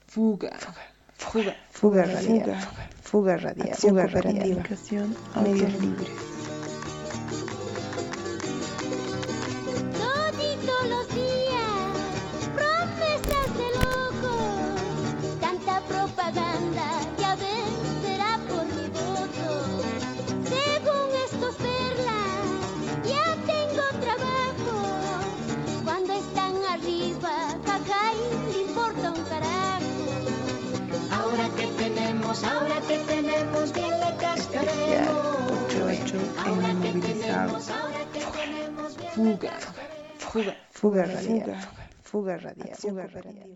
Fuga. Fuga radial. Fuga radial. Fuga cooperativa. Medios libres. Toditos los días, promesas de locos, tanta propaganda ya vencerá por mi voto. Según estos perlas, ya tengo trabajo. Cuando están arriba, cacay, le importa un carajo. Ahora que tenemos, bien le cascaremos. 88 inmovilizados. Fuga radial. Fuga radial. Fuga radial.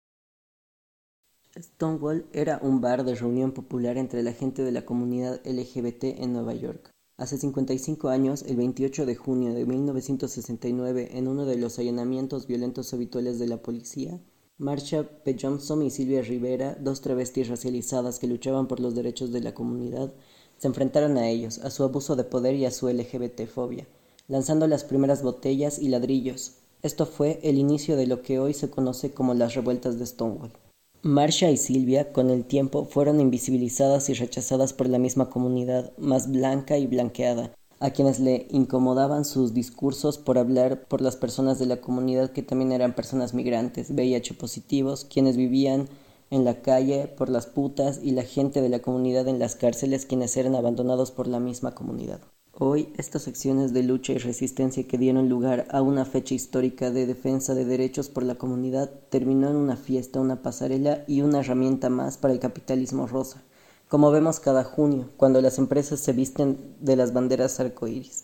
Stonewall era un bar de reunión popular entre la gente de la comunidad LGBT en Nueva York. Hace 55 años, el 28 de junio de 1969, en uno de los allanamientos violentos habituales de la policía, Marsha P. Johnson y Sylvia Rivera, dos travestis racializadas que luchaban por los derechos de la comunidad, se enfrentaron a ellos, a su abuso de poder y a su LGBT-fobia, lanzando las primeras botellas y ladrillos. Esto fue el inicio de lo que hoy se conoce como las revueltas de Stonewall. Marsha y Sylvia, con el tiempo, fueron invisibilizadas y rechazadas por la misma comunidad, más blanca y blanqueada, a quienes le incomodaban sus discursos por hablar por las personas de la comunidad que también eran personas migrantes, VIH positivos, quienes vivían en la calle, por las putas y la gente de la comunidad en las cárceles, quienes eran abandonados por la misma comunidad. Hoy, estas acciones de lucha y resistencia que dieron lugar a una fecha histórica de defensa de derechos por la comunidad terminó en una fiesta, una pasarela y una herramienta más para el capitalismo rosa, como vemos cada junio, cuando las empresas se visten de las banderas arcoíris.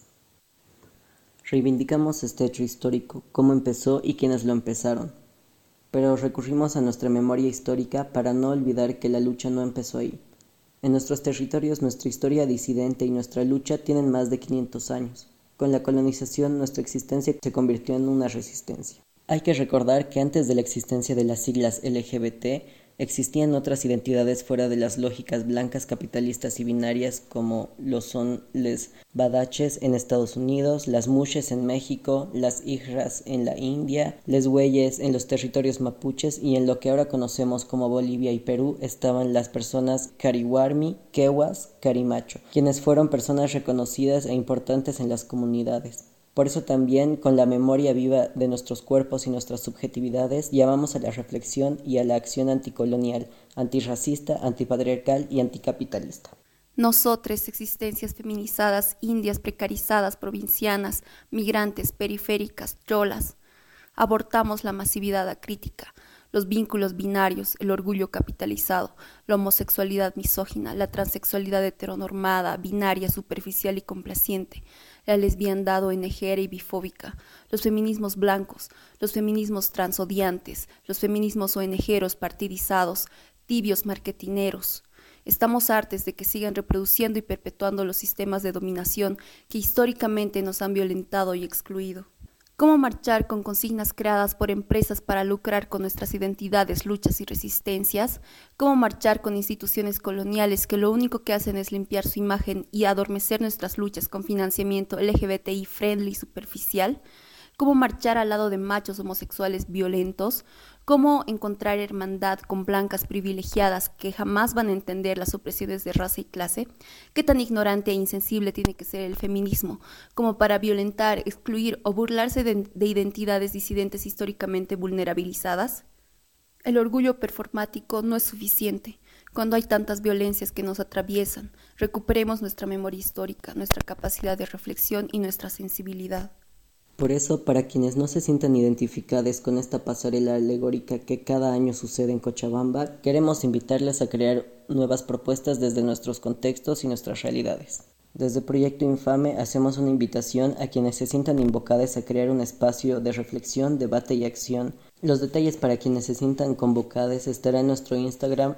Reivindicamos este hecho histórico, cómo empezó y quiénes lo empezaron, pero recurrimos a nuestra memoria histórica para no olvidar que la lucha no empezó ahí. En nuestros territorios, nuestra historia disidente y nuestra lucha tienen más de 500 años. Con la colonización, nuestra existencia se convirtió en una resistencia. Hay que recordar que antes de la existencia de las siglas LGBT, existían otras identidades fuera de las lógicas blancas capitalistas y binarias como lo son les badaches en Estados Unidos, las mushes en México, las hijras en la India, les güeyes en los territorios mapuches y en lo que ahora conocemos como Bolivia y Perú estaban las personas carihuarmi, quehuas, carimacho, quienes fueron personas reconocidas e importantes en las comunidades. Por eso también, con la memoria viva de nuestros cuerpos y nuestras subjetividades, llamamos a la reflexión y a la acción anticolonial, antirracista, antipatriarcal y anticapitalista. Nosotres, existencias feminizadas, indias, precarizadas, provincianas, migrantes, periféricas, cholas, abortamos la masividad acrítica, los vínculos binarios, el orgullo capitalizado, la homosexualidad misógina, la transexualidad heteronormada, binaria, superficial y complaciente, la lesbiandad ONGera y bifóbica, los feminismos blancos, los feminismos transodiantes, los feminismos ONGeros partidizados, tibios marketineros. Estamos hartos de que sigan reproduciendo y perpetuando los sistemas de dominación que históricamente nos han violentado y excluido. ¿Cómo marchar con consignas creadas por empresas para lucrar con nuestras identidades, luchas y resistencias? ¿Cómo marchar con instituciones coloniales que lo único que hacen es limpiar su imagen y adormecer nuestras luchas con financiamiento LGBTI friendly y superficial? ¿Cómo marchar al lado de machos homosexuales violentos? ¿Cómo encontrar hermandad con blancas privilegiadas que jamás van a entender las opresiones de raza y clase? ¿Qué tan ignorante e insensible tiene que ser el feminismo como para violentar, excluir o burlarse de identidades disidentes históricamente vulnerabilizadas? El orgullo performático no es suficiente. Cuando hay tantas violencias que nos atraviesan, recuperemos nuestra memoria histórica, nuestra capacidad de reflexión y nuestra sensibilidad. Por eso, para quienes no se sientan identificados con esta pasarela alegórica que cada año sucede en Cochabamba, queremos invitarles a crear nuevas propuestas desde nuestros contextos y nuestras realidades. Desde Proyecto Infame hacemos una invitación a quienes se sientan invocados a crear un espacio de reflexión, debate y acción. Los detalles para quienes se sientan convocados estarán en nuestro Instagram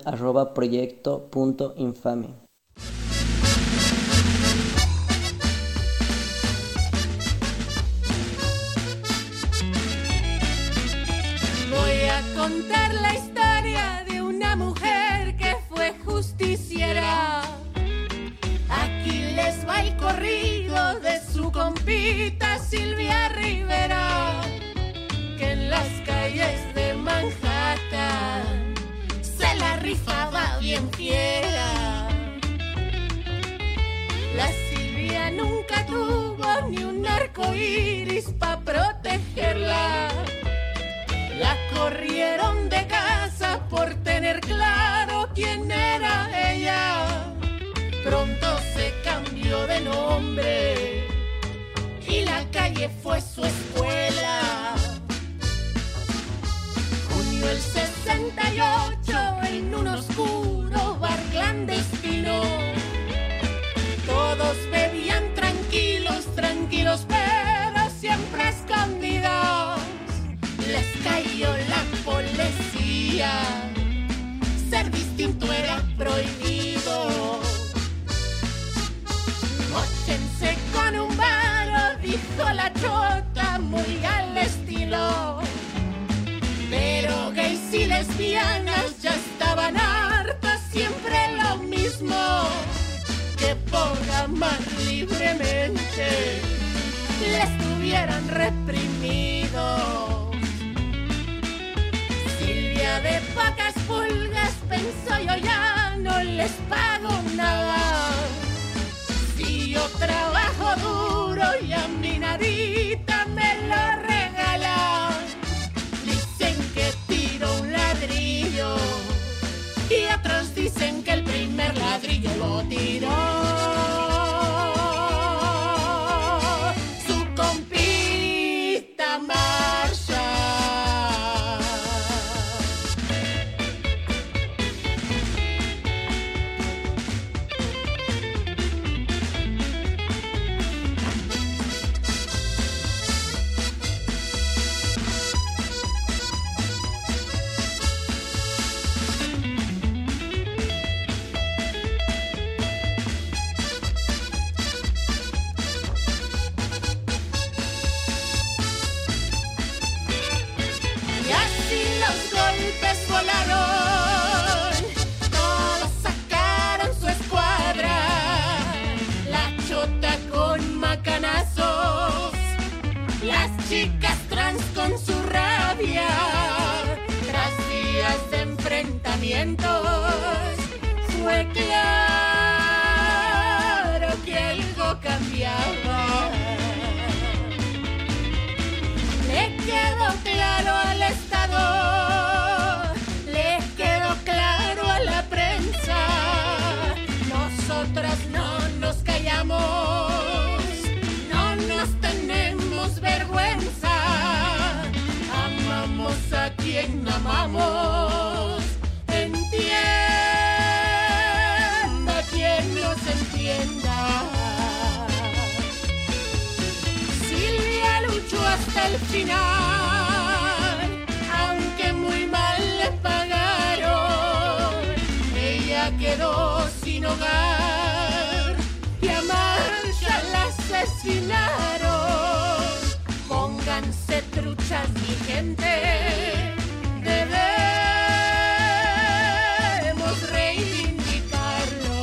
@proyecto.infame. Contar la historia de una mujer que fue justiciera. Aquí les va el corrido de su compita Sylvia Rivera, que en las calles de Manhattan arco iris pa' protegerla. La corrieron de casa por tener claro quién era ella. Pronto se cambió de nombre y la calle fue su escuela. Junio el 68 en un oscuro bar clandestino. Todos bebían tranquilos, tranquilos, pero siempre escondidos. Les cayó la policía, ser distinto era prohibido. Móchense con un varo, dijo la chota muy al estilo. Pero gays y lesbianas ya estaban hartas, siempre lo mismo, que por amar libremente les tuvieran reprimidos. Silvia de pocas pulgas pensó, yo ya no les pago nada. Si yo trabajo duro y a mi nadita me lo regalan. Dicen que tiro un ladrillo y otros dicen que el primer ladrillo lo tiró su compita Marsha. Volaron, todos sacaron su escuadra, la chota con macanazos, las chicas trans con su rabia. Tras días de enfrentamientos fue claro que algo cambiaba. Le quedó claro al Estado, le quedó claro a la prensa. Nosotras no nos callamos, no nos tenemos vergüenza. Amamos a quien amamos, entienda quien nos entienda. Silvia luchó hasta el final, aunque muy mal le pagaron. Ella quedó sin hogar y a Marsha la asesinaron. Pónganse truchas, mi gente, debemos reivindicarlo.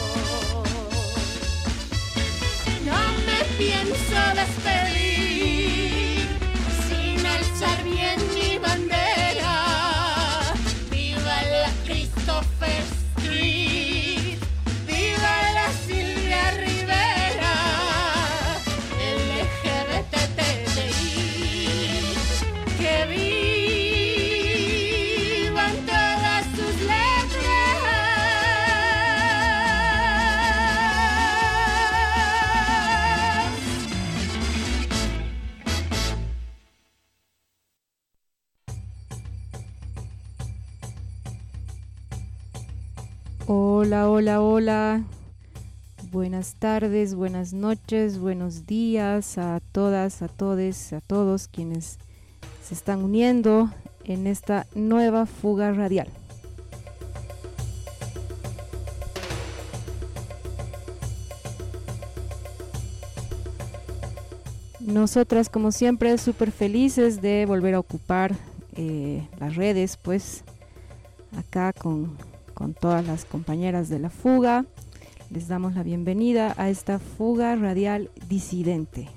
No me pienso despedir sin alzar bien mi bandera. Viva la Christopher Street, viva la Silvia Rivera, LGBTTI, que vivan todas sus letras. Hola, hola, hola. Buenas tardes, buenas noches, buenos días a todas, a todes, a todos quienes se están uniendo en esta nueva fuga radial. Nosotras, como siempre, súper felices de volver a ocupar las redes, pues acá con todas las compañeras de la fuga. Les damos la bienvenida a esta fuga radial disidente.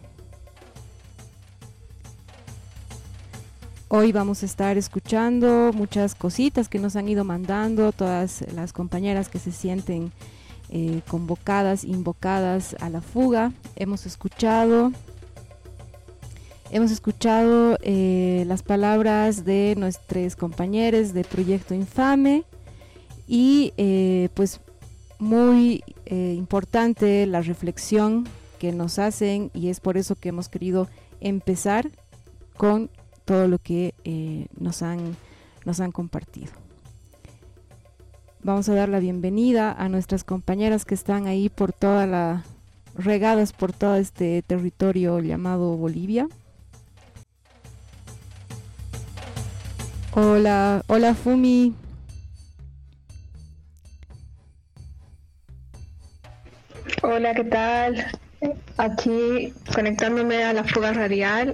Hoy vamos a estar escuchando muchas cositas que nos han ido mandando todas las compañeras que se sienten convocadas, invocadas a la fuga. Hemos escuchado Hemos escuchado las palabras de nuestros compañeros de Proyecto Infame y pues muy importante la reflexión que nos hacen, y es por eso que hemos querido empezar con todo lo que nos han compartido. Vamos a dar la bienvenida a nuestras compañeras que están ahí regadas por todo este territorio llamado Bolivia. Hola Fumi. Hola, ¿qué tal? Aquí conectándome a la fuga radial.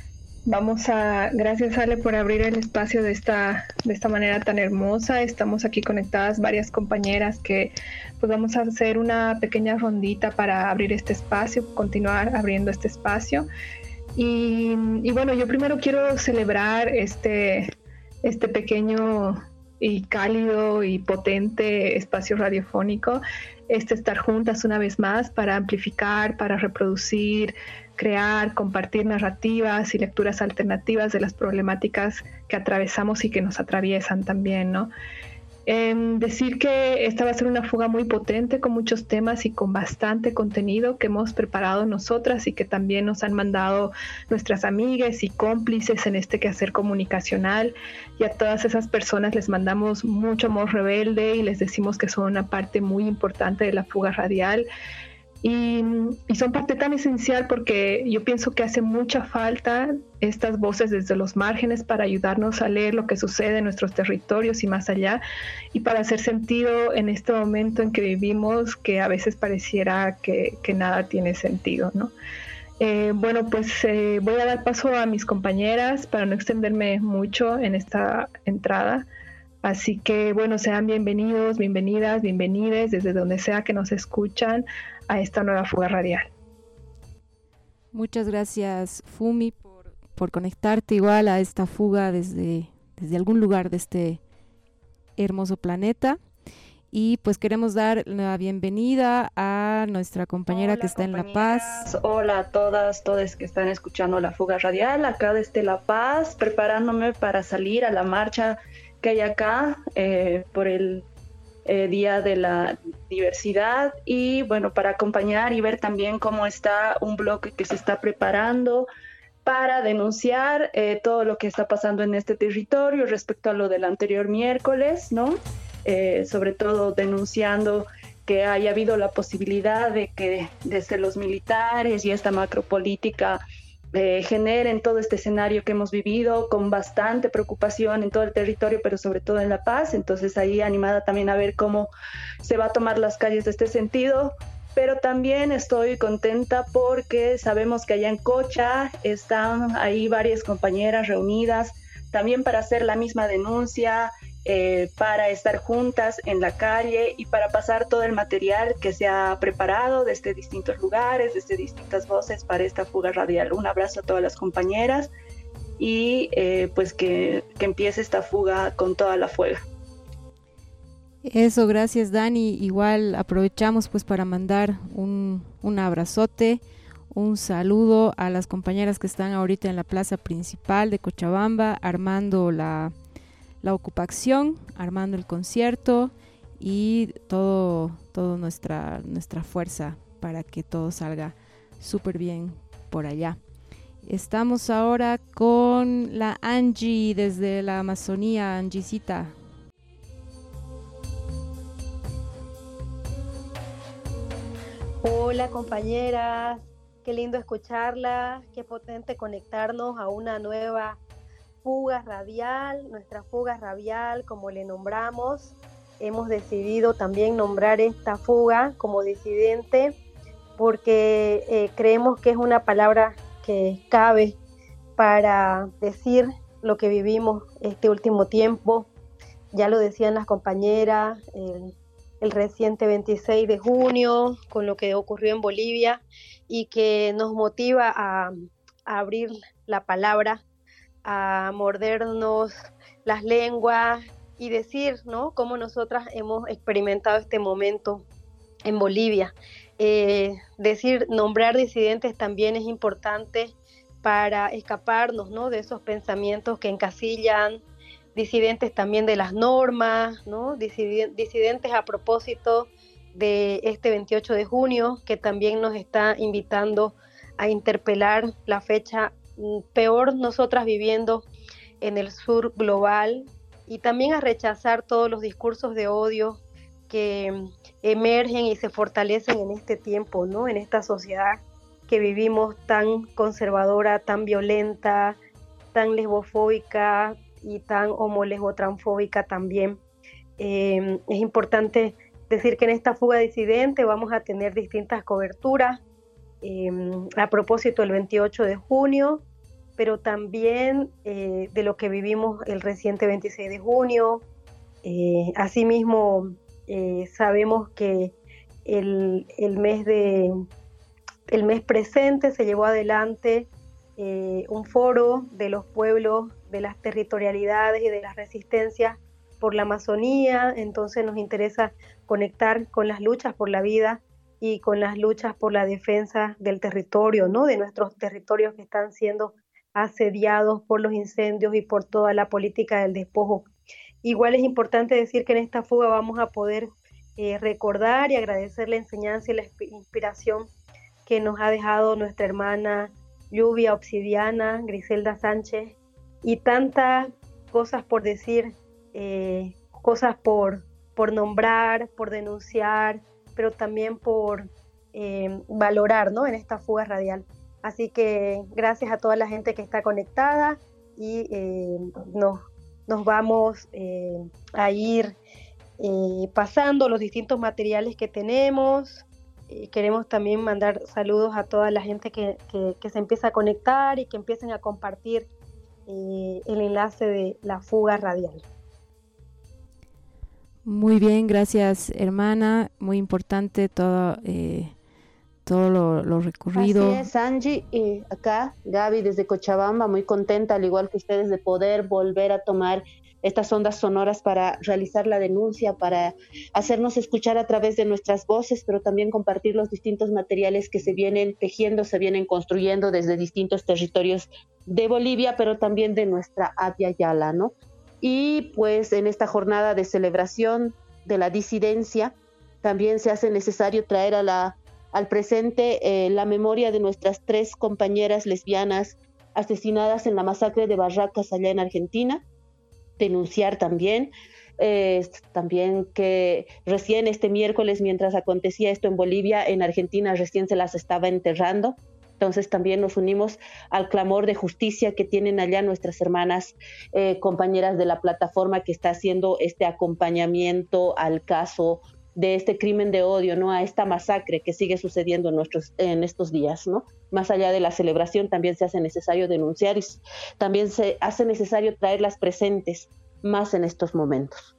Gracias Ale por abrir el espacio de esta manera tan hermosa. Estamos aquí conectadas varias compañeras que pues vamos a hacer una pequeña rondita para abrir este espacio, continuar abriendo este espacio. Y bueno, yo primero quiero celebrar este pequeño y cálido y potente espacio radiofónico, estar juntas una vez más para amplificar, para reproducir, crear, compartir narrativas y lecturas alternativas de las problemáticas que atravesamos y que nos atraviesan también, ¿no? Decir que esta va a ser una fuga muy potente con muchos temas y con bastante contenido que hemos preparado nosotras y que también nos han mandado nuestras amigas y cómplices en este quehacer comunicacional, y a todas esas personas les mandamos mucho amor rebelde y les decimos que son una parte muy importante de la fuga radial. Y son parte tan esencial porque yo pienso que hace mucha falta estas voces desde los márgenes para ayudarnos a leer lo que sucede en nuestros territorios y más allá, y para hacer sentido en este momento en que vivimos, que a veces pareciera que nada tiene sentido, ¿no? Bueno, pues voy a dar paso a mis compañeras para no extenderme mucho en esta entrada. Así que bueno, sean bienvenidos, bienvenidas, bienvenides desde donde sea que nos escuchan a esta nueva fuga radial. Muchas gracias, Fumi, por conectarte igual a esta fuga desde algún lugar de este hermoso planeta. Y pues queremos dar la bienvenida a nuestra compañera que está en La Paz. Hola a todas que están escuchando la fuga radial, acá desde La Paz, preparándome para salir a la marcha que hay acá por el Día de la Diversidad, y bueno, para acompañar y ver también cómo está un bloque que se está preparando para denunciar todo lo que está pasando en este territorio respecto a lo del anterior miércoles, ¿no? Sobre todo denunciando que haya habido la posibilidad de que desde los militares y esta macropolítica generen todo este escenario que hemos vivido con bastante preocupación en todo el territorio, pero sobre todo en La Paz. Entonces ahí animada también a ver cómo se va a tomar las calles de este sentido, pero también estoy contenta porque sabemos que allá en Cocha están ahí varias compañeras reunidas también para hacer la misma denuncia, para estar juntas en la calle y para pasar todo el material que se ha preparado desde distintos lugares, desde distintas voces para esta fuga radial. Un abrazo a todas las compañeras y pues que empiece esta fuga con toda la fuerza. Eso, gracias Dani. Igual aprovechamos pues para mandar un abrazote, un saludo a las compañeras que están ahorita en la plaza principal de Cochabamba armando la ocupación, armando el concierto y todo nuestra fuerza para que todo salga súper bien por allá. Estamos ahora con la Angie desde la Amazonía. Angiecita. Hola compañeras, qué lindo escucharlas, qué potente conectarnos a una nueva fuga radial, nuestra fuga radial, como le nombramos. Hemos decidido también nombrar esta fuga como disidente porque creemos que es una palabra que cabe para decir lo que vivimos este último tiempo. Ya lo decían las compañeras, el reciente 26 de junio, con lo que ocurrió en Bolivia y que nos motiva a abrir la palabra, a mordernos las lenguas y decir, ¿no?, cómo nosotras hemos experimentado este momento en Bolivia. Nombrar disidentes también es importante para escaparnos, ¿no?, de esos pensamientos que encasillan, disidentes también de las normas, ¿no?, disidentes a propósito de este 28 de junio, que también nos está invitando a interpelar la fecha peor nosotras viviendo en el sur global, y también a rechazar todos los discursos de odio que emergen y se fortalecen en este tiempo, ¿no?, en esta sociedad que vivimos tan conservadora, tan violenta, tan lesbofóbica y tan homolesbotransfóbica también. Es importante decir que en esta fuga disidente vamos a tener distintas coberturas a propósito del 28 de junio, pero también de lo que vivimos el reciente 26 de junio. Asimismo, sabemos que el mes presente se llevó adelante un foro de los pueblos, de las territorialidades y de las resistencias por la Amazonía. Entonces nos interesa conectar con las luchas por la vida y con las luchas por la defensa del territorio, ¿no?, de nuestros territorios que están siendo asediados por los incendios y por toda la política del despojo. Igual es importante decir que en esta fuga vamos a poder recordar y agradecer la enseñanza y la inspiración que nos ha dejado nuestra hermana Lluvia Obsidiana, Griselda Sánchez, y tantas cosas por decir, cosas por nombrar, por denunciar, pero también por valorar, ¿no?, en esta fuga radial. Así que gracias a toda la gente que está conectada, y nos vamos a ir pasando los distintos materiales que tenemos. Queremos también mandar saludos a toda la gente que se empieza a conectar y que empiecen a compartir el enlace de la fuga radial. Muy bien, gracias, hermana. Muy importante todo lo recorrido. Así es, Angie, y acá Gaby desde Cochabamba, muy contenta, al igual que ustedes, de poder volver a tomar estas ondas sonoras para realizar la denuncia, para hacernos escuchar a través de nuestras voces, pero también compartir los distintos materiales que se vienen tejiendo, se vienen construyendo desde distintos territorios de Bolivia, pero también de nuestra Abya Yala, ¿no? Y pues en esta jornada de celebración de la disidencia, también se hace necesario traer al presente la memoria de nuestras 3 compañeras lesbianas asesinadas en la masacre de Barracas allá en Argentina. Denunciar también que recién este miércoles, mientras acontecía esto en Bolivia, en Argentina recién se las estaba enterrando. Entonces también nos unimos al clamor de justicia que tienen allá nuestras hermanas compañeras de la plataforma que está haciendo este acompañamiento al caso de este crimen de odio, ¿no?, a esta masacre que sigue sucediendo en estos días, ¿no? Más allá de la celebración, también se hace necesario denunciar y también se hace necesario traerlas presentes más en estos momentos.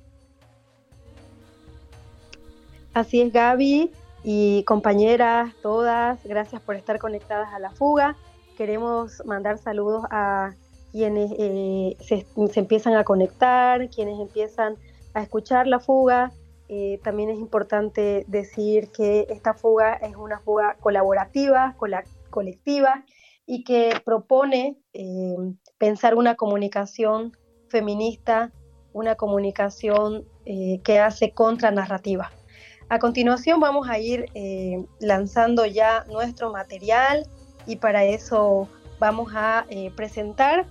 Así es, Gaby y compañeras todas, gracias por estar conectadas a la fuga. Queremos mandar saludos a quienes se empiezan a conectar, quienes empiezan a escuchar la fuga. También es importante decir que esta fuga es una fuga colaborativa, colectiva, y que propone pensar una comunicación feminista, una comunicación que hace contranarrativa. A continuación vamos a ir lanzando ya nuestro material, y para eso vamos a presentar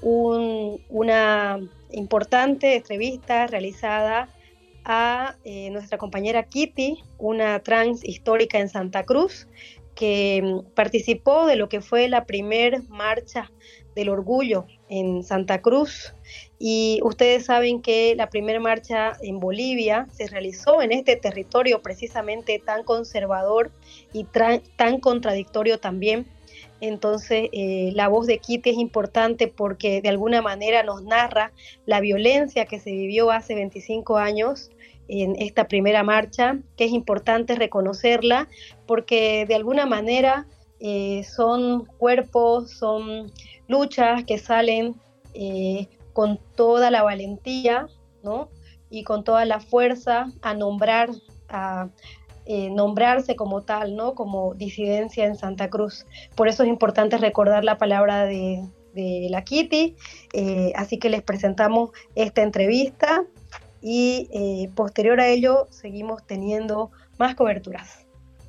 una importante entrevista realizada a nuestra compañera Kitty, una trans histórica en Santa Cruz, que participó de lo que fue la primer marcha del orgullo en Santa Cruz. Y ustedes saben que la primera marcha en Bolivia se realizó en este territorio precisamente tan conservador y tan contradictorio también. Entonces la voz de Kitty es importante porque de alguna manera nos narra la violencia que se vivió hace 25 años en esta primera marcha, que es importante reconocerla porque de alguna manera son cuerpos, son luchas que salen con toda la valentía, ¿no?, y con toda la fuerza a nombrar nombrarse como tal, ¿no? Como disidencia en Santa Cruz. Por eso es importante recordar la palabra de la Kitty, así que les presentamos esta entrevista y posterior a ello seguimos teniendo más coberturas.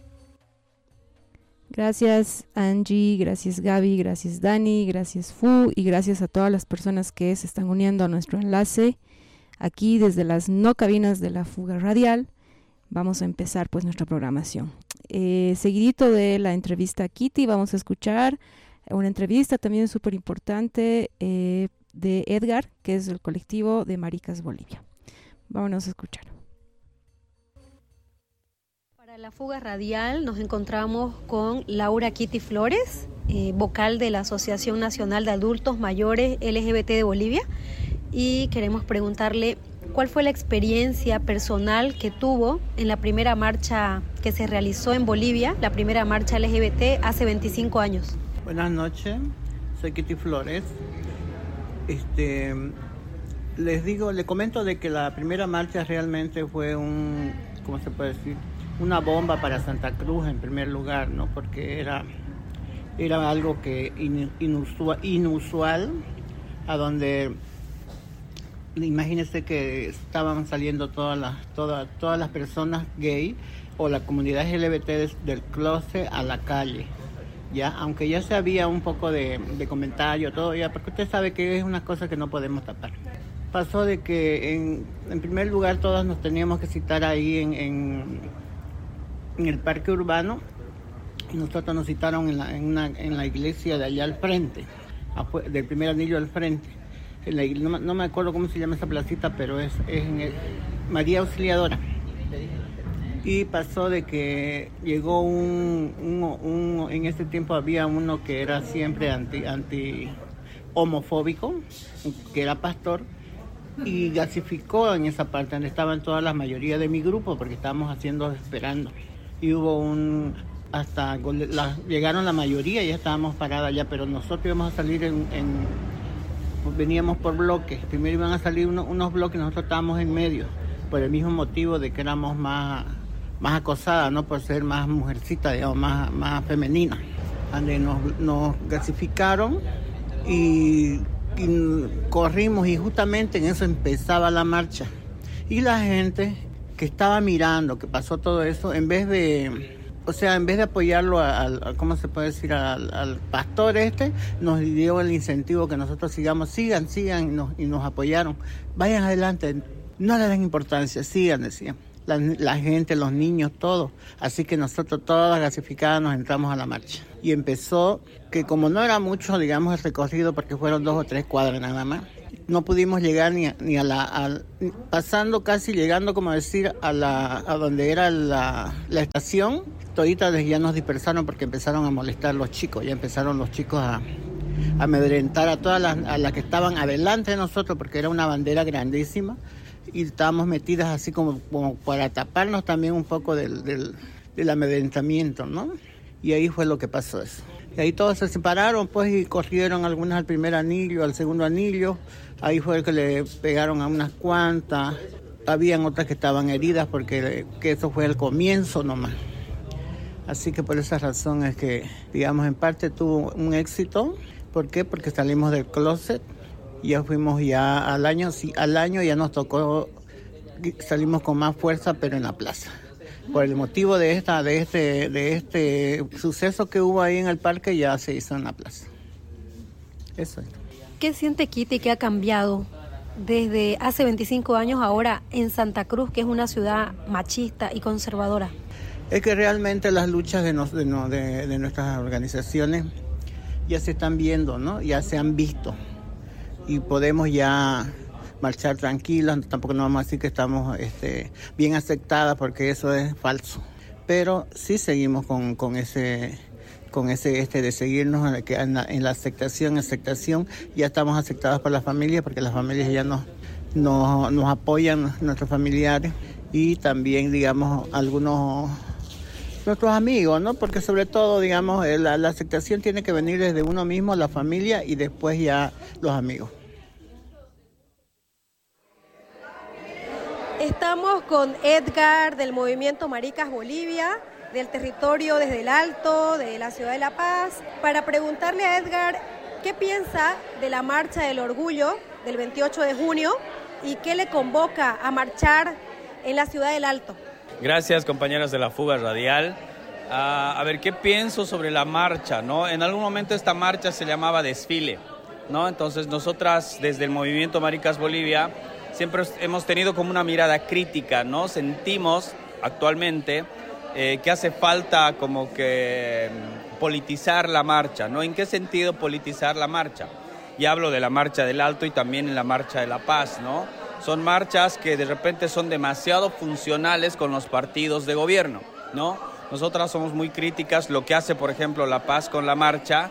Gracias Angie, gracias Gaby, gracias Dani, gracias Fu y gracias a todas las personas que se están uniendo a nuestro enlace aquí desde las no cabinas de la Fuga Radial. Vamos a empezar pues nuestra programación. Seguidito de la entrevista a Kitty vamos a escuchar una entrevista también súper importante de Edgar, que es el colectivo de Maricas Bolivia. Vámonos a escuchar. Para la Fuga Radial nos encontramos con Laura Kitty Flores, vocal de la Asociación Nacional de Adultos Mayores LGBT de Bolivia, y queremos preguntarle cuál fue la experiencia personal que tuvo en la primera marcha que se realizó en Bolivia, la primera marcha LGBT hace 25 años. Buenas noches, soy Kitty Flores. Les comento de que la primera marcha realmente fue ¿cómo se puede decir? Una bomba para Santa Cruz en primer lugar, ¿no? Porque era algo que inusual, a donde imagínense que estaban saliendo todas las personas gay o la comunidad LGBT del closet a la calle. Ya, aunque ya se había un poco de comentario, todo ya, porque usted sabe que es una cosa que no podemos tapar. Pasó de que en primer lugar todos nos teníamos que citar ahí en el parque urbano, y nosotros nos citaron en la iglesia de allá al frente, del primer anillo al frente. No me acuerdo cómo se llama esa placita, pero es en María Auxiliadora. Y pasó de que llegó en ese tiempo había uno que era siempre anti homofóbico, que era pastor, y gasificó en esa parte donde estaban toda la mayoría de mi grupo, porque estábamos esperando. Y hubo llegaron la mayoría, ya estábamos paradas ya, pero nosotros íbamos a salir veníamos por bloques. Primero iban a salir unos bloques, nosotros estábamos en medio, por el mismo motivo de que éramos más acosadas, no por ser más mujercita, digamos, más femenina. Donde nos gasificaron y corrimos, y justamente en eso empezaba la marcha. Y la gente que estaba mirando que pasó todo eso, en vez de apoyarlo ¿cómo se puede decir? Al pastor nos dio el incentivo que nosotros sigan y nos apoyaron. Vayan adelante, no le den importancia, sigan, decían. La gente, los niños, todos. Así que nosotros todas gasificadas nos entramos a la marcha. Y empezó que como no era mucho, digamos, el recorrido, porque fueron 2 o 3 cuadras nada más, no pudimos llegar ni pasando casi, llegando, como decir, a donde era la estación. Toditas ya nos dispersaron porque empezaron a molestar los chicos. Ya empezaron los chicos a amedrentar a todas las que estaban adelante de nosotros, porque era una bandera grandísima. Y estábamos metidas así como para taparnos también un poco del amedrentamiento, ¿no? Y ahí fue lo que pasó eso. Y ahí todos se separaron, pues, y corrieron algunas al primer anillo, al segundo anillo. Ahí fue el que le pegaron a unas cuantas. Habían otras que estaban heridas porque eso fue el comienzo nomás. Así que por esa razón es que, digamos, en parte tuvo un éxito. ¿Por qué? Porque salimos del closet. Ya fuimos ya al año ya nos tocó, salimos con más fuerza, pero en la plaza. Por el motivo de este suceso que hubo ahí en el parque, ya se hizo en la plaza. Eso es. ¿Qué siente Kitty que ha cambiado desde hace 25 años ahora en Santa Cruz, que es una ciudad machista y conservadora? Es que realmente las luchas de nuestras organizaciones ya se están viendo, ¿no? Ya se han visto. Y podemos ya marchar tranquilos, tampoco no vamos a decir que estamos bien aceptadas, porque eso es falso. Pero sí seguimos con ese de seguirnos en la aceptación, ya estamos aceptadas por las familias, porque las familias ya nos apoyan, nuestros familiares, y también, digamos, algunos nuestros amigos, ¿no? Porque sobre todo, digamos, la aceptación tiene que venir desde uno mismo, la familia, y después ya los amigos. Estamos con Edgar del Movimiento Maricas Bolivia, del territorio desde el Alto, de la ciudad de La Paz, para preguntarle a Edgar qué piensa de la Marcha del Orgullo del 28 de junio y qué le convoca a marchar en la ciudad del Alto. Gracias, compañeras de la Fuga Radial. A ver, ¿qué pienso sobre la marcha, no? En algún momento esta marcha se llamaba desfile, ¿no? Entonces nosotras desde el Movimiento Maricas Bolivia siempre hemos tenido como una mirada crítica, ¿no? Sentimos actualmente que hace falta como que politizar la marcha, ¿no? ¿En qué sentido politizar la marcha? Y hablo de la marcha del Alto y también en la marcha de La Paz, ¿no? Son marchas que de repente son demasiado funcionales con los partidos de gobierno, ¿no? Nosotras somos muy críticas, lo que hace, por ejemplo, La Paz con la marcha,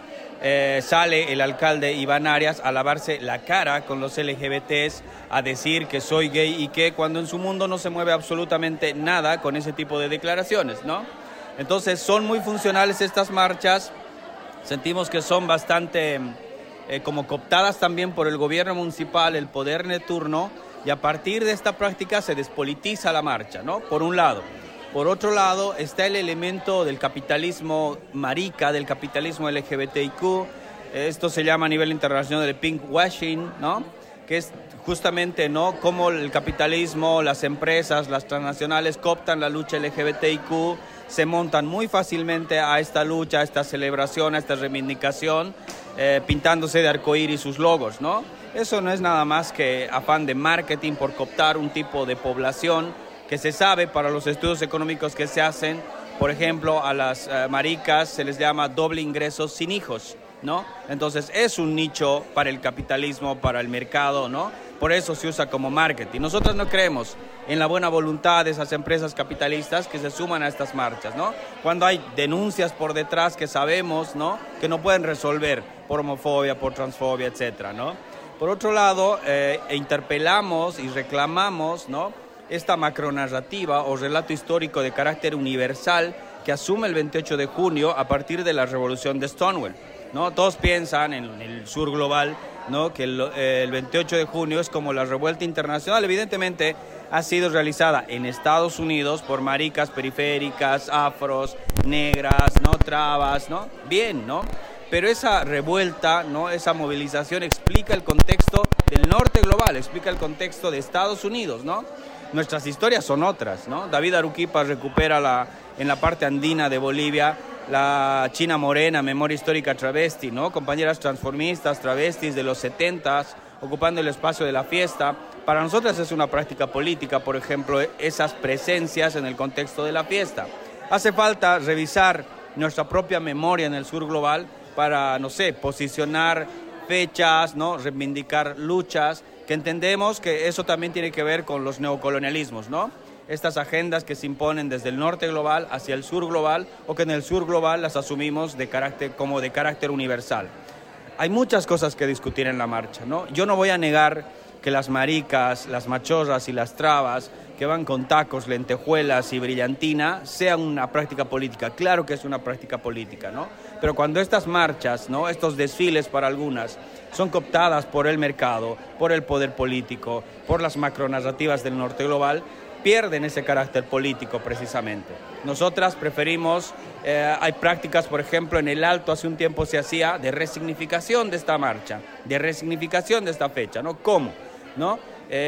sale el alcalde Iván Arias a lavarse la cara con los LGBTs, a decir que soy gay y que cuando en su mundo no se mueve absolutamente nada con ese tipo de declaraciones, ¿no? Entonces son muy funcionales estas marchas, sentimos que son bastante como cooptadas también por el gobierno municipal, el poder de turno, y a partir de esta práctica se despolitiza la marcha, ¿no? Por un lado. Por otro lado, está el elemento del capitalismo marica, del capitalismo LGBTIQ. Esto se llama a nivel internacional el pinkwashing, ¿no? Que es justamente, ¿no?, cómo el capitalismo, las empresas, las transnacionales cooptan la lucha LGBTIQ, se montan muy fácilmente a esta lucha, a esta celebración, a esta reivindicación, pintándose de arcoíris sus logos, ¿no? Eso no es nada más que afán de marketing por cooptar un tipo de población que se sabe para los estudios económicos que se hacen, por ejemplo, a las maricas se les llama doble ingreso sin hijos, ¿no? Entonces es un nicho para el capitalismo, para el mercado, ¿no? Por eso se usa como marketing. Nosotros no creemos en la buena voluntad de esas empresas capitalistas que se suman a estas marchas, ¿no? Cuando hay denuncias por detrás que sabemos, ¿no?, que no pueden resolver por homofobia, por transfobia, etcétera, ¿no? Por otro lado, interpelamos y reclamamos, ¿no?, esta macronarrativa o relato histórico de carácter universal que asume el 28 de junio a partir de la revolución de Stonewall, ¿no? Todos piensan en el sur global, ¿no?, que el 28 de junio es como la revuelta internacional. Evidentemente ha sido realizada en Estados Unidos por maricas periféricas, afros, negras, ¿no?, trabas, ¿no? Bien, ¿no? Pero esa revuelta, ¿no?, esa movilización explica el contexto del norte global, explica el contexto de Estados Unidos, ¿no? Nuestras historias son otras, ¿no? David Aruquipa recupera en la parte andina de Bolivia la China Morena, memoria histórica travesti, ¿no? Compañeras transformistas, travestis de los 70s, ocupando el espacio de la fiesta. Para nosotras es una práctica política, por ejemplo, esas presencias en el contexto de la fiesta. Hace falta revisar nuestra propia memoria en el sur global para, no sé, posicionar fechas, ¿no?, reivindicar luchas, que entendemos que eso también tiene que ver con los neocolonialismos, ¿no? Estas agendas que se imponen desde el norte global hacia el sur global, o que en el sur global las asumimos como de carácter universal. Hay muchas cosas que discutir en la marcha, ¿no? Yo no voy a negar que las maricas, las machorras y las trabas que van con tacos, lentejuelas y brillantina sean una práctica política. Claro que es una práctica política, ¿no? Pero cuando estas marchas, ¿no?, estos desfiles para algunas, son cooptadas por el mercado, por el poder político, por las macronarrativas del norte global, pierden ese carácter político precisamente. Nosotras preferimos, hay prácticas, por ejemplo, en el Alto hace un tiempo se hacía de resignificación de esta marcha, de resignificación de esta fecha, ¿no? ¿Cómo? ¿No?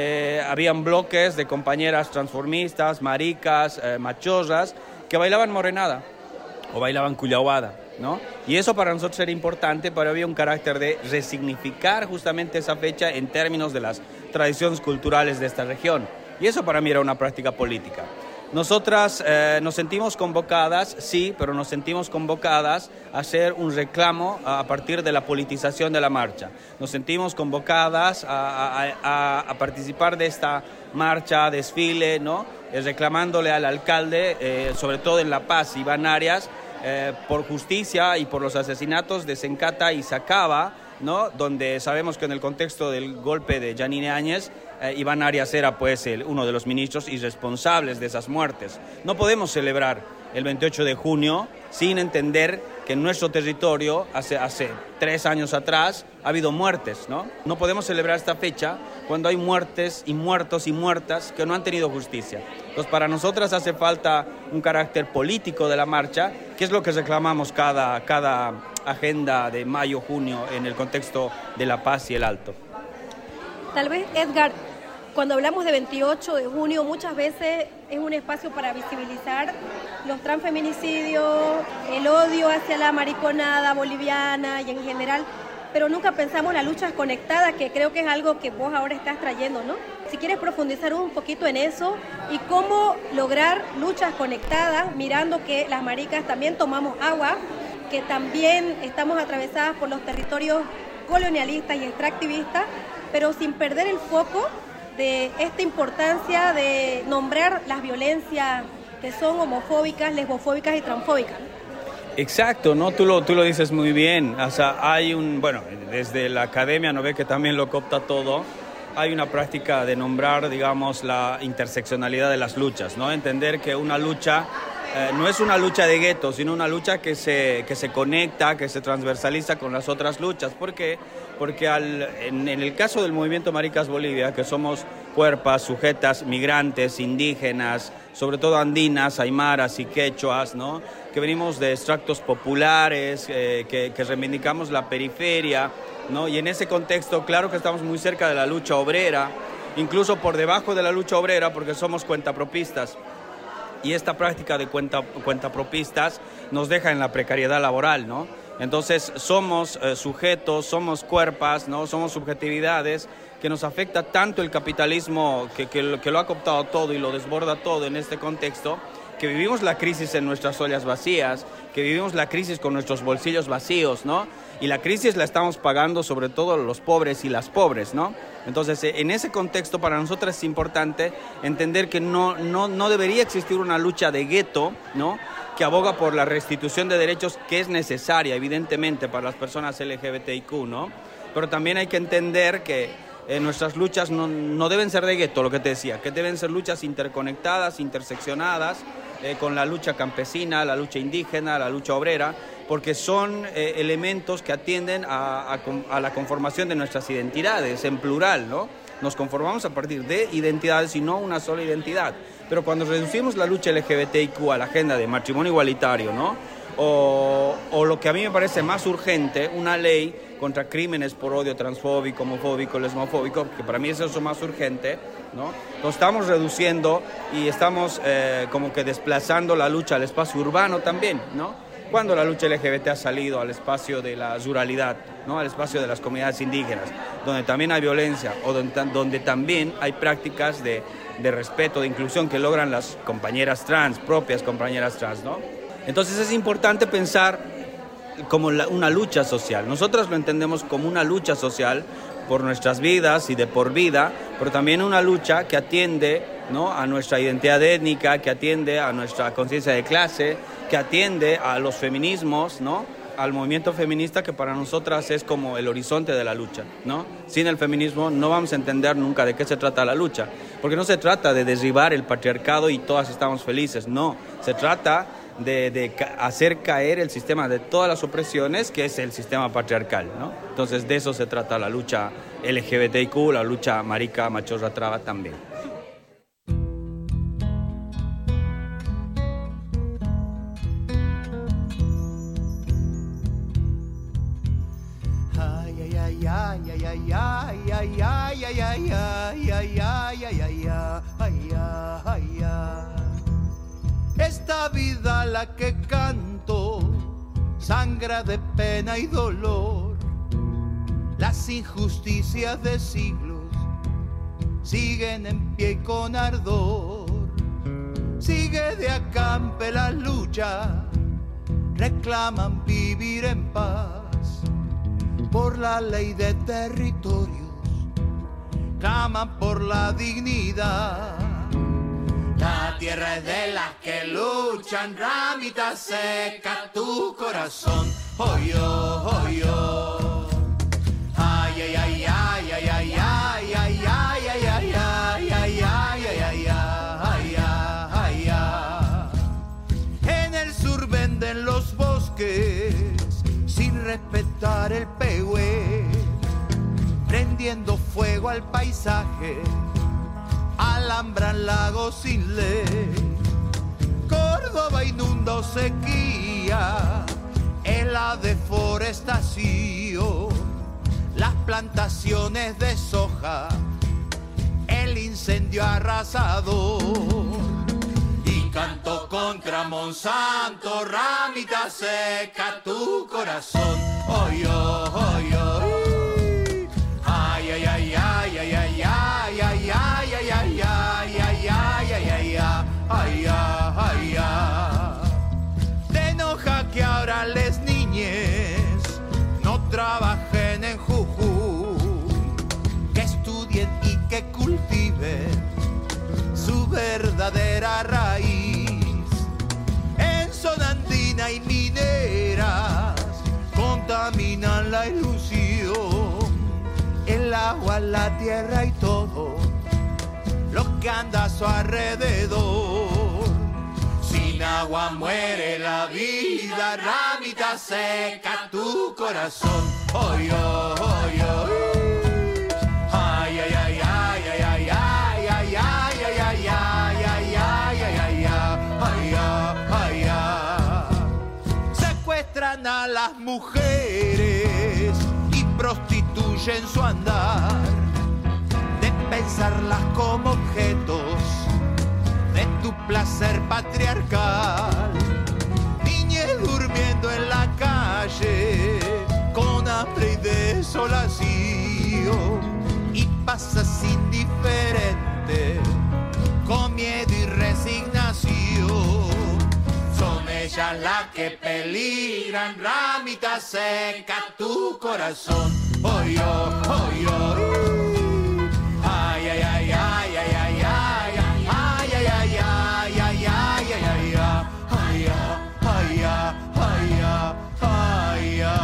Habían bloques de compañeras transformistas, maricas, machorras, que bailaban morenada o bailaban cuyahuada, ¿no? Y eso para nosotros era importante, pero había un carácter de resignificar justamente esa fecha en términos de las tradiciones culturales de esta región. Y eso para mí era una práctica política. Nosotras nos sentimos convocadas, sí, pero nos sentimos convocadas a hacer un reclamo a partir de la politización de la marcha. Nos sentimos convocadas a participar de esta marcha, desfile, ¿no? Reclamándole al alcalde, sobre todo en La Paz, Iván Arias, por justicia y por los asesinatos de Sencata y Sacaba, ¿no?, donde sabemos que en el contexto del golpe de Yanine Áñez, Iván Arias era pues uno de los ministros y responsables de esas muertes. No podemos celebrar el 28 de junio sin entender que en nuestro territorio hace 3 años atrás ha habido muertes, ¿no? No podemos celebrar esta fecha cuando hay muertes y muertos y muertas que no han tenido justicia. Entonces, para nosotras hace falta un carácter político de la marcha, que es lo que reclamamos cada agenda de mayo, junio, en el contexto de la paz y el alto. Tal vez, Edgar, cuando hablamos de 28 de junio, muchas veces es un espacio para visibilizar los transfeminicidios, el odio hacia la mariconada boliviana y en general, pero nunca pensamos la lucha conectada, que creo que es algo que vos ahora estás trayendo, ¿no? Si quieres profundizar un poquito en eso y cómo lograr luchas conectadas, mirando que las maricas también tomamos agua, que también estamos atravesadas por los territorios colonialistas y extractivistas, pero sin perder el foco de esta importancia de nombrar las violencias que son homofóbicas, lesbofóbicas y transfóbicas. Exacto, ¿no? Tú lo dices muy bien. O sea, hay desde la academia, ¿no ve? Que también lo coopta todo, hay una práctica de nombrar, digamos, la interseccionalidad de las luchas, ¿no? Entender que una lucha no es una lucha de guetos, sino una lucha que se conecta, que se transversaliza con las otras luchas. ¿Por qué? Porque en el caso del movimiento Maricas Bolivia, que somos cuerpas, sujetas, migrantes, indígenas, sobre todo andinas, aymaras y quechuas, ¿no? Que venimos de extractos populares, que reivindicamos la periferia, ¿no? Y en ese contexto, claro que estamos muy cerca de la lucha obrera, incluso por debajo de la lucha obrera, porque somos cuentapropistas. Y esta práctica de cuentapropistas nos deja en la precariedad laboral, ¿no? Entonces somos sujetos, somos cuerpas, ¿no? Somos subjetividades que nos afecta tanto el capitalismo que lo ha cooptado todo y lo desborda todo en este contexto, que vivimos la crisis en nuestras ollas vacías, que vivimos la crisis con nuestros bolsillos vacíos, ¿no? Y la crisis la estamos pagando sobre todo los pobres y las pobres, ¿no? Entonces, en ese contexto para nosotros es importante entender que no debería existir una lucha de gueto, ¿no? Que aboga por la restitución de derechos, que es necesaria, evidentemente, para las personas LGBTIQ, ¿no? Pero también hay que entender que nuestras luchas no deben ser de gueto, lo que te decía, que deben ser luchas interconectadas, interseccionadas, con la lucha campesina, la lucha indígena, la lucha obrera, porque son elementos que atienden a la conformación de nuestras identidades, en plural, ¿no? Nos conformamos a partir de identidades y no una sola identidad. Pero cuando reducimos la lucha LGBTIQ a la agenda de matrimonio igualitario, ¿no? O lo que a mí me parece más urgente, una ley contra crímenes por odio transfóbico, homofóbico, lesbofóbico, que para mí es eso más urgente, ¿no? Lo estamos reduciendo y estamos como que desplazando la lucha al espacio urbano también, ¿no? Cuando la lucha LGBT ha salido al espacio de la ruralidad, ¿no? Al espacio de las comunidades indígenas, donde también hay violencia o donde también hay prácticas de respeto, de inclusión que logran las compañeras trans, propias compañeras trans, ¿no? Entonces es importante pensar como una lucha social. Nosotros lo entendemos como una lucha social por nuestras vidas y de por vida, pero también una lucha que atiende, ¿no? A nuestra identidad étnica, que atiende a nuestra conciencia de clase, que atiende a los feminismos, ¿no? Al movimiento feminista, que para nosotras es como el horizonte de la lucha, ¿no? Sin el feminismo no vamos a entender nunca de qué se trata la lucha, porque no se trata de derribar el patriarcado y todas estamos felices, no, se trata de hacer caer el sistema de todas las opresiones, que es el sistema patriarcal, ¿no? Entonces de eso se trata la lucha LGBTIQ, la lucha marica, machorra, traba también. Esta vida la que canto sangra de pena y dolor. Las injusticias de siglos siguen en pie y con ardor. Sigue de acampe la lucha, reclaman vivir en paz por la ley de territorios, claman por la dignidad. La tierra es de las que luchan, ramita seca tu corazón. Hoy yo, ay, ay, ay, ay, ay, ay, ay, ay, ay, ay, ay, ay, ay, ay, ay, ay, ay, ay, ay. prendiendo fuego al paisaje, alambran lagos sin ley. Córdoba inunda o sequía, es la deforestación, las plantaciones de soja, el incendio arrasador. Y canto contra Monsanto, ramita seca tu corazón. Oy, oy, oy. Ay, ay, ay, ay, ay, ay, ay, ay, ay, ay, ay, ay, ay, ay, ay, ay, ay, ay, ay. Te enoja que ahora les niñes no trabajen en Jujuy, que estudien y que cultiven su verdadera raíz. En zona andina y mineras contaminan la ilusión, el agua, la tierra y todo lo que anda a su alrededor. Sin agua muere la vida, ramita seca tu corazón. Oy, oy, oy. Ay, ay, ay, ay, ay, ay, ay, ay, ay, ay, ay, ay, ay, ay, ay, ay, ay, ay. Secuestran a las mujeres y prostituyen su andar, de pensarlas como objetos de tu placer patriarcal. Niñez durmiendo en la calle con hambre y desolación, y pasas indiferente con miedo y resignación. Son ellas las que peligran, ramita seca tu corazón. Oy, oy, oy. Ay, ay, ay, ay, ay, ay, ay, ay, ay, ay, ay, ay, ay, ay, ay, ay, ay, ay.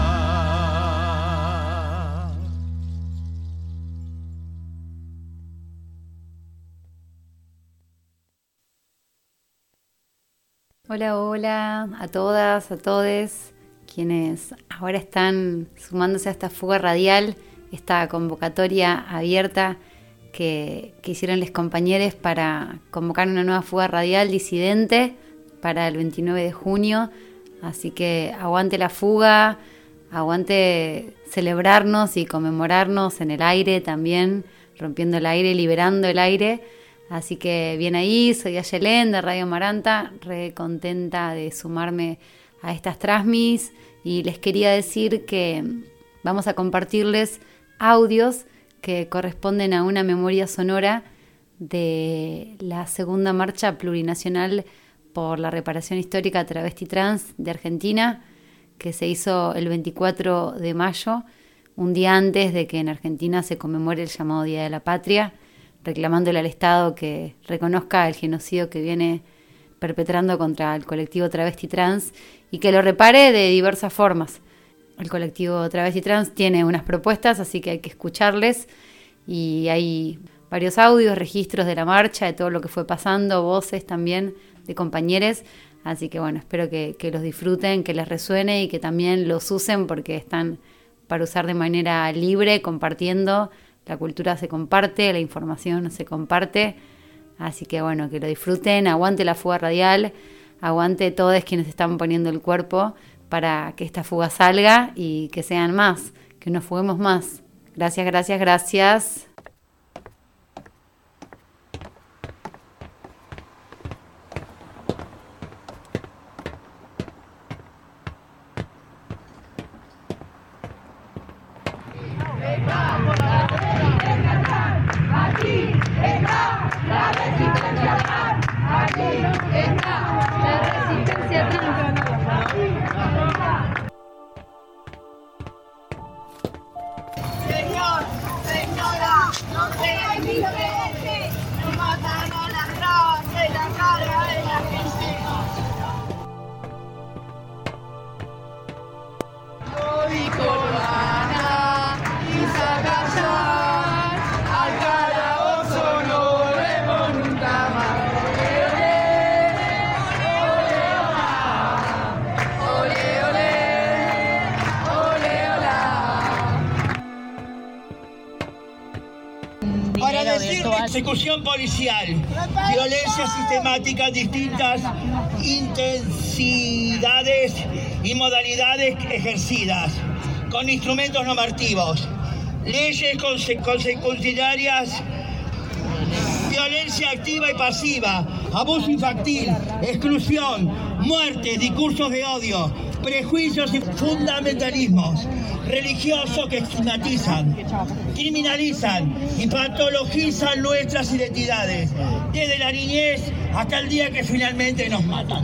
Hola, hola a todas, a todes quienes ahora están sumándose a esta fuga radial, esta convocatoria abierta que hicieron los compañeros para convocar una nueva fuga radial disidente para el 29 de junio. Así que aguante la fuga, aguante celebrarnos y conmemorarnos en el aire también, rompiendo el aire, liberando el aire. Así que bien ahí, soy Ayelén de Radio Maranta, re contenta de sumarme a estas transmis, y les quería decir que vamos a compartirles audios que corresponden a una memoria sonora de la segunda marcha plurinacional por la reparación histórica travesti trans de Argentina, que se hizo el 24 de mayo, un día antes de que en Argentina se conmemore el llamado Día de la Patria, reclamándole al Estado que reconozca el genocidio que viene perpetrando contra el colectivo travesti trans y que lo repare de diversas formas. El colectivo travesti trans tiene unas propuestas, así que hay que escucharles, y hay varios audios, registros de la marcha, de todo lo que fue pasando, voces también de compañeros, así que bueno, espero que los disfruten, que les resuene y que también los usen, porque están para usar de manera libre, compartiendo. La cultura se comparte, la información se comparte, así que bueno, que lo disfruten. Aguante la fuga radial, aguante todos quienes están poniendo el cuerpo para que esta fuga salga y que sean más, que nos fuguemos más. Gracias, gracias, gracias. Aquí está la resistencia trans. Aquí está la resistencia trans. Señor, señora, persecución policial, violencia sistemática en distintas intensidades y modalidades ejercidas, con instrumentos normativos, leyes consecutivas, violencia activa y pasiva, abuso infantil, exclusión, muerte, discursos de odio, prejuicios y fundamentalismos religiosos que estigmatizan, criminalizan y patologizan nuestras identidades, desde la niñez hasta el día que finalmente nos matan.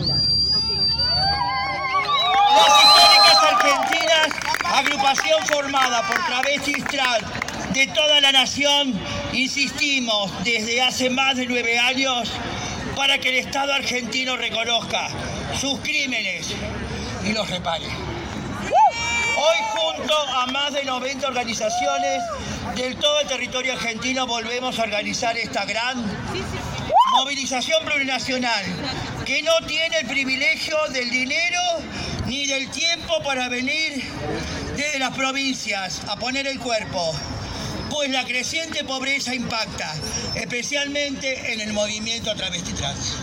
Las históricas argentinas, agrupación formada por travestis trans de toda la nación, insistimos desde hace más de 9 años para que el Estado argentino reconozca sus crímenes y los repare. Hoy, junto a más de 90 organizaciones del todo el territorio argentino, volvemos a organizar esta gran movilización plurinacional que no tiene el privilegio del dinero ni del tiempo para venir desde las provincias a poner el cuerpo, pues la creciente pobreza impacta, especialmente en el movimiento travesti trans.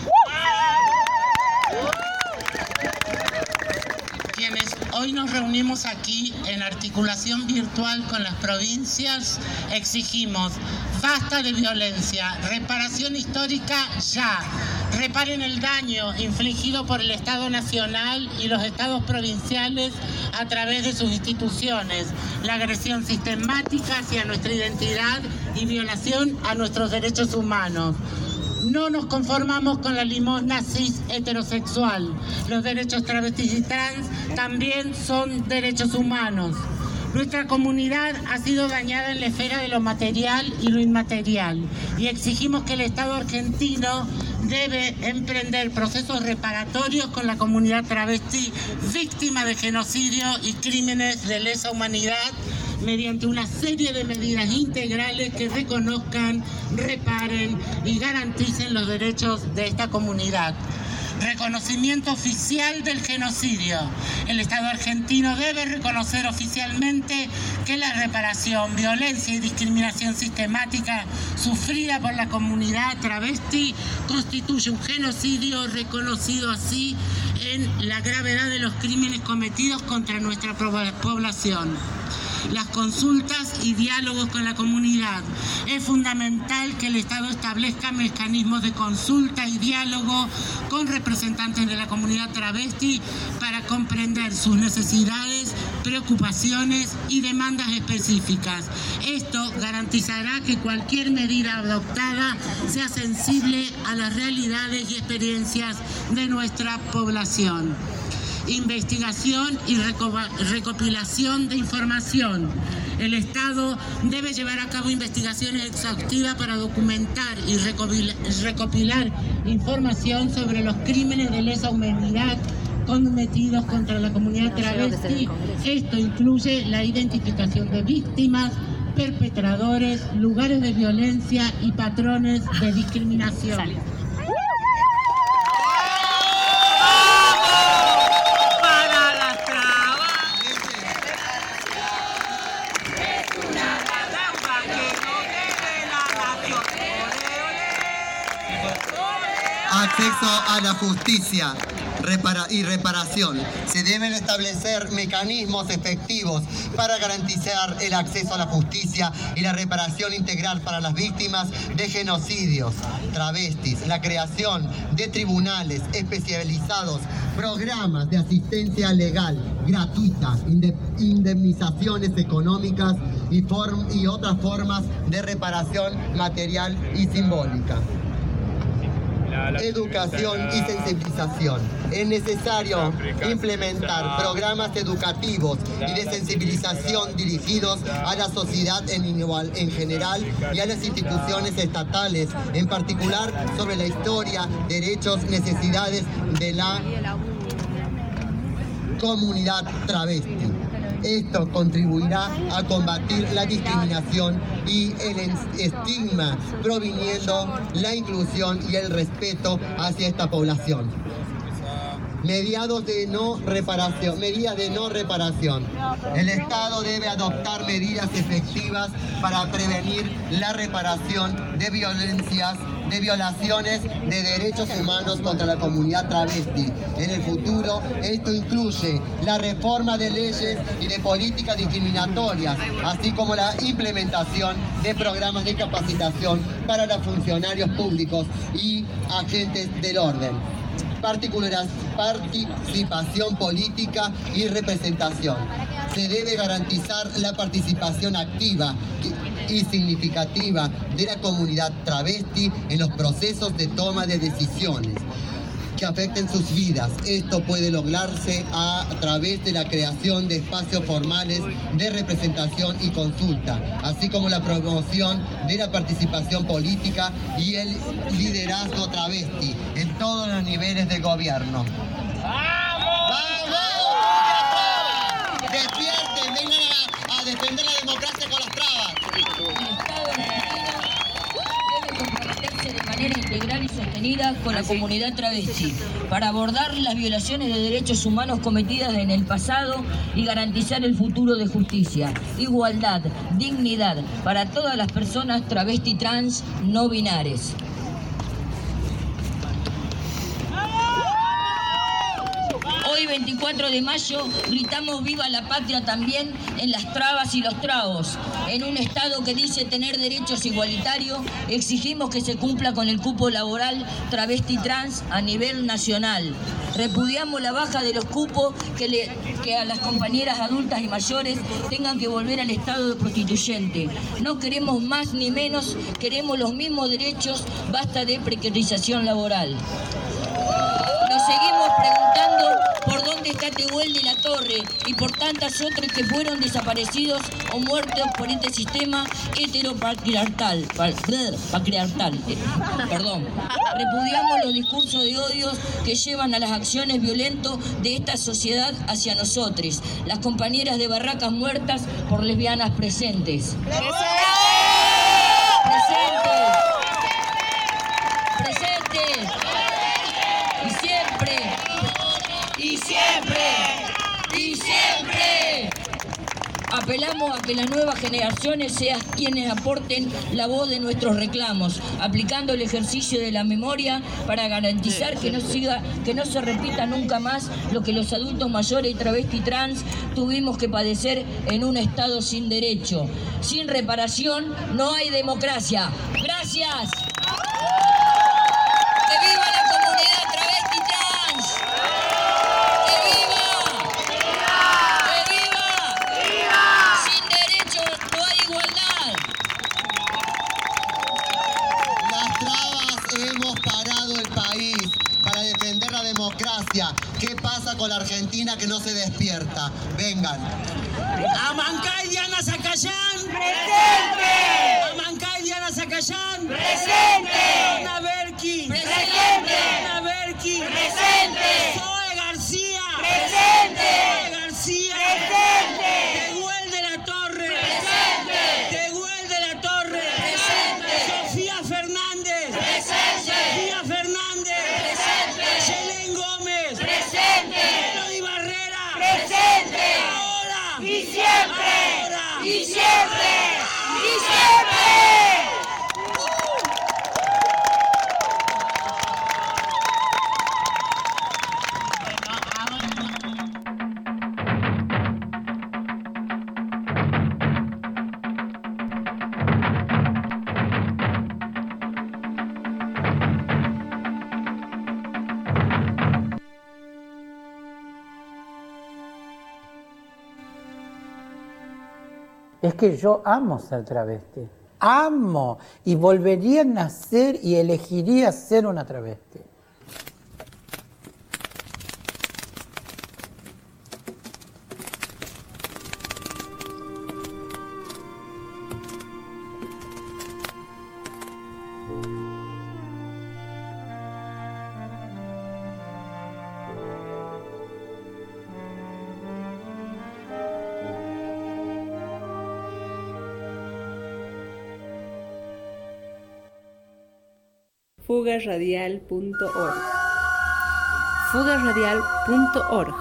Quienes hoy nos reunimos aquí en articulación virtual con las provincias, exigimos basta de violencia, reparación histórica ya. Reparen el daño infligido por el Estado Nacional y los Estados provinciales a través de sus instituciones, la agresión sistemática hacia nuestra identidad y violación a nuestros derechos humanos. No nos conformamos con la limosna cis heterosexual. Los derechos travestis y trans también son derechos humanos. Nuestra comunidad ha sido dañada en la esfera de lo material y lo inmaterial y exigimos que el Estado argentino debe emprender procesos reparatorios con la comunidad travesti víctima de genocidio y crímenes de lesa humanidad mediante una serie de medidas integrales que reconozcan, reparen y garanticen los derechos de esta comunidad. Reconocimiento oficial del genocidio. El Estado argentino debe reconocer oficialmente que la reparación, violencia y discriminación sistemática sufrida por la comunidad travesti constituye un genocidio reconocido así en la gravedad de los crímenes cometidos contra nuestra población. Las consultas y diálogos con la comunidad. Es fundamental que el Estado establezca mecanismos de consulta y diálogo con representantes de la comunidad travesti para comprender sus necesidades, preocupaciones y demandas específicas. Esto garantizará que cualquier medida adoptada sea sensible a las realidades y experiencias de nuestra población. Investigación y recopilación de información. El Estado debe llevar a cabo investigaciones exhaustivas para documentar y recopilar información sobre los crímenes de lesa humanidad cometidos contra la comunidad travesti. Esto incluye la identificación de víctimas, perpetradores, lugares de violencia y patrones de discriminación. Acceso a la justicia y reparación. Se deben establecer mecanismos efectivos para garantizar el acceso a la justicia y la reparación integral para las víctimas de genocidios travestis, la creación de tribunales especializados, programas de asistencia legal gratuita, indemnizaciones económicas y otras formas de reparación material y simbólica. Educación y sensibilización. Es necesario implementar programas educativos y de sensibilización dirigidos a la sociedad en general y a las instituciones estatales, en particular sobre la historia, derechos, necesidades de la comunidad travesti. Esto contribuirá a combatir la discriminación y el estigma, proviniendo la inclusión y el respeto hacia esta población. Medidas de no reparación. El Estado debe adoptar medidas efectivas para prevenir la reparación de violaciones de derechos humanos contra la comunidad travesti. En el futuro, esto incluye la reforma de leyes y de políticas discriminatorias, así como la implementación de programas de capacitación para los funcionarios públicos y agentes del orden. Participación política y representación. Se debe garantizar la participación activa y significativa de la comunidad travesti en los procesos de toma de decisiones que afecten sus vidas. Esto puede lograrse a través de la creación de espacios formales de representación y consulta, así como la promoción de la participación política y el liderazgo travesti en todos los niveles de gobierno. ¡Vamos! ¡Despierten! ¡Vengan a defender la democracia con las trabas! De manera integral y sostenida con la comunidad travesti para abordar las violaciones de derechos humanos cometidas en el pasado y garantizar el futuro de justicia, igualdad, dignidad para todas las personas travesti, trans, no binarias. Hoy, 24 de mayo, gritamos viva la patria también en las trabas y los trabos. En un Estado que dice tener derechos igualitarios, exigimos que se cumpla con el cupo laboral travesti trans a nivel nacional. Repudiamos la baja de los cupos que a las compañeras adultas y mayores tengan que volver al estado de prostituyente. No queremos más ni menos, queremos los mismos derechos, basta de precarización laboral. Nos seguimos preguntando por dónde está Tehuel de la Torre y por tantas otras que fueron desaparecidos o muertos por este sistema heteropatriarcal. Repudiamos los discursos de odio que llevan a las acciones violentas de esta sociedad hacia nosotros, las compañeras de Barracas Muertas por Lesbianas presentes. Presentes. Y siempre apelamos a que las nuevas generaciones sean quienes aporten la voz de nuestros reclamos, aplicando el ejercicio de la memoria para garantizar que no se repita nunca más lo que los adultos mayores y travesti trans tuvimos que padecer en un Estado sin derecho. Sin reparación no hay democracia. Gracias. ¡Que viva la comunidad travesti trans! ¡Que viva! ¡Que viva! Sin derechos no hay igualdad. Las trabas hemos parado el país para defender la democracia. ¿Qué pasa con la Argentina que no se despierta? Vengan. Amancay Diana Zacayán. ¡Presente! Amancay Diana Zacayán. ¡Presente! Ana Berki. ¡Presente! Ana Berki. ¡Presente! Zoe García. ¡Presente! Zoe García. ¡Presente! Tehuel de la Torre. ¡Presente! Tehuel de la Torre. ¡Presente! Sofía Fernández. ¡Presente! Sofía Fernández. ¡Presente! Yelén Gómez. ¡Presente! Melody Barrera. ¡Presente! Ahora. ¡Y siempre! Ahora. ¡Y siempre! ¡Y siempre! Es que yo amo ser travesti, amo, y volvería a nacer y elegiría ser una travesti. fugarradial.org. fugarradial.org.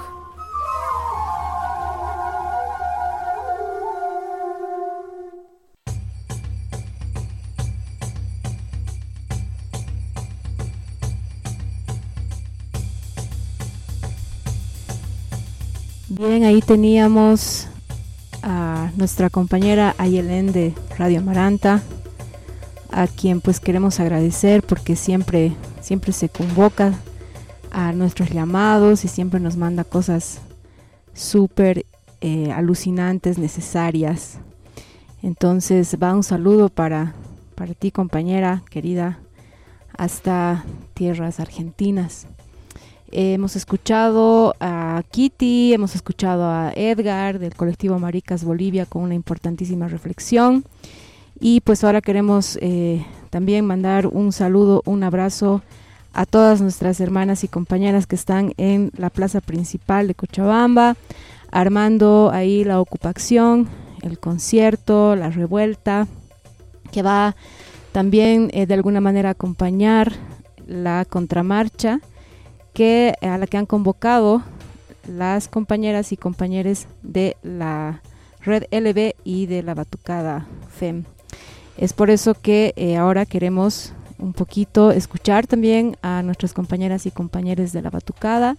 Bien, ahí teníamos a nuestra compañera Ayelén de Radio Amaranta, a quien pues queremos agradecer porque siempre se convoca a nuestros llamados y siempre nos manda cosas súper alucinantes, necesarias. Entonces va un saludo para ti, compañera querida, hasta tierras argentinas. Hemos escuchado a Kitty, hemos escuchado a Edgar del colectivo Maricas Bolivia con una importantísima reflexión, y pues ahora queremos también mandar un saludo, un abrazo a todas nuestras hermanas y compañeras que están en la plaza principal de Cochabamba, armando ahí la ocupación, el concierto, la revuelta, que va también de alguna manera a acompañar la contramarcha a la que han convocado las compañeras y compañeros de la Red LB y de la Batucada FEM. Es por eso que ahora queremos un poquito escuchar también a nuestras compañeras y compañeros de la Batucada,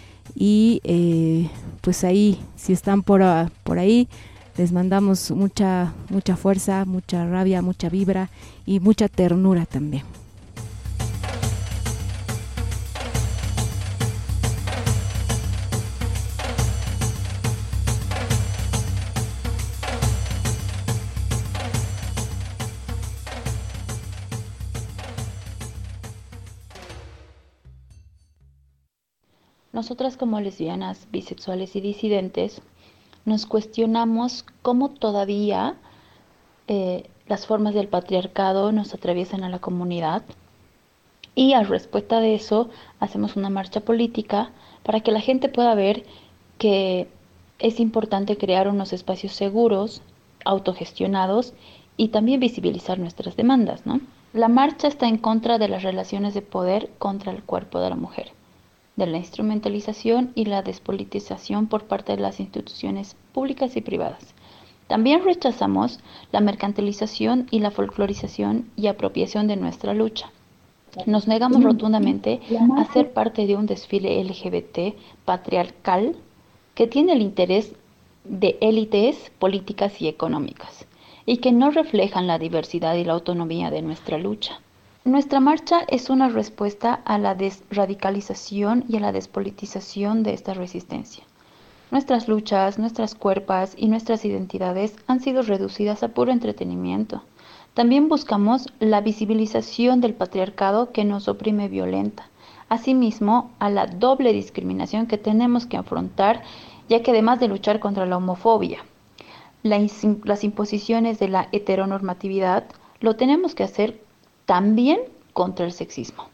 y pues ahí, si están por ahí, les mandamos mucha fuerza, mucha rabia, mucha vibra y mucha ternura también. Nosotras como lesbianas, bisexuales y disidentes nos cuestionamos cómo todavía las formas del patriarcado nos atraviesan a la comunidad, y a respuesta de eso hacemos una marcha política para que la gente pueda ver que es importante crear unos espacios seguros, autogestionados, y también visibilizar nuestras demandas, ¿no? La marcha está en contra de las relaciones de poder contra el cuerpo de la mujer, de la instrumentalización y la despolitización por parte de las instituciones públicas y privadas. También rechazamos la mercantilización y la folclorización y apropiación de nuestra lucha. Nos negamos rotundamente a ser parte de un desfile LGBT patriarcal que tiene el interés de élites políticas y económicas y que no reflejan la diversidad y la autonomía de nuestra lucha. Nuestra marcha es una respuesta a la desradicalización y a la despolitización de esta resistencia. Nuestras luchas, nuestras cuerpas y nuestras identidades han sido reducidas a puro entretenimiento. También buscamos la visibilización del patriarcado que nos oprime y violenta. Asimismo, a la doble discriminación que tenemos que afrontar, ya que además de luchar contra la homofobia, las imposiciones de la heteronormatividad, lo tenemos que hacer también contra el sexismo.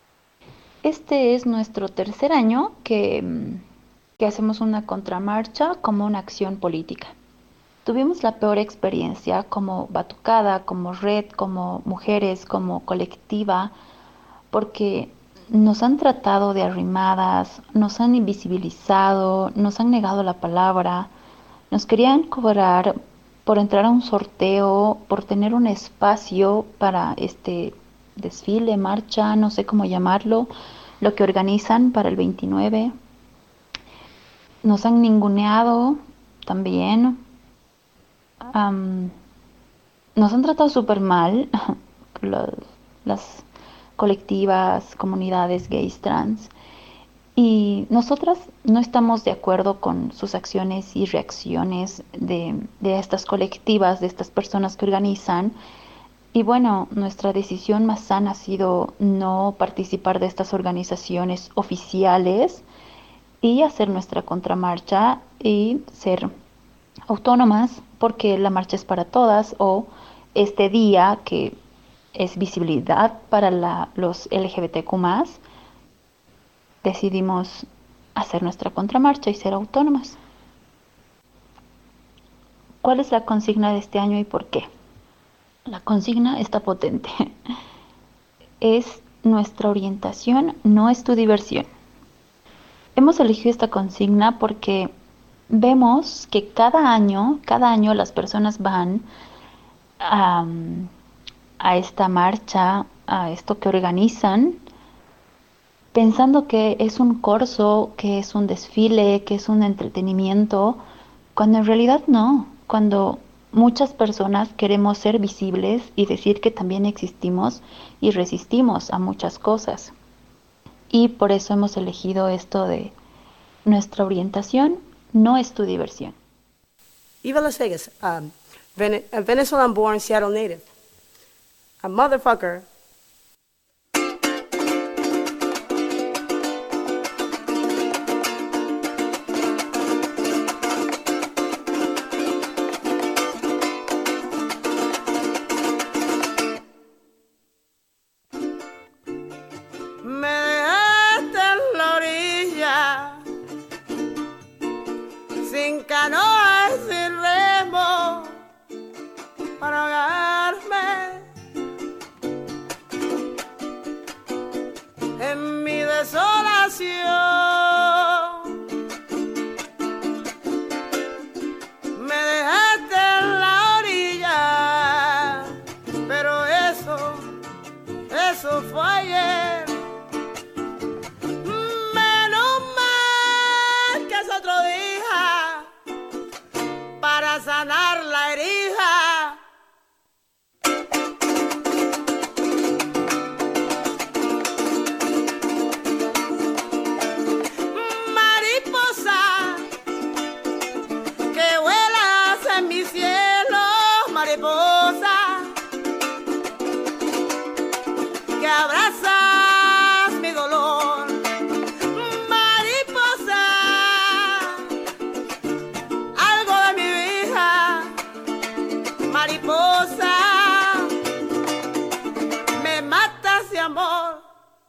Este es nuestro tercer año que hacemos una contramarcha como una acción política. Tuvimos la peor experiencia como batucada, como red, como mujeres, como colectiva, porque nos han tratado de arrimadas, nos han invisibilizado, nos han negado la palabra, nos querían cobrar por entrar a un sorteo, por tener un espacio para este desfile, marcha, no sé cómo llamarlo, lo que organizan para el 29. Nos han ninguneado también. Nos han tratado súper mal las colectivas, comunidades gays, trans. Y nosotras no estamos de acuerdo con sus acciones y reacciones de estas colectivas, de estas personas que organizan. Y bueno, nuestra decisión más sana ha sido no participar de estas organizaciones oficiales y hacer nuestra contramarcha y ser autónomas, porque la marcha es para todas, o este día que es visibilidad para los LGBTQ+, decidimos hacer nuestra contramarcha y ser autónomas. ¿Cuál es la consigna de este año y por qué? La consigna está potente. Es nuestra orientación, no es tu diversión. hemos elegido esta consigna porque vemos que cada año las personas van a esta marcha, a esto que organizan, pensando que es un corso, que es un desfile, que es un entretenimiento, cuando en realidad no, cuando muchas personas queremos ser visibles y decir que también existimos y resistimos a muchas cosas. Y por eso hemos elegido esto de nuestra orientación no es tu diversión. Eva Las Vegas, a Venezuelan-born Seattle native. A motherfucker. Me dejaste en la orilla, sin canoa y sin remo, para ahogarme en mi desolación. Me dejaste en la orilla, pero eso fue ayer. Menos mal que es otro día para sanar la herida. Mariposa, que vuelas en mi cielo, mariposa, que abrazas mi dolor. Mariposa, algo de mi vida. Mariposa, me matas de amor.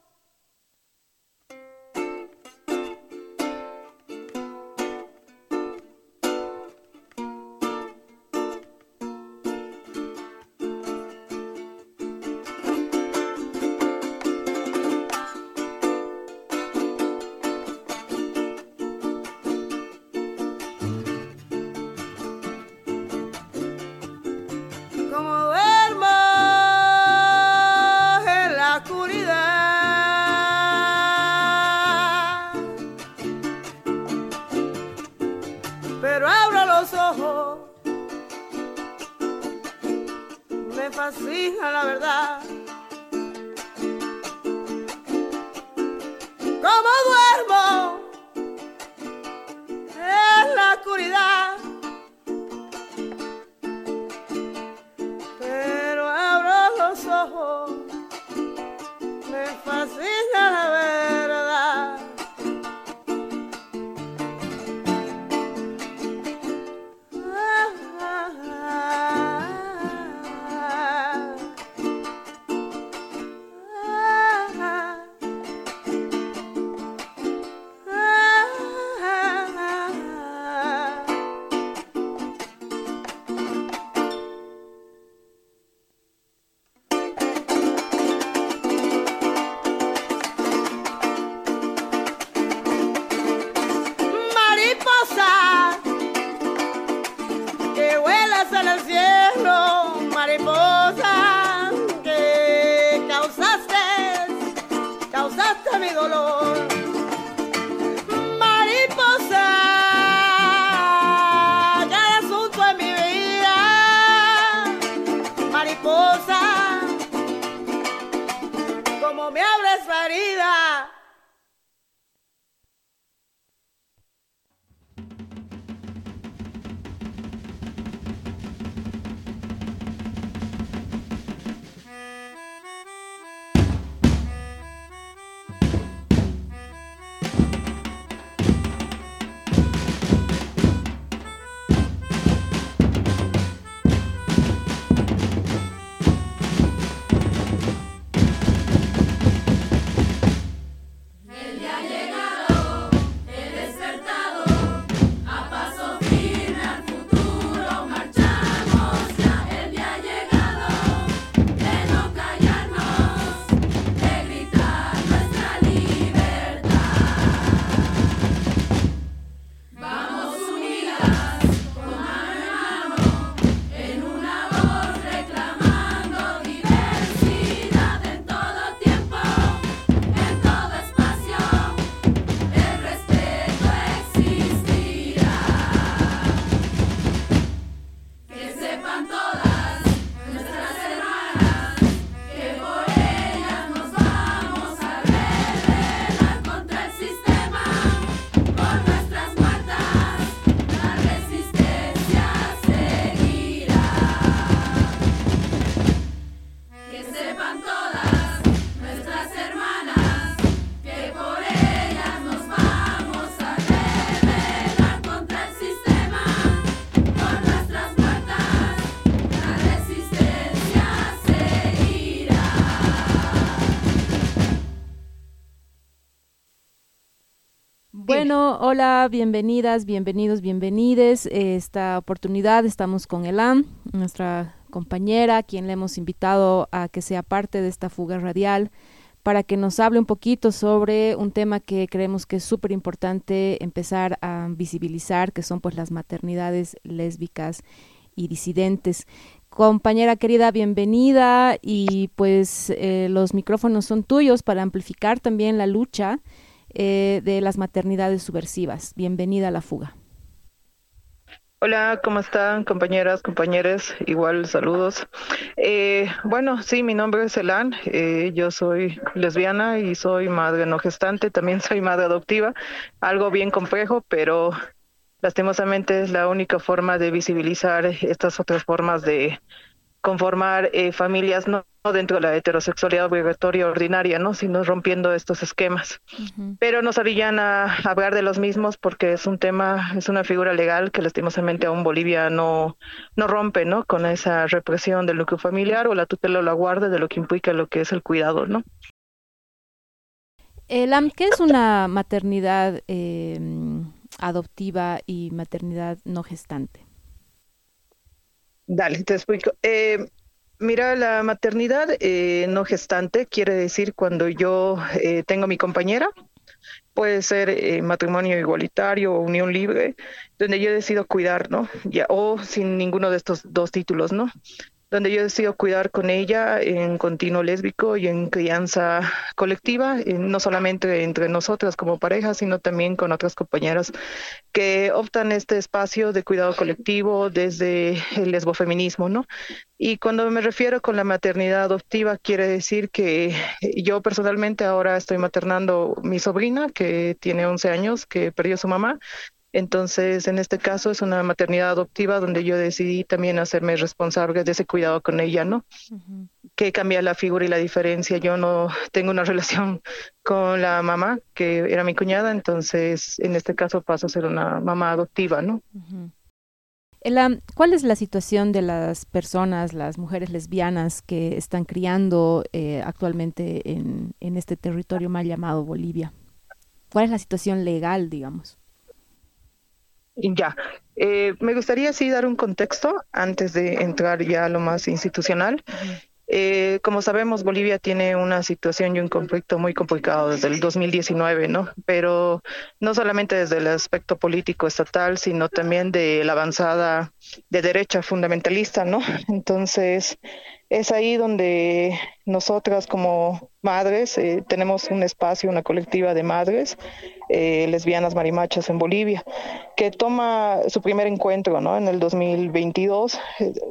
Como duermo en la oscuridad, pero abro los ojos, me fascina la verdad. Como duermo en la oscuridad, pero abro los ojos, me fascina la verdad. Mariposa, que vuelas en el cielo, mariposa, que causaste mi dolor. Mariposa, cada asunto en mi vida. Mariposa, como me abres la herida. Bueno, hola, bienvenidas, bienvenidos, bienvenides. Esta oportunidad estamos con Elam, nuestra compañera, a quien le hemos invitado a que sea parte de esta fuga radial para que nos hable un poquito sobre un tema que creemos que es súper importante empezar a visibilizar, que son pues las maternidades lésbicas y disidentes. Compañera querida, bienvenida, y pues los micrófonos son tuyos para amplificar también la lucha de las maternidades subversivas. Bienvenida a la fuga. Hola, ¿cómo están, compañeras, compañeros? Igual, saludos. Bueno, sí, mi nombre es Elan, yo soy lesbiana y soy madre no gestante, también soy madre adoptiva, algo bien complejo, pero lastimosamente es la única forma de visibilizar estas otras formas de conformar familias, no dentro de la heterosexualidad obligatoria ordinaria, ¿no? Sino rompiendo estos esquemas. Pero nos orillan a hablar de los mismos porque es un tema, es una figura legal que lastimosamente aún Bolivia no rompe, ¿no? Con esa represión del núcleo familiar o la tutela o la guarda de lo que implica lo que es el cuidado, ¿no? ¿Qué es una maternidad adoptiva y maternidad no gestante? Dale, te explico. Mira, la maternidad no gestante quiere decir cuando yo tengo mi compañera, puede ser matrimonio igualitario o unión libre, donde yo decido cuidar, ¿no? Ya, o sin ninguno de estos dos títulos, ¿no? Donde yo decido cuidar con ella en continuo lésbico y en crianza colectiva, no solamente entre nosotras como pareja, sino también con otras compañeras que optan este espacio de cuidado colectivo desde el lesbofeminismo, ¿no? Y cuando me refiero con la maternidad adoptiva, quiere decir que yo personalmente ahora estoy maternando mi sobrina, que tiene 11 años, que perdió a su mamá. Entonces, en este caso es una maternidad adoptiva donde yo decidí también hacerme responsable de ese cuidado con ella, ¿no? Que cambia la figura y la diferencia. Yo no tengo una relación con la mamá, que era mi cuñada, entonces en este caso paso a ser una mamá adoptiva, ¿no? ¿Cuál es la situación de las personas, las mujeres lesbianas que están criando actualmente en este territorio mal llamado Bolivia? ¿Cuál es la situación legal, digamos? Ya, me gustaría sí dar un contexto antes de entrar ya a lo más institucional. Como sabemos, Bolivia tiene una situación y un conflicto muy complicado desde el 2019, ¿no? Pero no solamente desde el aspecto político estatal, sino también de la avanzada de derecha fundamentalista, ¿no? Entonces, es ahí donde nosotras como madres tenemos un espacio, una colectiva de madres lesbianas marimachas en Bolivia, que toma su primer encuentro, ¿no? En el 2022,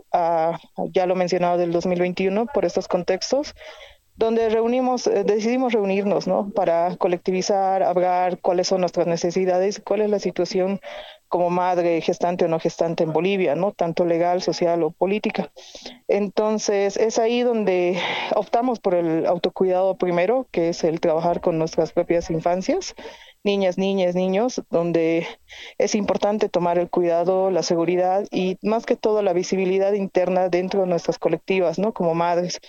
ya lo mencionaba del 2021, por estos contextos, donde decidimos reunirnos, ¿no? Para colectivizar, hablar cuáles son nuestras necesidades, cuál es la situación como madre, gestante o no gestante en Bolivia, ¿no? Tanto legal, social o política. Entonces, es ahí donde optamos por el autocuidado primero, que es el trabajar con nuestras propias infancias, niñas, niños, donde es importante tomar el cuidado, la seguridad y más que todo la visibilidad interna dentro de nuestras colectivas, ¿no? Como madres.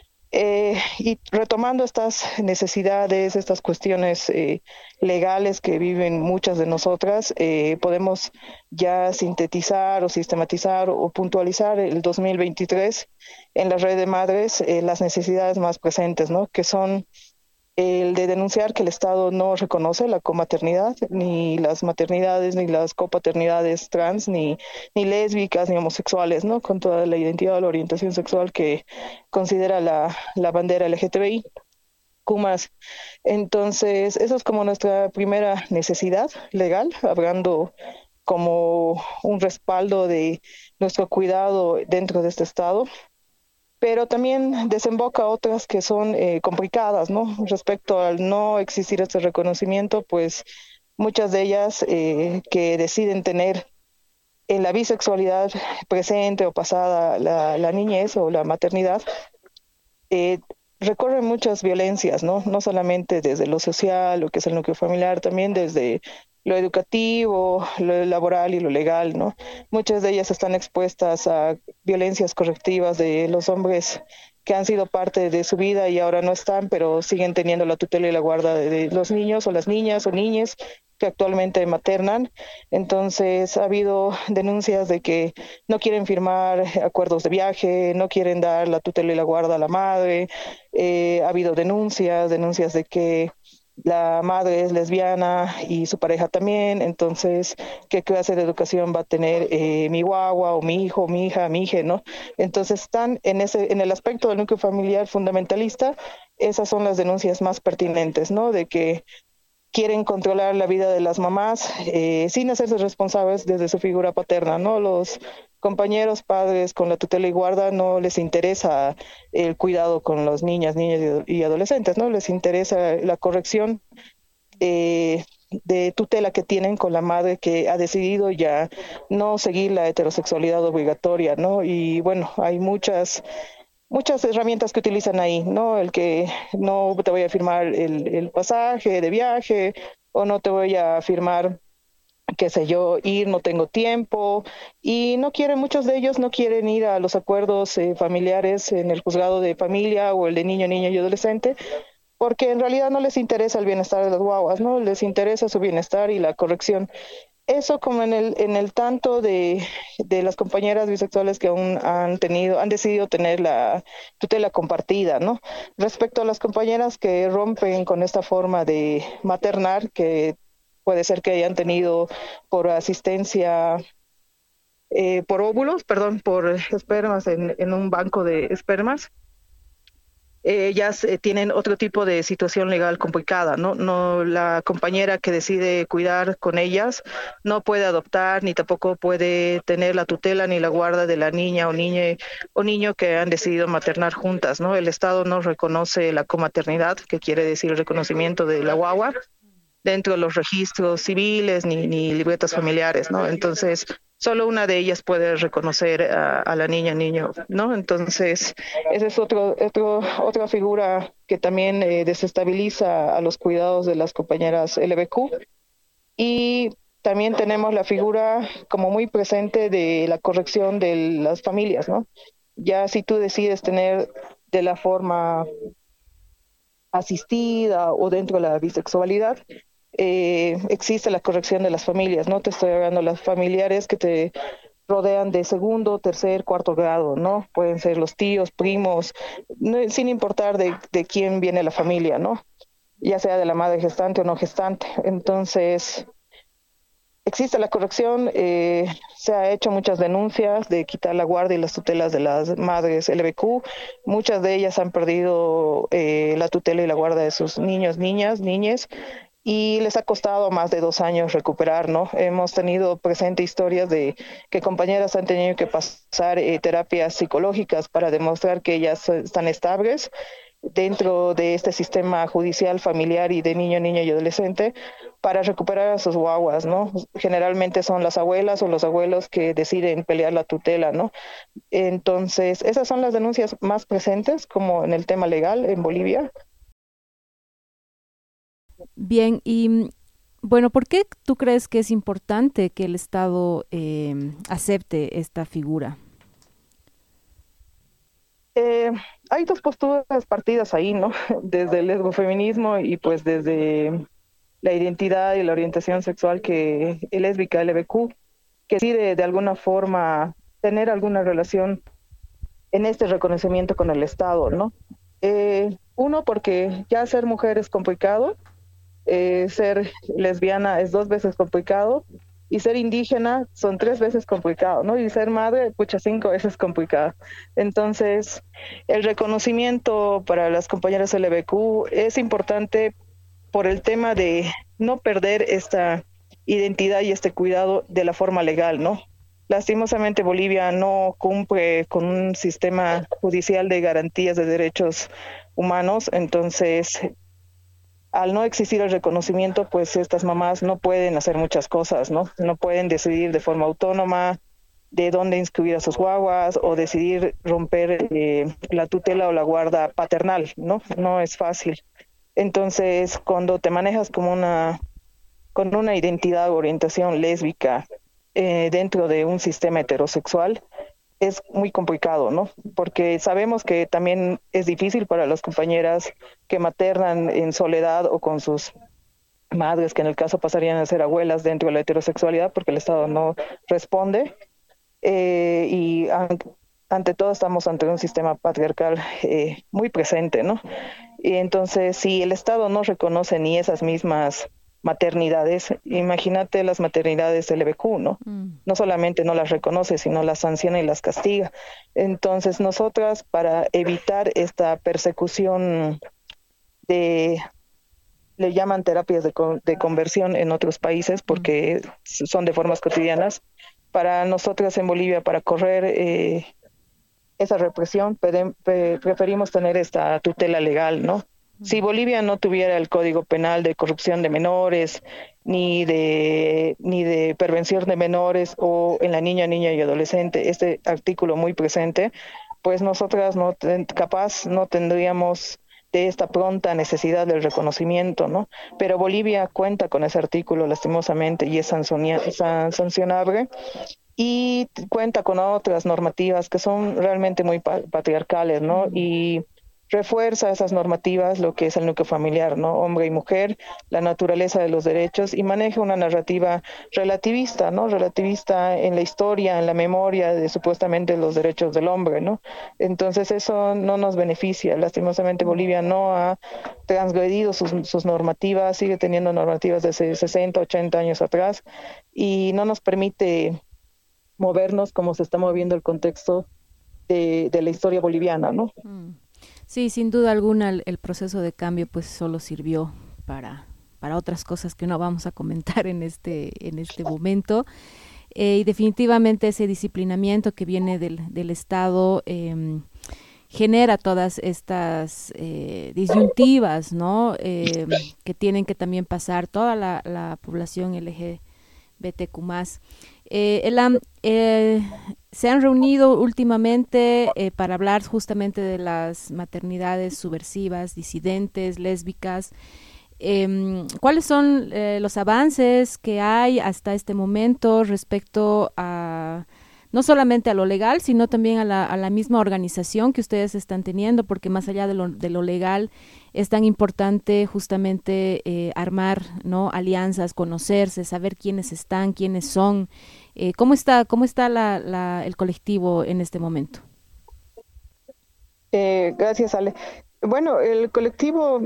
Y retomando estas necesidades, estas cuestiones legales que viven muchas de nosotras, podemos ya sintetizar o sistematizar o puntualizar el 2023 en la red de madres las necesidades más presentes, ¿no? Que son el de denunciar que el Estado no reconoce la comaternidad, ni las maternidades, ni las copaternidades trans, ni lésbicas, ni homosexuales, ¿no? Con toda la identidad o la orientación sexual que considera la bandera LGTBI. Cumas. Entonces, eso es como nuestra primera necesidad legal, hablando como un respaldo de nuestro cuidado dentro de este Estado. Pero también desemboca otras que son complicadas, ¿no? Respecto al no existir este reconocimiento, pues muchas de ellas que deciden tener en la bisexualidad presente o pasada la niñez o la maternidad, recorren muchas violencias, ¿no? No solamente desde lo social, lo que es el núcleo familiar, también desde lo educativo, lo laboral y lo legal, ¿no? Muchas de ellas están expuestas a violencias correctivas de los hombres que han sido parte de su vida y ahora no están, pero siguen teniendo la tutela y la guarda de los niños o las niñas o niñes que actualmente maternan. Entonces ha habido denuncias de que no quieren firmar acuerdos de viaje, no quieren dar la tutela y la guarda a la madre. Ha habido denuncias de que la madre es lesbiana y su pareja también, entonces, ¿qué clase de educación va a tener mi guagua o mi hijo, mi hija, mi hija, ¿no? Entonces están en el aspecto del núcleo familiar fundamentalista, esas son las denuncias más pertinentes, ¿no? De que quieren controlar la vida de las mamás sin hacerse responsables desde su figura paterna, ¿no? Los compañeros padres con la tutela y guarda no les interesa el cuidado con los niñas y adolescentes, ¿no? Les interesa la corrección de tutela que tienen con la madre que ha decidido ya no seguir la heterosexualidad obligatoria, ¿no? Y bueno, hay muchas herramientas que utilizan ahí, ¿no? El que no te voy a firmar el pasaje de viaje o no te voy a firmar, qué sé yo, no tengo tiempo, y muchos de ellos no quieren ir a los acuerdos familiares en el juzgado de familia o el de niño, niña y adolescente, porque en realidad no les interesa el bienestar de las guaguas, ¿no? Les interesa su bienestar y la corrección. Eso como en el tanto de las compañeras bisexuales que aún han decidido tener la tutela compartida, ¿no? Respecto a las compañeras que rompen con esta forma de maternar, que puede ser que hayan tenido por asistencia, por óvulos, por espermas en un banco de espermas, ellas tienen otro tipo de situación legal complicada, ¿no? No, la compañera que decide cuidar con ellas no puede adoptar ni tampoco puede tener la tutela ni la guarda de la niña o niño que han decidido maternar juntas, ¿no? El Estado no reconoce la comaternidad, que quiere decir el reconocimiento de la guagua dentro de los registros civiles ni libretas familiares, ¿no? Entonces, solo una de ellas puede reconocer a la niña, niño, ¿no? Entonces, esa es otra figura que también desestabiliza a los cuidados de las compañeras LBQ. Y también tenemos la figura como muy presente de la corrección de las familias, ¿no? Ya si tú decides tener de la forma asistida o dentro de la bisexualidad, existe la corrección de las familias, ¿no? Te estoy hablando de las familiares que te rodean de segundo, tercer, cuarto grado, ¿no? Pueden ser los tíos, primos, sin importar de quién viene la familia, ¿no? Ya sea de la madre gestante o no gestante. Entonces, existe la corrección, se ha hecho muchas denuncias de quitar la guardia y las tutelas de las madres LBQ. Muchas de ellas han perdido la tutela y la guarda de sus niños, niñes, y les ha costado más de 2 años recuperar, ¿no? Hemos tenido presente historias de que compañeras han tenido que pasar terapias psicológicas para demostrar que ellas están estables dentro de este sistema judicial familiar y de niño, niña y adolescente para recuperar a sus guaguas, ¿no? Generalmente son las abuelas o los abuelos que deciden pelear la tutela, ¿no? Entonces, esas son las denuncias más presentes como en el tema legal en Bolivia. Bien, y bueno, ¿por qué tú crees que es importante que el Estado acepte esta figura? Hay dos posturas partidas ahí, ¿no? Desde el lesbofeminismo y pues desde la identidad y la orientación sexual que es lésbica, LBQ, que decide de alguna forma tener alguna relación en este reconocimiento con el Estado, ¿no? Uno, porque ya ser mujer es complicado, ser lesbiana es 2 veces complicado, y ser indígena son 3 veces complicado, ¿no? Y ser madre, 5 veces complicado. Entonces, el reconocimiento para las compañeras LBQ es importante por el tema de no perder esta identidad y este cuidado de la forma legal, ¿no? Lastimosamente Bolivia no cumple con un sistema judicial de garantías de derechos humanos, entonces al no existir el reconocimiento, pues estas mamás no pueden hacer muchas cosas, ¿no? No pueden decidir de forma autónoma de dónde inscribir a sus guaguas o decidir romper la tutela o la guarda paternal, ¿no? No es fácil. Entonces, cuando te manejas con una identidad o orientación lésbica dentro de un sistema heterosexual, es muy complicado, ¿no? Porque sabemos que también es difícil para las compañeras que maternan en soledad o con sus madres que en el caso pasarían a ser abuelas dentro de la heterosexualidad porque el Estado no responde. Ante todo estamos ante un sistema patriarcal muy presente, ¿no? Y entonces, si el Estado no reconoce ni esas mismas maternidades, imagínate las maternidades LGBTQ, ¿no? No solamente no las reconoce, sino las sanciona y las castiga. Entonces, nosotras, para evitar esta persecución le llaman terapias de conversión en otros países porque son de formas cotidianas, para nosotras en Bolivia, para correr esa represión, preferimos tener esta tutela legal, ¿no? Si Bolivia no tuviera el Código Penal de corrupción de menores, ni de prevención de menores, o en la niña y adolescente, este artículo muy presente, pues nosotras capaz no tendríamos de esta pronta necesidad del reconocimiento, ¿no? Pero Bolivia cuenta con ese artículo lastimosamente y es sancionable, y cuenta con otras normativas que son realmente muy patriarcales, ¿no? Y refuerza esas normativas, lo que es el núcleo familiar, ¿no? Hombre y mujer, la naturaleza de los derechos, y maneja una narrativa relativista, ¿no? Relativista en la historia, en la memoria de supuestamente los derechos del hombre, ¿no? Entonces eso no nos beneficia. Lastimosamente Bolivia no ha transgredido sus normativas, sigue teniendo normativas de 60, 80 años atrás, y no nos permite movernos como se está moviendo el contexto de la historia boliviana, ¿no? Sí, sin duda alguna el proceso de cambio pues solo sirvió para otras cosas que no vamos a comentar en este momento, y definitivamente ese disciplinamiento que viene del Estado genera todas estas disyuntivas, ¿no? Que tienen que también pasar toda la población LGBTQ+. Se han reunido últimamente para hablar justamente de las maternidades subversivas, disidentes, lésbicas. ¿Cuáles son los avances que hay hasta este momento respecto a no solamente a lo legal, sino también a la misma organización que ustedes están teniendo? Porque más allá de lo legal es tan importante justamente armar, ¿no?, alianzas, conocerse, saber quiénes están, quiénes son. ¿Cómo está el colectivo en este momento? Gracias, Ale. Bueno, el colectivo,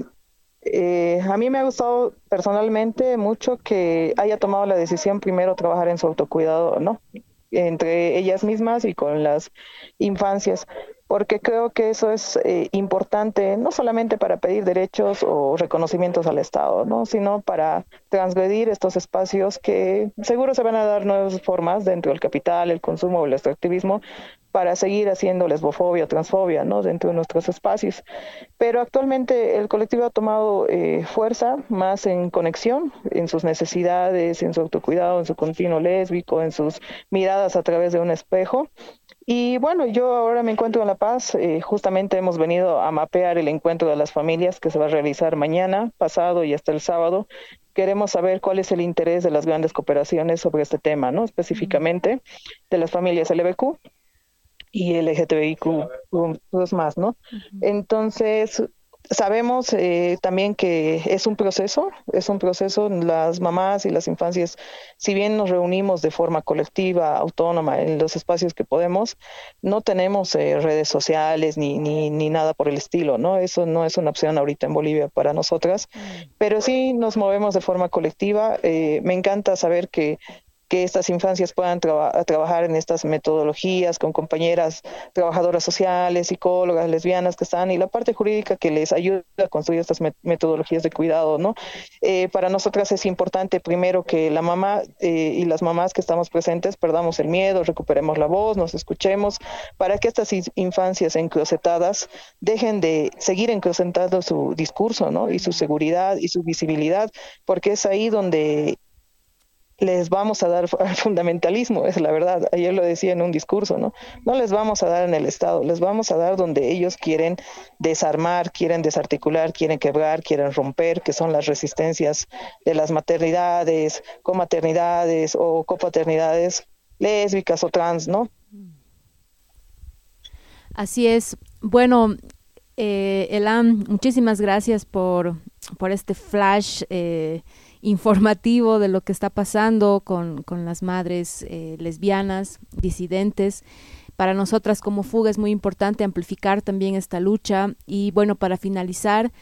a mí me ha gustado personalmente mucho que haya tomado la decisión primero trabajar en su autocuidado, ¿no?, entre ellas mismas y con las infancias, porque creo que eso es importante, no solamente para pedir derechos o reconocimientos al Estado, ¿no?, sino para transgredir estos espacios que seguro se van a dar nuevas formas dentro del capital, el consumo o el extractivismo, para seguir haciendo lesbofobia, transfobia, ¿no?, dentro de nuestros espacios. Pero actualmente el colectivo ha tomado fuerza más en conexión, en sus necesidades, en su autocuidado, en su continuo lésbico, en sus miradas a través de un espejo. Y bueno, yo ahora me encuentro en La Paz. Justamente hemos venido a mapear el encuentro de las familias que se va a realizar mañana, pasado y hasta el sábado. Queremos saber cuál es el interés de las grandes cooperaciones sobre este tema, ¿no?, específicamente de las familias LGBTQ y LGTBIQ más, ¿no? Entonces, sabemos también que es un proceso, las mamás y las infancias, si bien nos reunimos de forma colectiva, autónoma, en los espacios que podemos, no tenemos redes sociales ni nada por el estilo, ¿no? Eso no es una opción ahorita en Bolivia para nosotras, pero sí nos movemos de forma colectiva. Me encanta saber que estas infancias puedan trabajar en estas metodologías con compañeras trabajadoras sociales, psicólogas, lesbianas que están, y la parte jurídica que les ayuda a construir estas metodologías de cuidado, ¿no? Para nosotras es importante primero que la mamá y las mamás que estamos presentes perdamos el miedo, recuperemos la voz, nos escuchemos, para que estas infancias enclosetadas dejen de seguir enclosetando su discurso, ¿no?, y su seguridad y su visibilidad, porque es ahí donde les vamos a dar al fundamentalismo, es la verdad. Ayer lo decía en un discurso, ¿no? No les vamos a dar en el Estado, les vamos a dar donde ellos quieren desarmar, quieren desarticular, quieren quebrar, quieren romper, que son las resistencias de las maternidades, comaternidades o copaternidades lésbicas o trans, ¿no? Así es. Bueno, Elam, muchísimas gracias por este flash informativo de lo que está pasando con las madres lesbianas, disidentes. Para nosotras como Fuga es muy importante amplificar también esta lucha. Y bueno, para finalizar,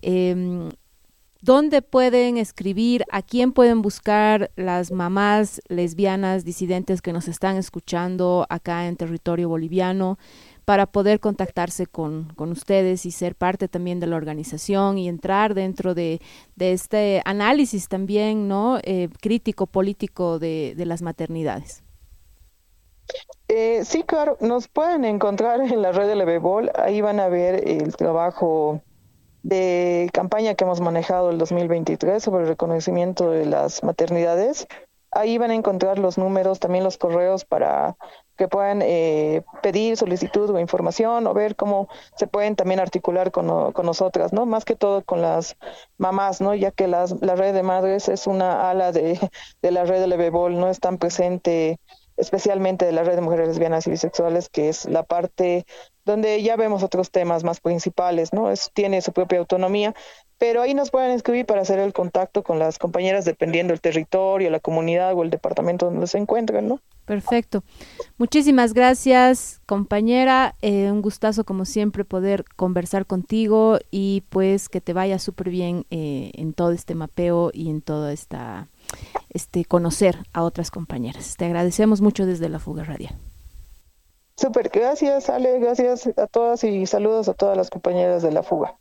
¿dónde pueden escribir? ¿A quién pueden buscar las mamás lesbianas disidentes que nos están escuchando acá en territorio boliviano para poder contactarse con ustedes y ser parte también de la organización y entrar dentro de este análisis también, ¿no? Crítico, político de las maternidades? Sí, claro, nos pueden encontrar en la red de Lebebol. Ahí van a ver el trabajo de campaña que hemos manejado el 2023 sobre el reconocimiento de las maternidades. Ahí van a encontrar los números, también los correos para que puedan pedir solicitud o información o ver cómo se pueden también articular con nosotras, ¿no? Más que todo con las mamás, ¿no? Ya que la red de madres es una ala de la red de Lebebol, no es tan presente especialmente de la red de mujeres lesbianas y bisexuales, que es la parte donde ya vemos otros temas más principales, ¿no? Tiene su propia autonomía, pero ahí nos pueden escribir para hacer el contacto con las compañeras dependiendo del territorio, la comunidad o el departamento donde se encuentren, ¿no? Perfecto. Muchísimas gracias, compañera. Un gustazo, como siempre, poder conversar contigo y pues que te vaya súper bien en todo este mapeo y en todo conocer a otras compañeras. Te agradecemos mucho desde la Fuga Radial. Súper, gracias Ale, gracias a todas y saludos a todas las compañeras de la Fuga.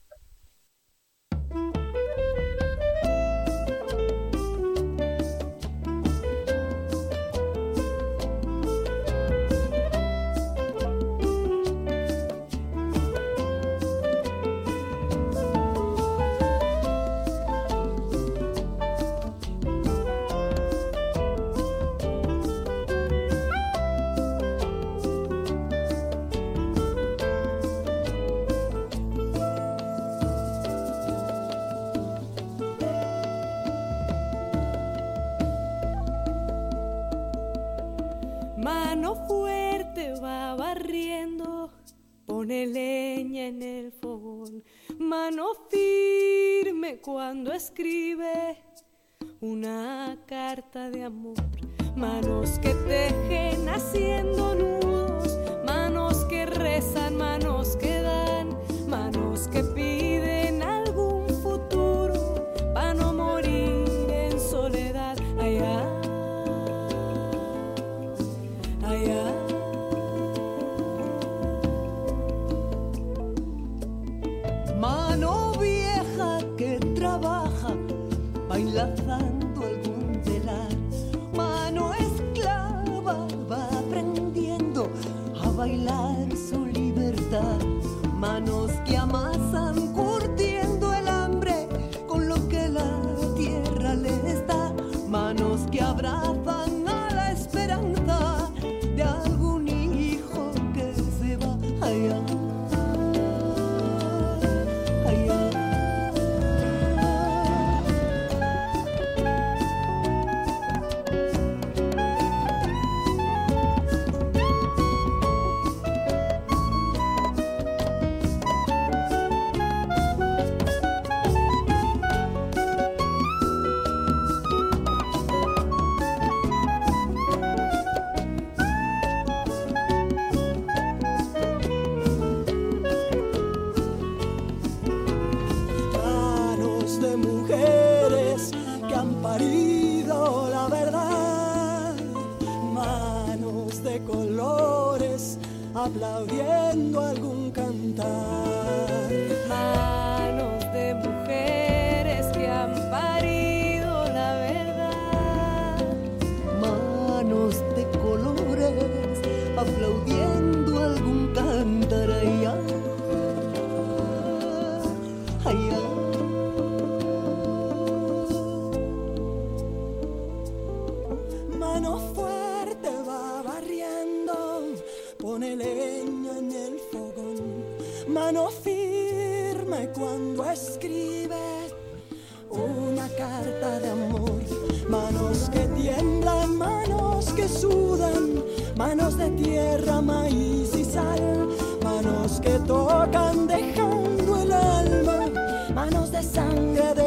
Mano fuerte va barriendo, pone leña en el fogón. Mano firme cuando escribe una carta de amor. Manos que tejen haciendo nudos, manos que rezan, manos que dan, manos que piden algún futuro para no morir en soledad. Allá. Mano vieja que trabaja, bailando algún telar. Mano esclava va aprendiendo a bailar su libertad. Manos que amasan curtiendo el hambre con lo que la tierra les da. Manos que abrazan a la esperanza de algún hijo que se va allá. Aplaudiendo algún cantar. Manos de mujeres que han parido la verdad. Manos de colores aplaudiendo algún cantar. Allá, allá. Mano fuerte va barriendo, pone leña en el fogón. Mano firme cuando escribe una carta de amor. Manos que tiemblan, manos que sudan, manos de tierra, maíz y sal. Manos que tocan dejando el alma, manos de sangre,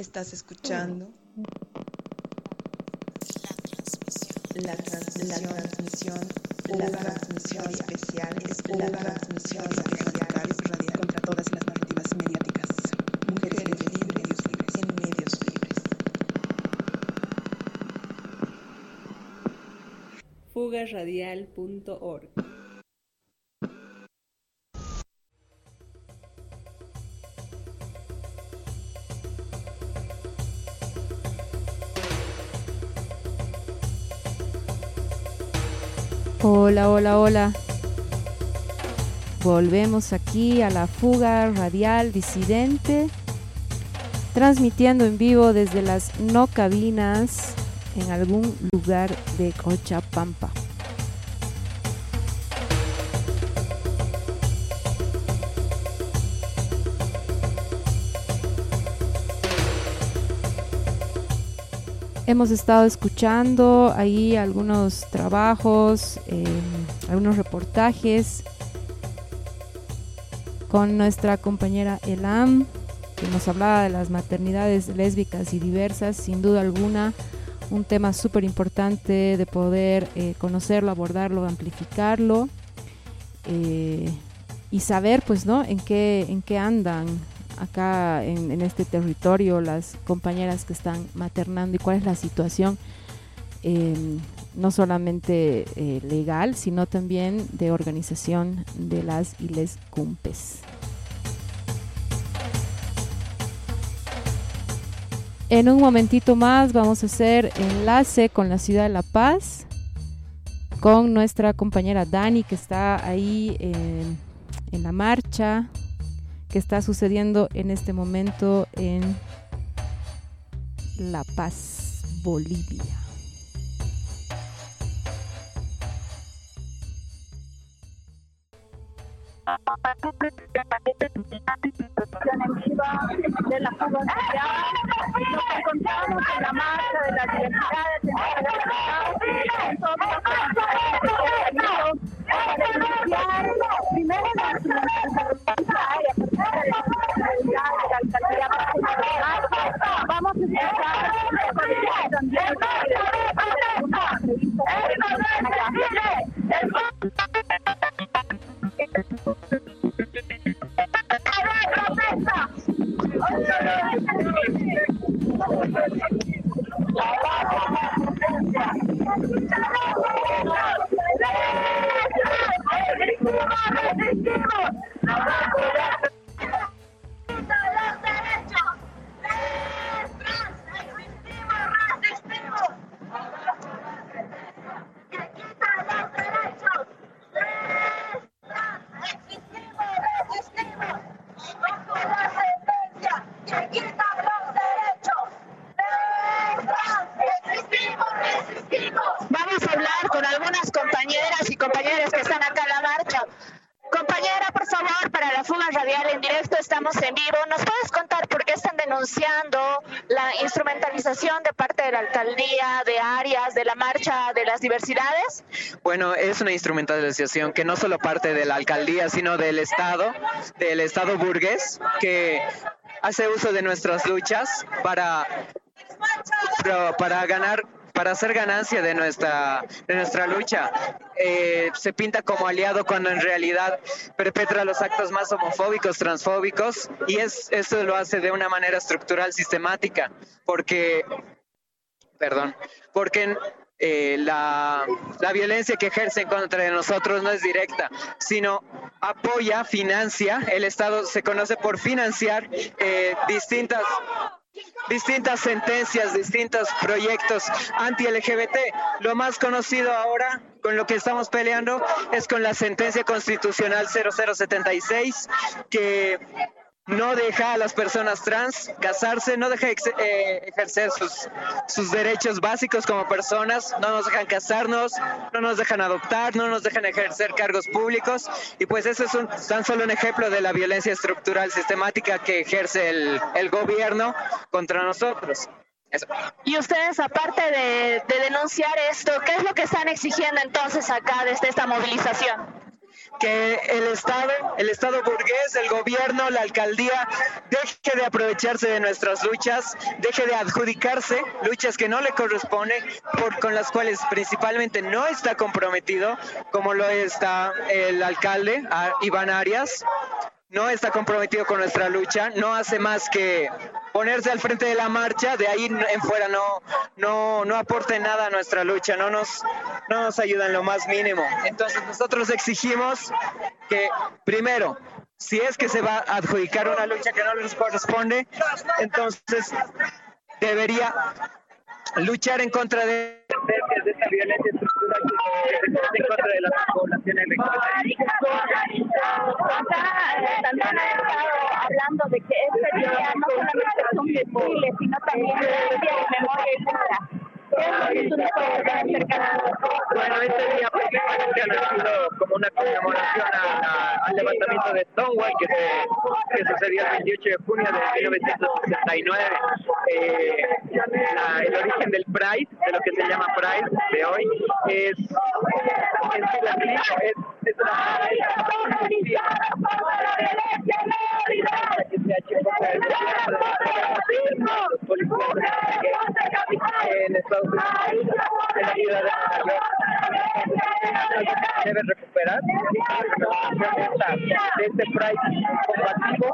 Estás escuchando la transmisión especial radial contra todas las narrativas mediáticas. Mujeres libres en medios libres. Fugarradial.org. Hola, hola, hola. Volvemos aquí a la Fuga Radial Disidente, transmitiendo en vivo desde las no cabinas en algún lugar de Cochabamba. Hemos estado escuchando ahí algunos trabajos, algunos reportajes con nuestra compañera Elam, que nos hablaba de las maternidades lésbicas y diversas. Sin duda alguna, un tema súper importante de poder conocerlo, abordarlo, amplificarlo y saber, pues, ¿no?, en qué andan acá en este territorio las compañeras que están maternando y cuál es la situación, no solamente legal, sino también de organización de las y les cumpes. En un momentito más vamos a hacer enlace con la ciudad de La Paz, con nuestra compañera Dani, que está ahí en la marcha que está sucediendo en este momento en La Paz, Bolivia. De la Fuga Radial, nos encontramos en la marcha de las diversidades en todos para denunciar primero la área de la alcaldía. Vamos a escuchar también vamos a hablar con algunas compañeras y compañeros que están acá en la marcha. Compañera, por favor, para la Fuga Radial en directo estamos en vivo. ¿Nos puedes contar por qué están denunciando la instrumentalización de parte de la alcaldía, de áreas, de la marcha de las diversidades? Bueno, es una instrumentalización que no solo parte de la alcaldía, sino del Estado burgués, que hace uso de nuestras luchas para ganar, para hacer ganancia de nuestra lucha. Se pinta como aliado cuando en realidad perpetra los actos más homofóbicos, transfóbicos, y esto lo hace de una manera estructural, sistemática, porque la violencia que ejercen contra nosotros no es directa, sino apoya, financia. El Estado se conoce por financiar distintas sentencias, distintos proyectos anti-LGBT. Lo más conocido ahora, con lo que estamos peleando, es con la sentencia constitucional 0076, que no deja a las personas trans casarse, no deja ejercer sus derechos básicos como personas, no nos dejan casarnos, no nos dejan adoptar, no nos dejan ejercer cargos públicos, y pues eso es tan solo un ejemplo de la violencia estructural sistemática que ejerce el gobierno contra nosotros. Eso. Y ustedes, aparte de denunciar esto, ¿qué es lo que están exigiendo entonces acá desde esta movilización? que el Estado burgués, el gobierno, la alcaldía, deje de aprovecharse de nuestras luchas, deje de adjudicarse luchas que no le corresponden, con las cuales principalmente no está comprometido, como lo está el alcalde, Iván Arias. No está comprometido con nuestra lucha, no hace más que ponerse al frente de la marcha, de ahí en fuera no aporta nada a nuestra lucha, no nos ayuda en lo más mínimo. Entonces nosotros exigimos que, primero, si es que se va a adjudicar una lucha que no les corresponde, entonces debería luchar en contra de esta violencia estructural en contra de la población LGBTI. También ha estado hablando de que este día no solamente es un desfile, sino también es un día de memoria y lucha. Bueno, este día prácticamente ha nacido como una conmemoración al levantamiento de Stonewall que sucedió el 28 de junio de 1969. El origen del Pride, de lo que se llama Pride de hoy, es la en Estados Unidos, en la ciudad de Nueva York, debe recuperar de este Pride combativo,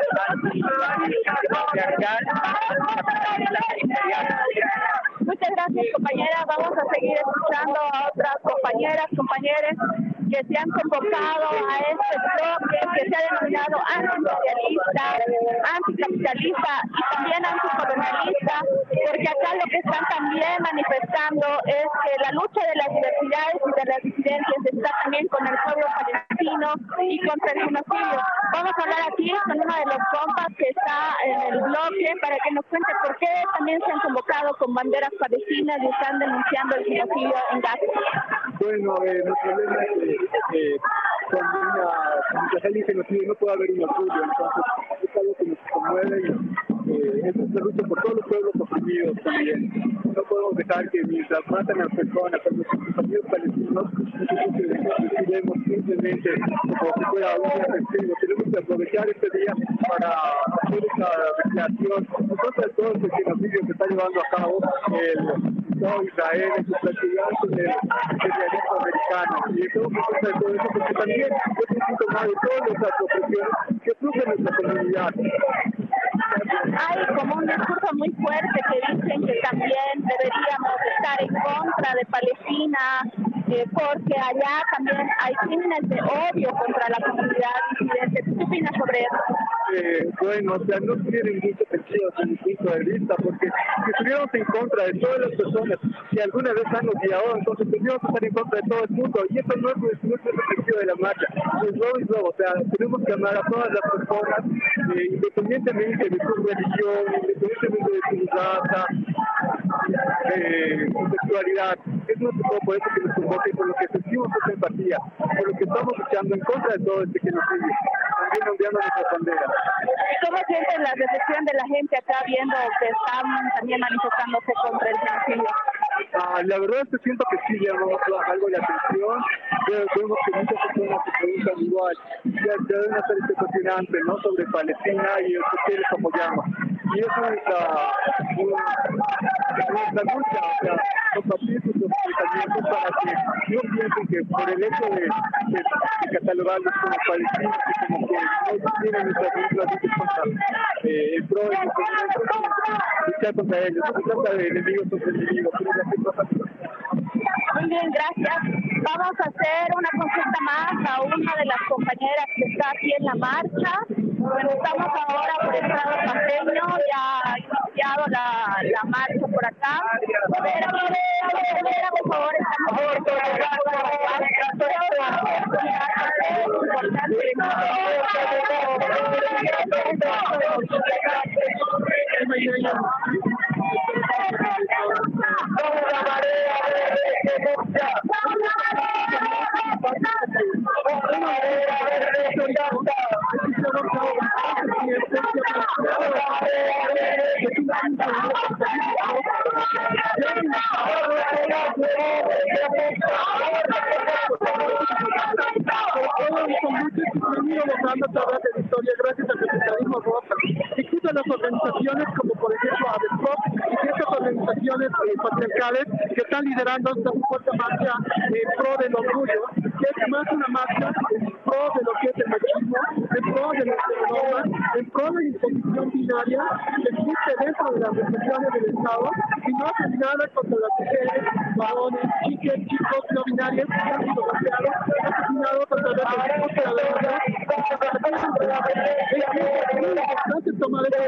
Muchas gracias, compañera. Vamos a seguir escuchando a otras compañeras, compañeros que se han convocado a este bloque que se ha denominado antiimperialista, anticapitalista y también anticolonialista, porque acá lo que están también manifestando es que la lucha de las diversidades y de las disidencias está también con el pueblo palestino y contra el genocidio. Vamos a hablar aquí con uno de los compas que está en el bloque para que nos cuente por qué también se han convocado con banderas palestinas y están denunciando el genocidio en Gaza. Bueno, nuestro problema es que cuando se dice genocidio no puede haber un orgullo, entonces es algo que nos conmueve y es una lucha por todos los pueblos oprimidos también. No podemos dejar que mientras matan a personas, a nuestros compañeros palestinos, nosotros decidimos simplemente como si fuera un día festivo. Tenemos que aprovechar este día para hacer esta recreación en contra de todo el genocidio que está llevando a cabo el Estado de Israel en su práctica del imperialismo americano. Y estamos en contra de todo eso porque también es un síntoma de todas las opresiones que sufre nuestra comunidad. Hay como un discurso muy fuerte que dicen que también deberíamos estar en contra de Palestina, porque allá también hay crímenes de odio contra la comunidad disidente. ¿Qué opinas sobre eso? Bueno, o sea, no tienen mucho sentido desde mi punto de vista, porque si estuviéramos en contra de todas las personas que alguna vez han odiado, entonces tendríamos que estar en contra de todo el mundo, y eso no es el objetivo de la marcha. Es robo, o sea, tenemos que amar a todas las personas, independientemente de su religión, independientemente de su raza, su sexualidad. Es nuestro por eso que nos convoca y por lo que sentimos esa empatía, por lo que estamos luchando en contra de todo este genocidio, también ondeando nuestras banderas. ¿Cómo sienten la recepción de la gente acá viendo que están también manifestándose contra el genocidio? La verdad es que siento que sí llamó algo la atención. Vemos que muchas personas se preguntan igual, ya deben hacer este cuestionante, ¿no?, sobre Palestina y por qué les apoyamos. Y eso es nuestra lucha, o sea, compartir sus pensamientos para que no piensen que por el hecho de catalogarlos como palestinos y como que no tienen nuestras luchas contra el PRO y luchar contra ellos. No se trata de enemigos contra enemigos, sino de hacer cosas. Muy bien, gracias. Vamos a hacer una consulta más a una de las compañeras que está aquí en la marcha. Bueno, estamos ahora por el Estado Paseño, ya ha iniciado la marcha por acá. A ver, por favor, estamos por liderando esta fuerte marcha en pro del orgullo, que es más una marcha en pro de lo que es el machismo, en pro de las normas, en pro de la imposición binaria que existe dentro de las restricciones del Estado y no hace nada contra las mujeres, varones, chicas, chicos no binarios que han sido golpeados, asesinados a través de la verdad. Es muy importante tomar esta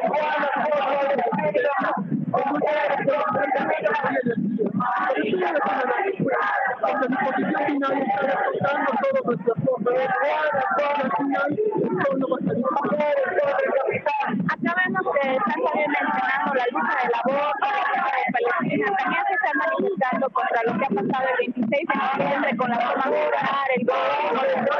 la disposición final está descontando todas nuestras formas. Al final, esto no va a salir. Acá vemos que están también mencionando la lucha del aborto, la lucha de Palestina. También se están manifestando contra lo que ha pasado el 26 de noviembre con la forma de orar, el gobierno,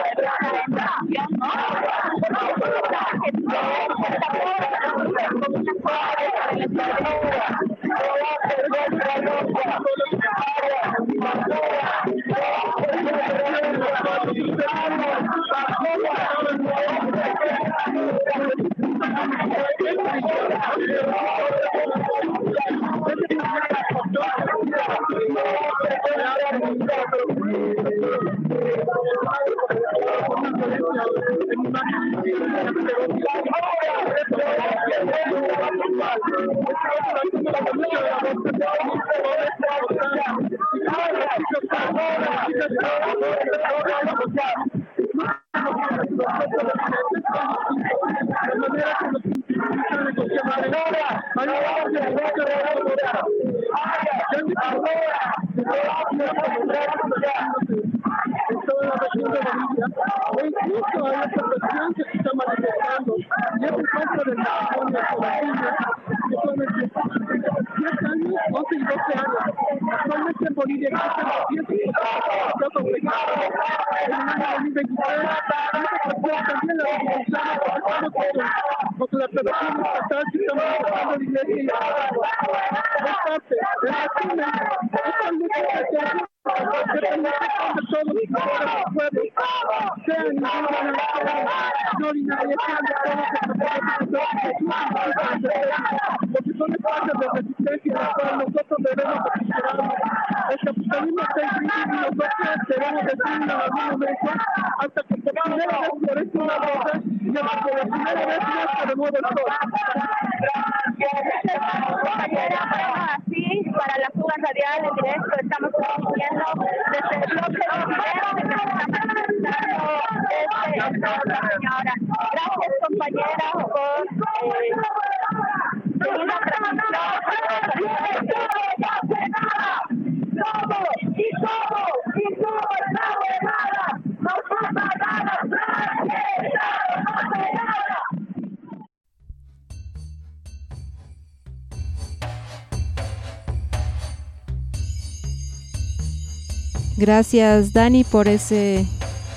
Gracias, Dani, por ese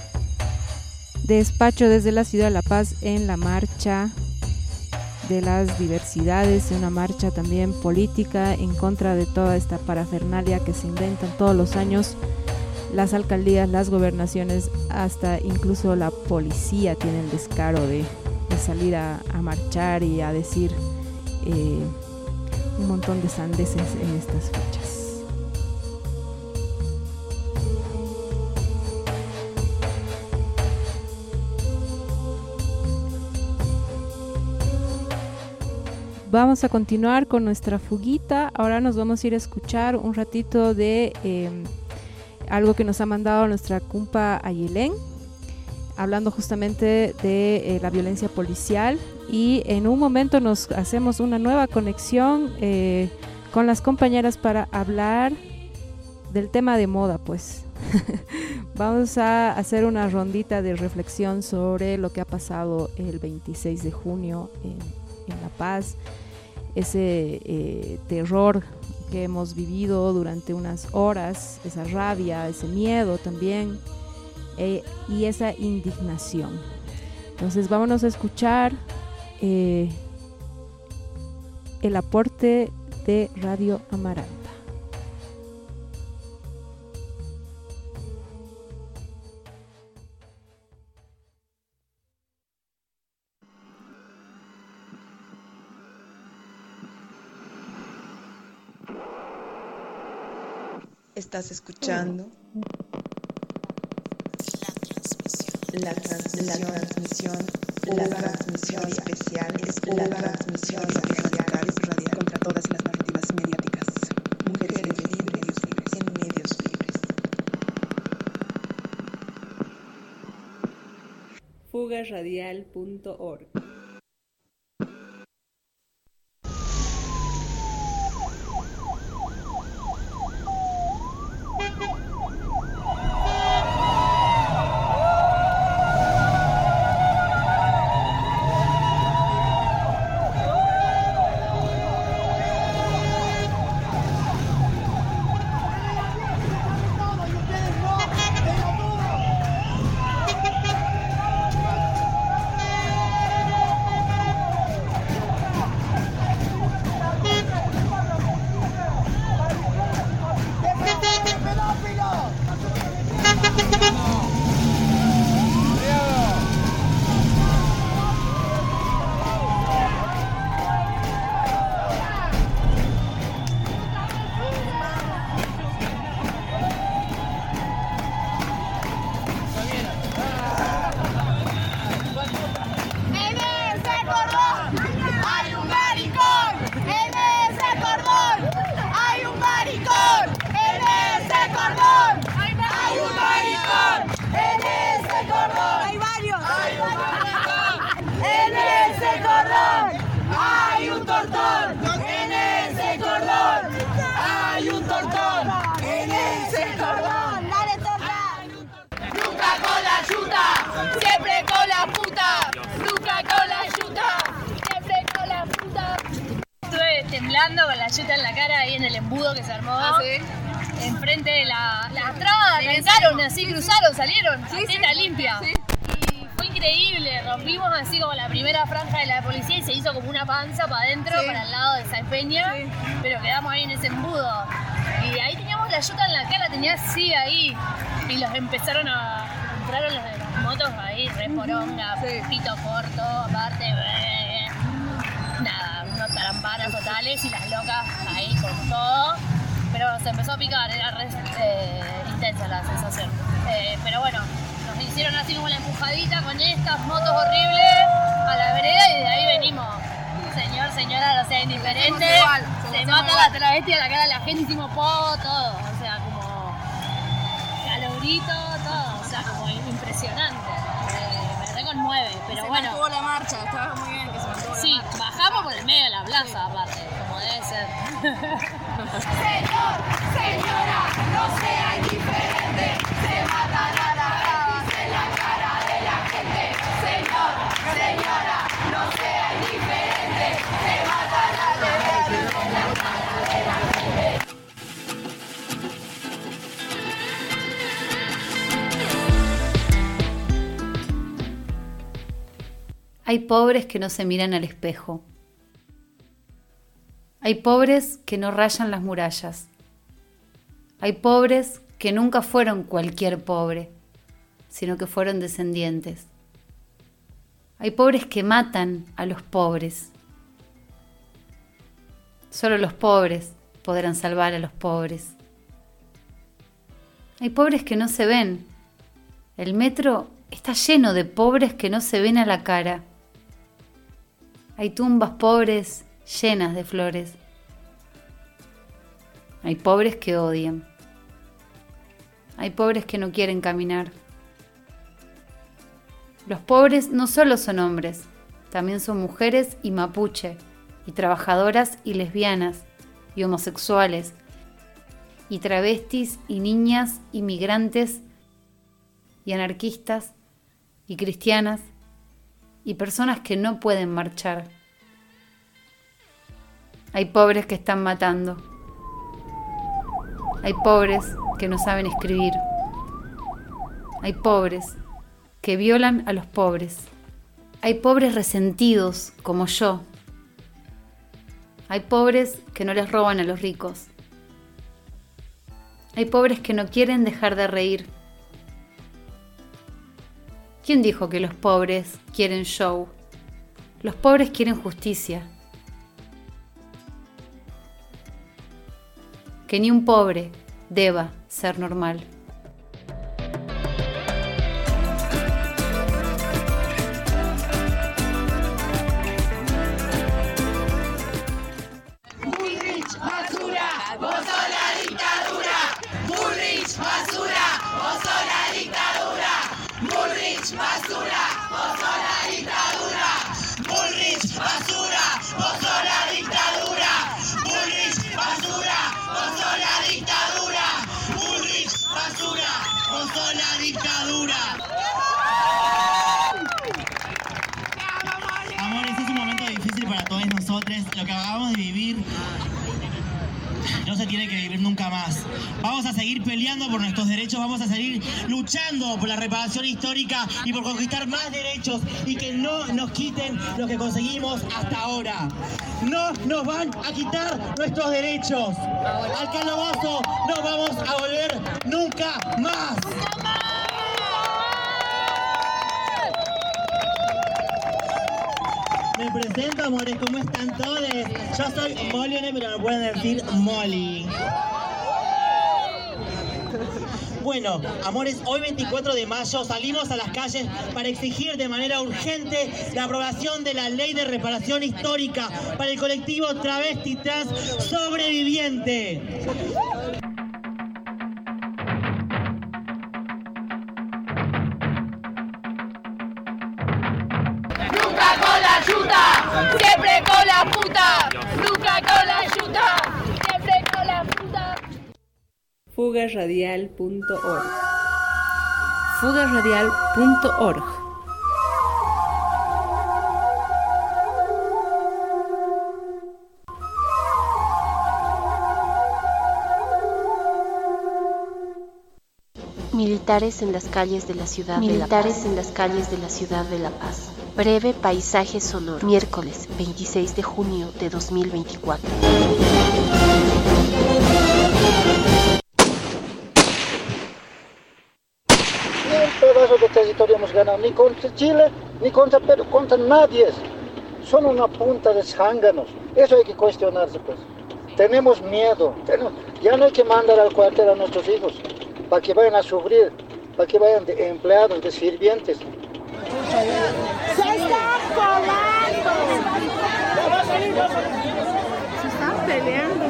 despacho desde la ciudad de La Paz en la marcha de las diversidades, una marcha también política en contra de toda esta parafernalia que se inventan todos los años las alcaldías, las gobernaciones, hasta incluso la policía tiene el descaro de salir a marchar y a decir un montón de sandeces en estas fechas. Vamos a continuar con nuestra fuguita. Ahora nos vamos a ir a escuchar un ratito de algo que nos ha mandado nuestra compa Ayelén, hablando justamente de la violencia policial, y en un momento nos hacemos una nueva conexión con las compañeras para hablar del tema de moda, pues. Vamos a hacer una rondita de reflexión sobre lo que ha pasado el 26 de junio en La Paz, ese terror que hemos vivido durante unas horas, esa rabia, ese miedo también, y esa indignación. Entonces vámonos a escuchar el aporte de Radio Amaranta. Estás escuchando la transmisión especial contra todas las narrativas mediáticas. Mujeres libres en medios libres. Fugarradial.org. Temblando con la yuta en la cara ahí en el embudo que se armó enfrente de la traba, pensaron así, cruzaron, salieron, teta limpia. Y fue increíble, rompimos así como la primera franja de la policía y se hizo como una panza para adentro, para el lado de Saipeña, pero quedamos ahí en ese embudo. Y ahí teníamos la yuta en la cara, tenía así ahí, y los entraron los de las motos ahí, re poronga, pito corto, aparte, nada, unos tarampanas totales y las locas ahí con todo, pero se empezó a picar, era re intensa la sensación. Pero bueno, nos hicieron así como la empujadita con estas motos horribles a la vereda y de ahí venimos. Señor, señora, no sea indiferente, se mata la travesti a la cara de la gente, hicimos todo, o sea, como calorito, todo, o sea, como impresionante. Me reconmueve, pero bueno. Se mantuvo la marcha, estaba muy bien que se mantuvo la marcha. Sí, bajamos por el medio de la plaza, aparte, como debe ser. Señor, señora, no sea indiferente, se matan a la travesti en la cara de la gente. Señor, señora, no sea indiferente, se matan a la travesti en la cara de la gente. Hay pobres que no se miran al espejo. Hay pobres que no rayan las murallas. Hay pobres que nunca fueron cualquier pobre, sino que fueron descendientes. Hay pobres que matan a los pobres. Solo los pobres podrán salvar a los pobres. Hay pobres que no se ven. El metro está lleno de pobres que no se ven a la cara. Hay tumbas pobres llenas de flores. Hay pobres que odian. Hay pobres que no quieren caminar. Los pobres no solo son hombres, también son mujeres y mapuche, y trabajadoras y lesbianas, y homosexuales, y travestis y niñas y migrantes, y anarquistas, y cristianas, y personas que no pueden marchar. Hay pobres que están matando. Hay pobres que no saben escribir. Hay pobres que violan a los pobres. Hay pobres resentidos, como yo. Hay pobres que no les roban a los ricos. Hay pobres que no quieren dejar de reír. ¿Quién dijo que los pobres quieren show? Los pobres quieren justicia. Que ni un pobre, deba ser normal. Bullrich, basura, vos sos la dictadura. Bullrich, basura, vos sos la dictadura. Bullrich, basura, vos sos la dictadura. Bullrich, basura, vos sos la dictadura. Bullrich, basura, vos sos la dictadura. Bullrich, basura, vos sos la dictadura. Amores, es un momento difícil para todos nosotros. Lo que acabamos de vivir no se tiene que vivir nunca más. Vamos a seguir peleando por nuestros derechos, vamos a seguir luchando por la reparación histórica y por conquistar más derechos y que no nos quiten lo que conseguimos hasta ahora. No nos van a quitar nuestros derechos. Al calabozo no vamos a volver nunca más. Me presento, amores, ¿cómo están todos? Yo soy Molly, pero me pueden decir Molly. Bueno, amores, hoy 24 de mayo salimos a las calles para exigir de manera urgente la aprobación de la Ley de Reparación Histórica para el colectivo travesti trans sobreviviente. Siempre con la puta, nunca con la yuta, siempre con la puta. Fugarradial.org. Fugarradial.org. Militares en las calles de la ciudad de La Paz. Militares en las calles de la ciudad de La Paz. Breve paisaje sonoro. Miércoles 26 de junio de 2024. Ni un pedazo de territorio hemos ganado, ni contra Chile, ni contra Perú, contra nadie. Son una punta de zánganos. Eso hay que cuestionarse, pues. Tenemos miedo. Ya no hay que mandar al cuartel a nuestros hijos para que vayan a sufrir, para que vayan de empleados, de sirvientes. ¡Se están colando! Se están peleando.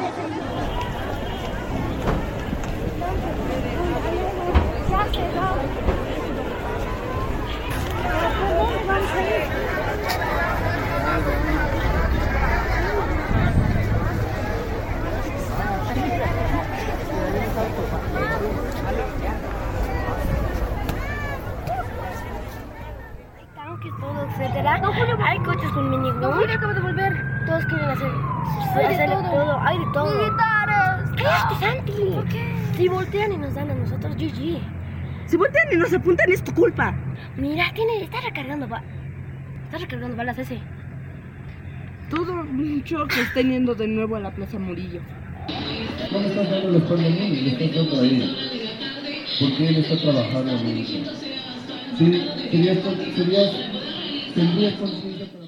Todo, etcétera. Hay coches con minibús. No, Julio acaba de volver. Todos quieren hacer todo. Hay de todo. Militares. ¡Cállate, Santi! ¿Por qué? Si voltean y nos dan a nosotros, GG. Si voltean y nos apuntan, es tu culpa. Mira, está recargando balas ese. Todo un choque está teniendo de nuevo a la Plaza Murillo. No me estás dando los perdones, le estás dando a él. Porque él está trabajando en eso. Sí, tendrías conciencia para...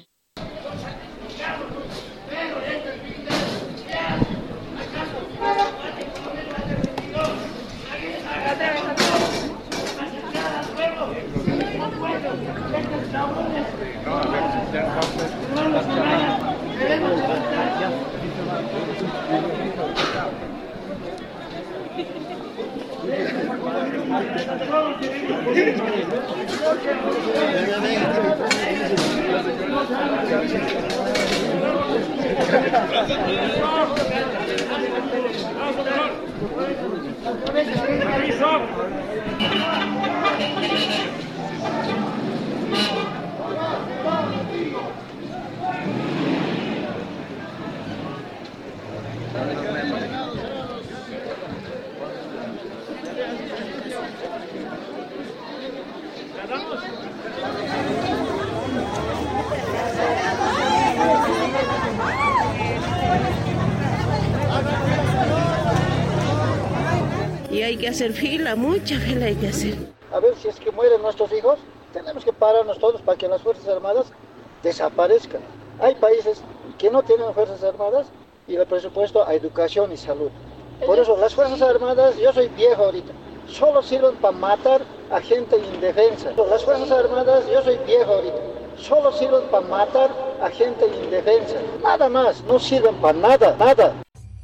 Y hay que hacer fila, mucha fila hay que hacer. A ver, si es que mueren nuestros hijos, tenemos que pararnos todos para que las Fuerzas Armadas desaparezcan. Hay países que no tienen Fuerzas Armadas y el presupuesto a educación y salud. Por eso las Fuerzas Armadas, yo soy viejo ahorita, solo sirven para matar a gente indefensa. Las Fuerzas Armadas, yo soy viejo ahorita, solo sirven para matar a gente indefensa. Nada más, no sirven para nada, nada.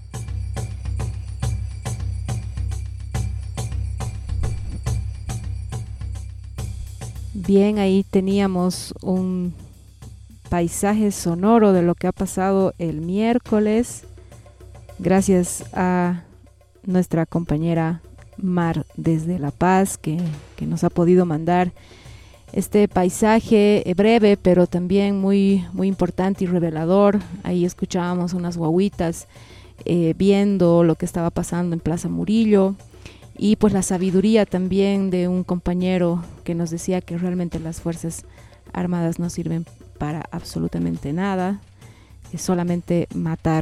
Bien, ahí teníamos un paisaje sonoro de lo que ha pasado el miércoles, gracias a nuestra compañera Mar desde La Paz, que nos ha podido mandar este paisaje breve, pero también muy, muy importante y revelador. Ahí escuchábamos unas guaguitas viendo lo que estaba pasando en Plaza Murillo, y pues la sabiduría también de un compañero que nos decía que realmente las Fuerzas Armadas no sirven para absolutamente nada, es solamente matar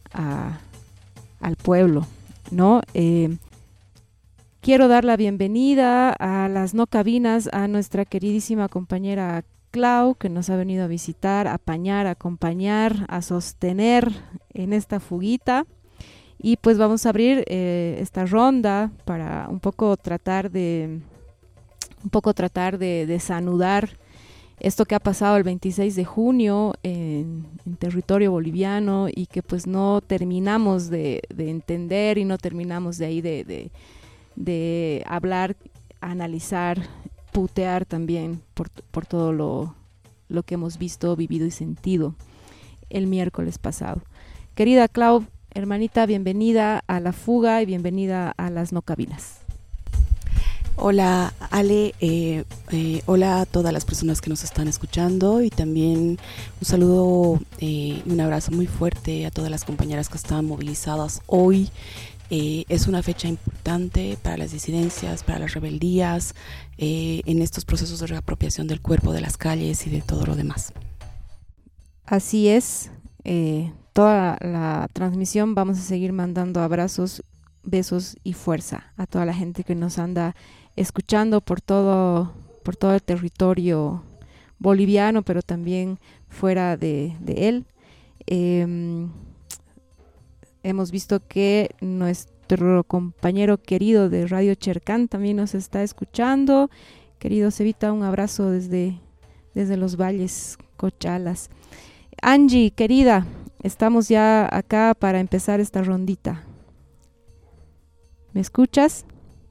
al pueblo, ¿no? Quiero dar la bienvenida a las no cabinas a nuestra queridísima compañera Clau, que nos ha venido a visitar, a apañar, a acompañar, a sostener en esta fuguita. Y pues vamos a abrir esta ronda para un poco tratar de desanudar esto que ha pasado el 26 de junio en territorio boliviano, y que pues no terminamos de entender, y no terminamos de ahí de hablar, analizar, putear también por todo lo que hemos visto, vivido y sentido el miércoles pasado. Querida Clau, hermanita, bienvenida a La Fuga y bienvenida a las no cabinas. Hola Ale, hola a todas las personas que nos están escuchando, y también un saludo y un abrazo muy fuerte a todas las compañeras que están movilizadas hoy. Es una fecha importante para las disidencias, para las rebeldías, en estos procesos de reapropiación del cuerpo, de las calles y de todo lo demás. Así es, toda la transmisión vamos a seguir mandando abrazos, besos y fuerza a toda la gente que nos anda escuchando por todo el territorio boliviano, pero también fuera de él. Hemos visto que nuestro compañero querido de Radio Chercán también nos está escuchando. Querido Cevita, un abrazo desde los valles Cochalas. Angie, querida, estamos ya acá para empezar esta rondita. ¿Me escuchas?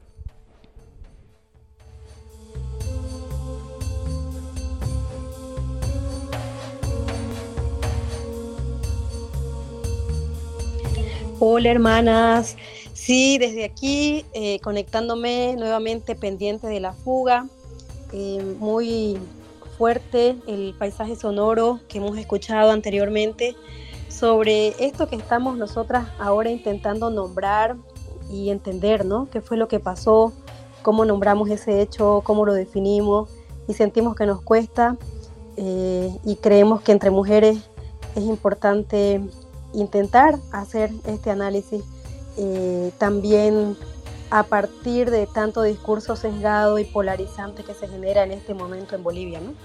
Hola hermanas, sí, desde aquí conectándome nuevamente pendiente de la fuga, muy fuerte el paisaje sonoro que hemos escuchado anteriormente sobre esto que estamos nosotras ahora intentando nombrar y entender, ¿no? ¿Qué fue lo que pasó? ¿Cómo nombramos ese hecho? ¿Cómo lo definimos? Y sentimos que nos cuesta y creemos que entre mujeres es importante intentar hacer este análisis también a partir de tanto discurso sesgado y polarizante que se genera en este momento en Bolivia, ¿no?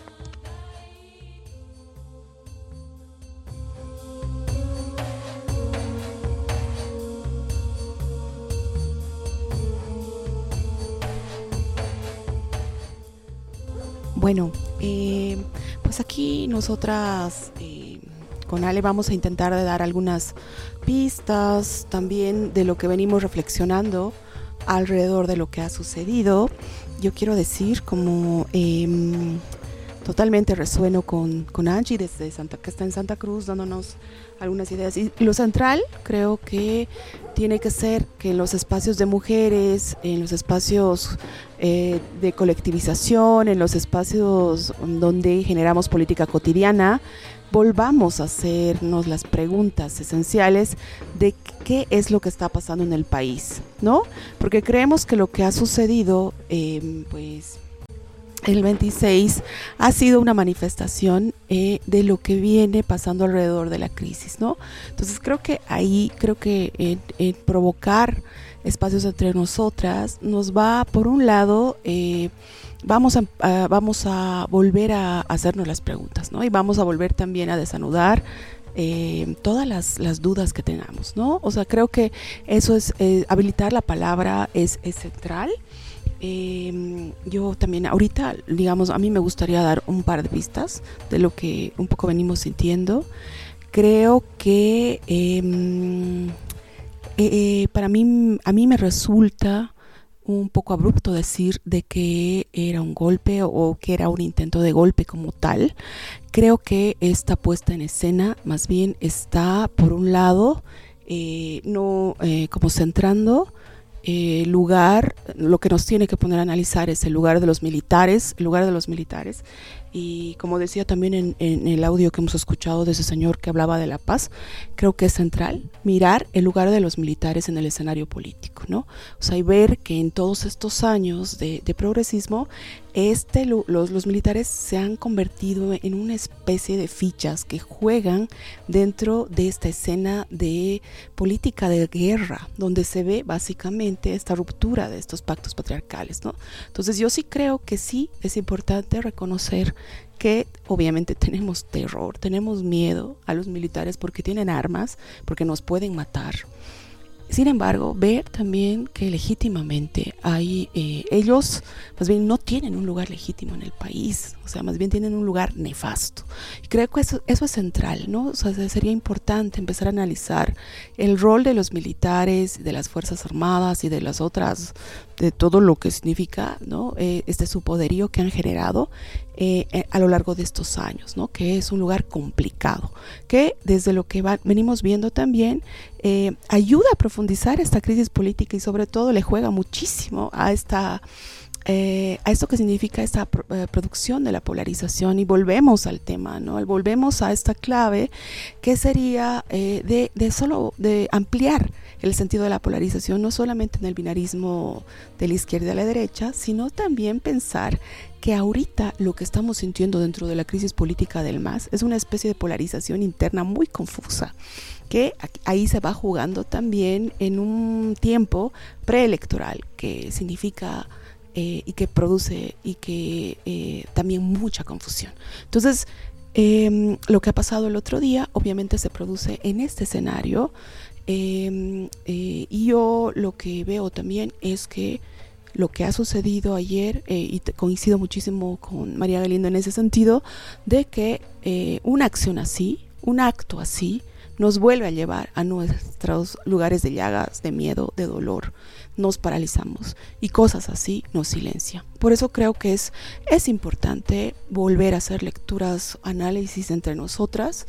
Bueno, pues aquí nosotras con Ale vamos a intentar de dar algunas pistas también de lo que venimos reflexionando alrededor de lo que ha sucedido. Yo quiero decir como totalmente resueno con Angie desde que está en Santa Cruz dándonos algunas ideas, y lo central creo que tiene que ser que en los espacios de mujeres, en los espacios de colectivización, en los espacios donde generamos política cotidiana, volvamos a hacernos las preguntas esenciales de qué es lo que está pasando en el país, ¿no? Porque creemos que lo que ha sucedido, pues el 26 ha sido una manifestación de lo que viene pasando alrededor de la crisis, ¿no? Entonces creo que provocar espacios entre nosotras nos va, por un lado, vamos a volver a hacernos las preguntas, ¿no? Y vamos a volver también a desanudar todas las dudas que tengamos, ¿no? O sea, creo que eso es, habilitar la palabra es central. Yo también ahorita, digamos, a mí me gustaría dar un par de pistas de lo que un poco venimos sintiendo. Creo que a mí me resulta un poco abrupto decir de que era un golpe o que era un intento de golpe como tal. Creo que esta puesta en escena más bien está, por un lado, como centrando lugar, lo que nos tiene que poner a analizar es el lugar de los militares, y como decía también en el audio que hemos escuchado de ese señor que hablaba de la paz, creo que es central mirar el lugar de los militares en el escenario político, ¿no? O sea, y ver que en todos estos años de progresismo, los militares se han convertido en una especie de fichas que juegan dentro de esta escena de política de guerra, donde se ve básicamente esta ruptura de estos pactos patriarcales, ¿no? Entonces yo sí creo que sí es importante reconocer que obviamente tenemos terror, tenemos miedo a los militares porque tienen armas, porque nos pueden matar. Sin embargo, ver también que legítimamente ellos más bien no tienen un lugar legítimo en el país, o sea, más bien tienen un lugar nefasto. Y creo que eso es central, ¿no? O sea, sería importante empezar a analizar el rol de los militares, de las Fuerzas Armadas y de las otras, de todo lo que significa, ¿no? Su poderío que han generado a lo largo de estos años, ¿no? Que es un lugar complicado, que desde lo que venimos viendo también ayuda a profundizar esta crisis política y sobre todo le juega muchísimo a esto que significa esta producción de la polarización, y volvemos al tema, ¿no? Volvemos a esta clave que sería de ampliar el sentido de la polarización, no solamente en el binarismo de la izquierda y de la derecha, sino también pensar que ahorita lo que estamos sintiendo dentro de la crisis política del MAS es una especie de polarización interna muy confusa, que ahí se va jugando también en un tiempo preelectoral, que significa y que produce y que también mucha confusión. Entonces, lo que ha pasado el otro día obviamente se produce en este escenario, y yo lo que veo también es que lo que ha sucedido ayer, y coincido muchísimo con María Galindo en ese sentido, de que una acción así, un acto así, nos vuelve a llevar a nuestros lugares de llagas, de miedo, de dolor. Nos paralizamos y cosas así nos silencian. Por eso creo que es importante volver a hacer lecturas, análisis entre nosotras,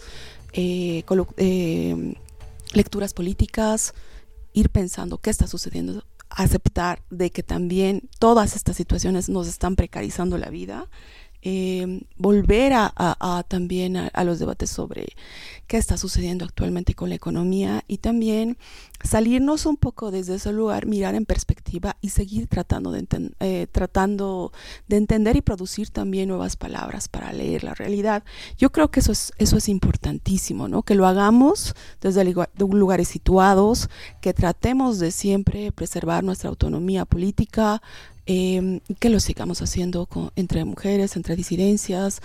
lecturas políticas, ir pensando qué está sucediendo, aceptar de que también todas estas situaciones nos están precarizando la vida, volver también a los debates sobre qué está sucediendo actualmente con la economía, y también salirnos un poco desde ese lugar, mirar en perspectiva y seguir tratando de entender y producir también nuevas palabras para leer la realidad. Yo creo que eso es importantísimo, ¿no? Que lo hagamos desde lugares situados, que tratemos de siempre preservar nuestra autonomía política, que lo sigamos haciendo entre mujeres, entre disidencias,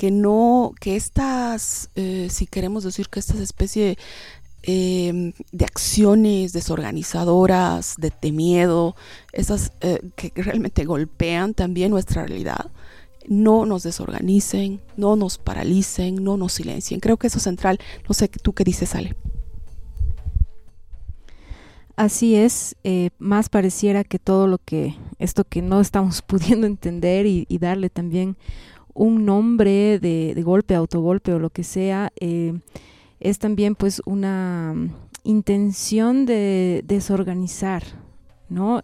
si queremos decir que estas especie de acciones desorganizadoras, de miedo, esas que realmente golpean también nuestra realidad, no nos desorganicen, no nos paralicen, no nos silencien. Creo que eso es central. No sé, ¿tú qué dices, Ale? Así es, más pareciera que todo esto que no estamos pudiendo entender y darle también un nombre de golpe, autogolpe o lo que sea, es también pues una intención de desorganizar, ¿no?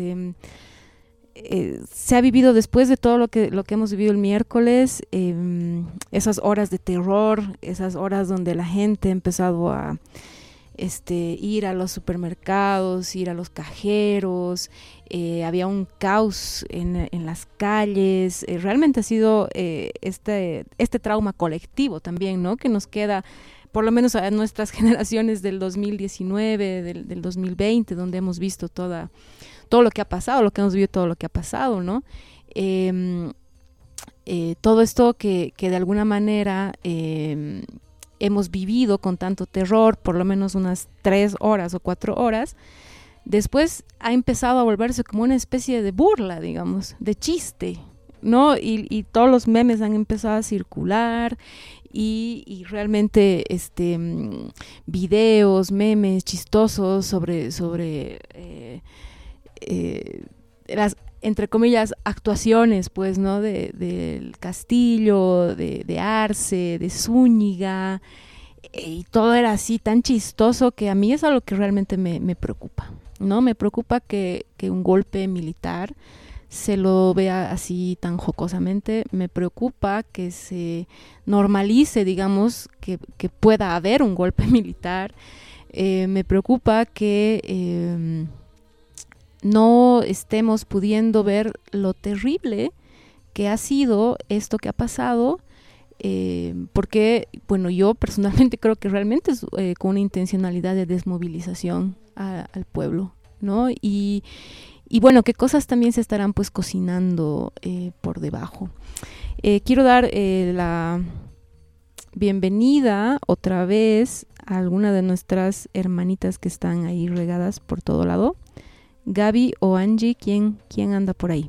Se ha vivido después de todo lo que hemos vivido el miércoles, esas horas de terror, esas horas donde la gente ha empezado a ir a los supermercados, ir a los cajeros, había un caos en las calles. Realmente ha sido este trauma colectivo también, ¿no? Que nos queda, por lo menos a nuestras generaciones del 2019, del 2020, donde hemos visto todo lo que ha pasado, lo que hemos vivido, todo lo que ha pasado, ¿no? Todo esto que de alguna manera hemos vivido con tanto terror, por lo menos unas 3 horas o 4 horas, después ha empezado a volverse como una especie de burla, digamos, de chiste, ¿no? Y todos los memes han empezado a circular y realmente videos, memes chistosos sobre las, entre comillas, actuaciones, pues, ¿no? Del Castillo, de Arce, de Zúñiga, y todo era así tan chistoso que a mí es algo que realmente me preocupa, ¿no? Me preocupa que un golpe militar se lo vea así tan jocosamente. Me preocupa que se normalice, digamos, que pueda haber un golpe militar. Me preocupa que no estemos pudiendo ver lo terrible que ha sido esto que ha pasado, porque, bueno, yo personalmente creo que realmente es con una intencionalidad de desmovilización al pueblo, ¿no? Y bueno, qué cosas también se estarán pues cocinando por debajo. Quiero dar la bienvenida otra vez a alguna de nuestras hermanitas que están ahí regadas por todo lado. Gaby o Angie, ¿quién anda por ahí?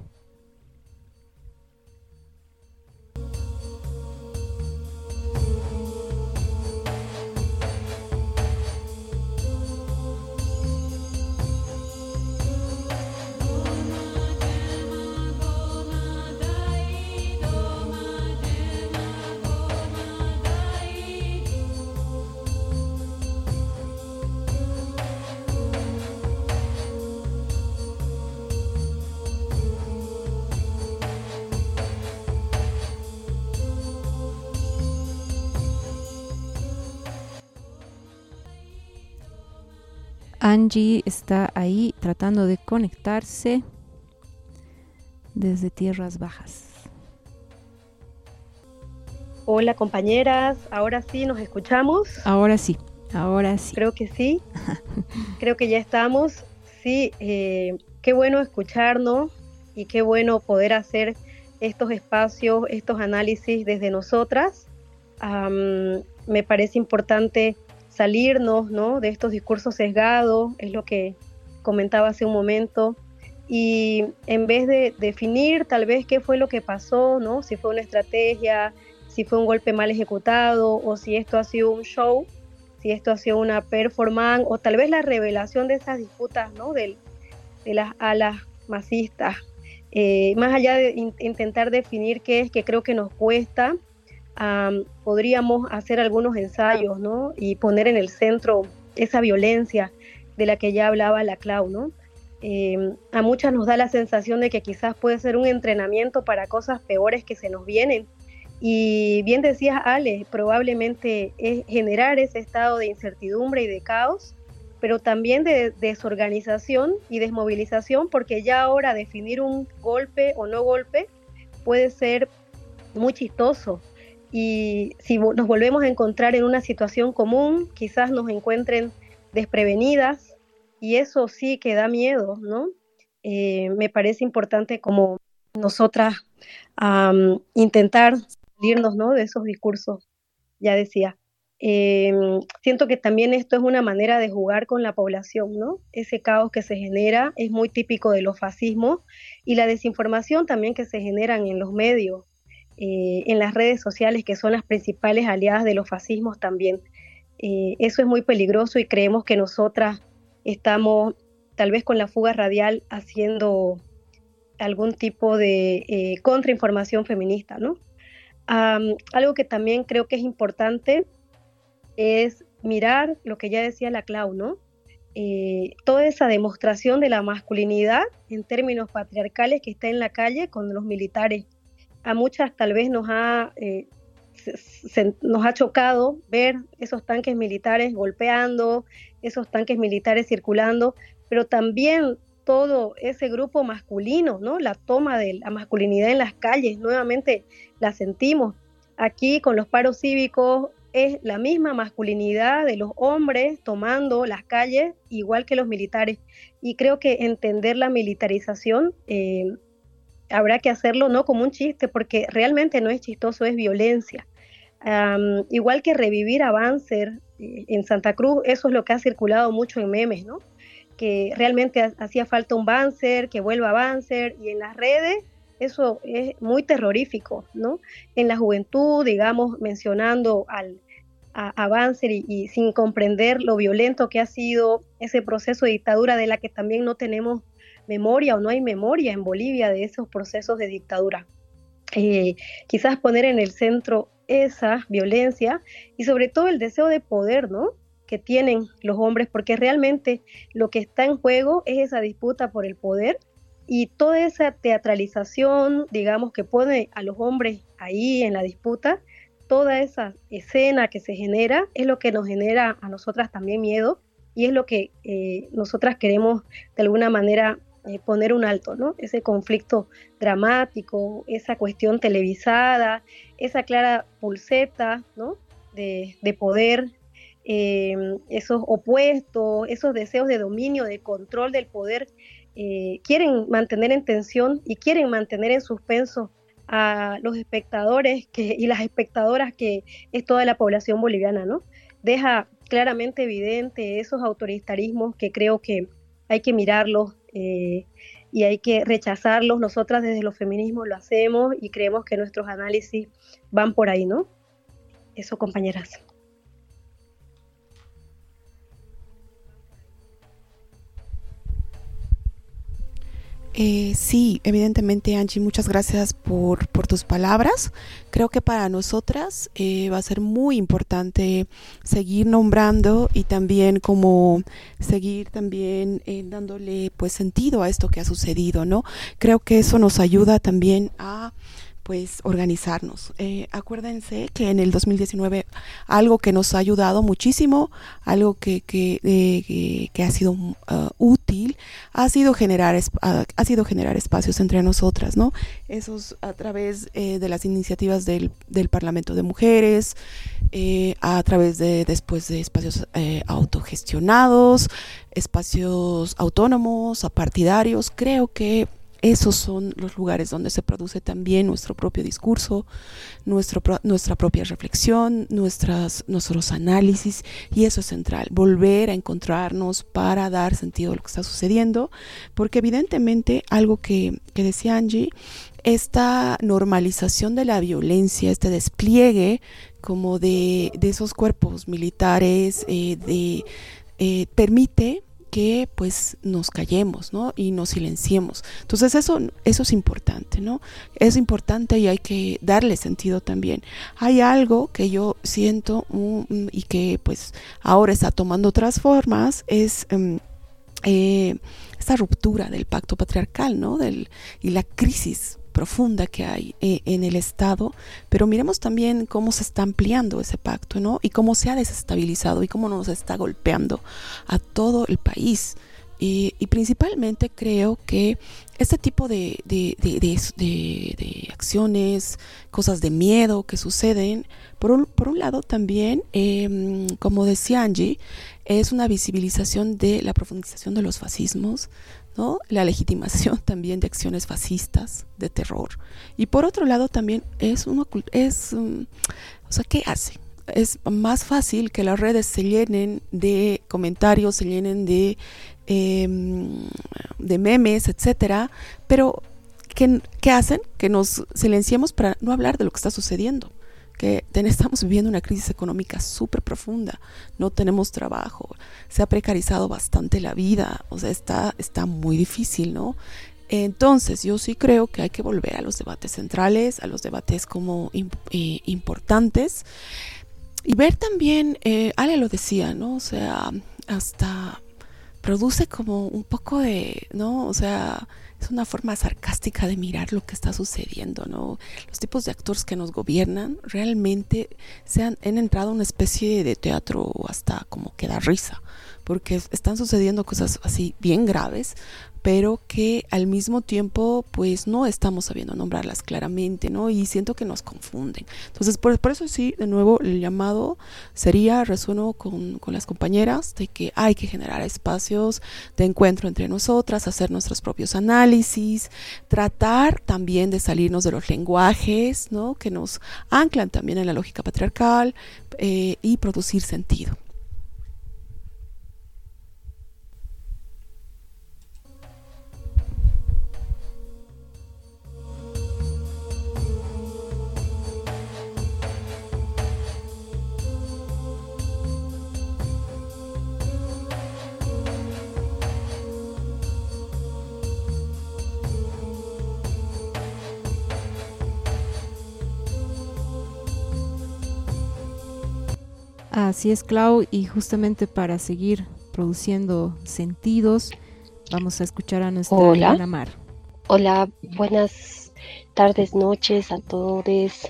Angie está ahí tratando de conectarse desde tierras bajas. Hola compañeras, ahora sí nos escuchamos. Ahora sí. Creo que sí, creo que ya estamos. Sí, qué bueno escucharnos y qué bueno poder hacer estos espacios, estos análisis desde nosotras. Me parece importante salirnos, ¿no?, de estos discursos sesgados, es lo que comentaba hace un momento, y en vez de definir tal vez qué fue lo que pasó, ¿no?, si fue una estrategia, si fue un golpe mal ejecutado, o si esto ha sido un show, si esto ha sido una performance, o tal vez la revelación de esas disputas, ¿no?, de las alas masistas, más allá de intentar definir qué es, que creo que nos cuesta. Podríamos hacer algunos ensayos, ¿no?, y poner en el centro esa violencia de la que ya hablaba la Clau, ¿no? A muchas nos da la sensación de que quizás puede ser un entrenamiento para cosas peores que se nos vienen. Y bien decías, Ale, probablemente es generar ese estado de incertidumbre y de caos, pero también de desorganización y desmovilización, porque ya ahora definir un golpe o no golpe puede ser muy chistoso. Y si nos volvemos a encontrar en una situación común, quizás nos encuentren desprevenidas, y eso sí que da miedo, ¿no? Me parece importante como nosotras intentar salirnos, ¿no?, de esos discursos, ya decía. Siento que también esto es una manera de jugar con la población, ¿no? Ese caos que se genera es muy típico de los fascismos, y la desinformación también que se generan en los medios, en las redes sociales, que son las principales aliadas de los fascismos también. Eso es muy peligroso, y creemos que nosotras estamos tal vez con la fuga radial haciendo algún tipo de contrainformación feminista, ¿no? Algo que también creo que es importante es mirar lo que ya decía la Clau, ¿no? Toda esa demostración de la masculinidad en términos patriarcales que está en la calle con los militares. A muchas tal vez nos ha chocado ver esos tanques militares golpeando, esos tanques militares circulando, pero también todo ese grupo masculino, ¿no? La toma de la masculinidad en las calles, nuevamente la sentimos. Aquí con los paros cívicos es la misma masculinidad de los hombres tomando las calles, igual que los militares. Y creo que entender la militarización habrá que hacerlo no como un chiste, porque realmente no es chistoso, es violencia. Igual que revivir a Banzer en Santa Cruz, eso es lo que ha circulado mucho en memes, ¿no? Que realmente hacía falta un Banzer, que vuelva Banzer, y en las redes eso es muy terrorífico, ¿no? En la juventud, digamos, mencionando a Banzer y sin comprender lo violento que ha sido ese proceso de dictadura, de la que también no tenemos memoria o no hay memoria en Bolivia de esos procesos de dictadura. Quizás poner en el centro esa violencia y sobre todo el deseo de poder, ¿no?, que tienen los hombres, porque realmente lo que está en juego es esa disputa por el poder y toda esa teatralización, digamos, que pone a los hombres ahí en la disputa, toda esa escena que se genera es lo que nos genera a nosotras también miedo y es lo que nosotras queremos de alguna manera poner un alto, ¿no? Ese conflicto dramático, esa cuestión televisada, esa clara pulseta, ¿no?, de poder, esos opuestos, esos deseos de dominio, de control del poder, quieren mantener en tensión y quieren mantener en suspenso a los espectadores y las espectadoras que es toda la población boliviana, ¿no? Deja claramente evidente esos autoritarismos que creo que hay que mirarlos y hay que rechazarlos. Nosotras desde los feminismos lo hacemos y creemos que nuestros análisis van por ahí, ¿no? Eso, compañeras. Sí, evidentemente, Angie, muchas gracias por tus palabras. Creo que para nosotras va a ser muy importante seguir nombrando y también como seguir también dándole pues sentido a esto que ha sucedido, ¿no? Creo que eso nos ayuda también a pues organizarnos. Acuérdense que en el 2019 algo que nos ha ayudado muchísimo, algo que ha sido útil, ha sido generar espacios entre nosotras, ¿no? Esos a través de las iniciativas del Parlamento de Mujeres, a través de después de espacios autogestionados, espacios autónomos, apartidarios. Creo que esos son los lugares donde se produce también nuestro propio discurso, nuestra propia reflexión, nuestros análisis, y eso es central, volver a encontrarnos para dar sentido a lo que está sucediendo, porque evidentemente algo que decía Angie, esta normalización de la violencia, este despliegue como de esos cuerpos militares, permite que pues nos callemos, ¿no?, y nos silenciemos. Entonces eso es importante, ¿no? Es importante y hay que darle sentido también. Hay algo que yo siento y que pues ahora está tomando otras formas, es esta ruptura del pacto patriarcal, ¿no?, y la crisis profunda que hay en el Estado, pero miremos también cómo se está ampliando ese pacto, ¿no?, y cómo se ha desestabilizado y cómo nos está golpeando a todo el país. Y principalmente creo que este tipo de acciones, cosas de miedo que suceden, por un lado también, como decía Angie, es una visibilización de la profundización de los fascismos, ¿no?, la legitimación también de acciones fascistas, de terror. Y por otro lado también o sea, ¿qué hace? Es más fácil que las redes se llenen de comentarios, se llenen de memes, etcétera, pero ¿qué hacen? Que nos silenciemos para no hablar de lo que está sucediendo, que estamos viviendo una crisis económica súper profunda, no tenemos trabajo, se ha precarizado bastante la vida, o sea, está muy difícil, ¿no? Entonces yo sí creo que hay que volver a los debates centrales, a los debates como importantes, y ver también, Ale lo decía, ¿no? O sea, hasta produce como un poco de, ¿no? O sea, es una forma sarcástica de mirar lo que está sucediendo, ¿no? Los tipos de actores que nos gobiernan realmente han entrado a una especie de teatro hasta como que da risa, porque están sucediendo cosas así bien graves, pero que al mismo tiempo pues no estamos sabiendo nombrarlas claramente, ¿no? Y siento que nos confunden. Entonces por eso sí, de nuevo el llamado sería, resueno con las compañeras, de que hay que generar espacios de encuentro entre nosotras, hacer nuestros propios análisis, tratar también de salirnos de los lenguajes, ¿no? Que nos anclan también en la lógica patriarcal, y producir sentido. Así es, Clau, y justamente para seguir produciendo sentidos, vamos a escuchar a nuestra Ana Mar. Hola, buenas tardes, noches a todos.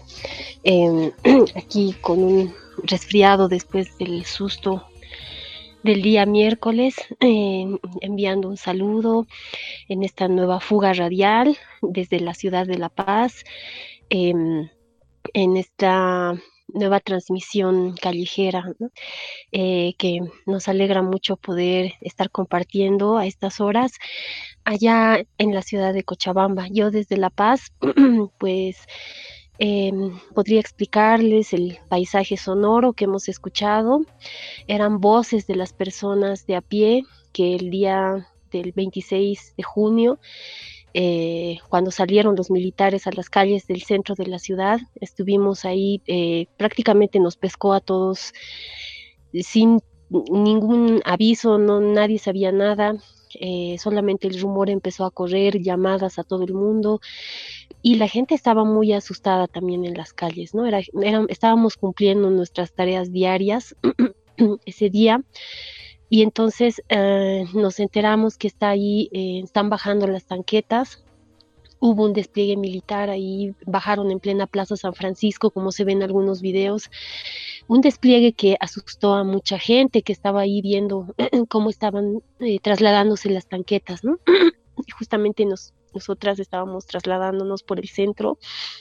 Aquí con un resfriado después del susto del día miércoles, enviando un saludo en esta nueva fuga radial desde la ciudad de La Paz, en esta nueva transmisión callejera, ¿no? Que nos alegra mucho poder estar compartiendo a estas horas allá en la ciudad de Cochabamba. Yo desde La Paz, pues podría explicarles el paisaje sonoro que hemos escuchado. Eran voces de las personas de a pie que el día del 26 de junio, cuando salieron los militares a las calles del centro de la ciudad, estuvimos ahí, prácticamente nos pescó a todos sin ningún aviso, nadie sabía nada, solamente el rumor empezó a correr, llamadas a todo el mundo, y la gente estaba muy asustada también en las calles, ¿no? Estábamos cumpliendo nuestras tareas diarias ese día. Y entonces nos enteramos que están bajando las tanquetas. Hubo un despliegue militar ahí, bajaron en plena Plaza San Francisco, como se ve en algunos videos. Un despliegue que asustó a mucha gente que estaba ahí viendo cómo estaban trasladándose las tanquetas, ¿no? Y justamente nosotras estábamos trasladándonos por el centro.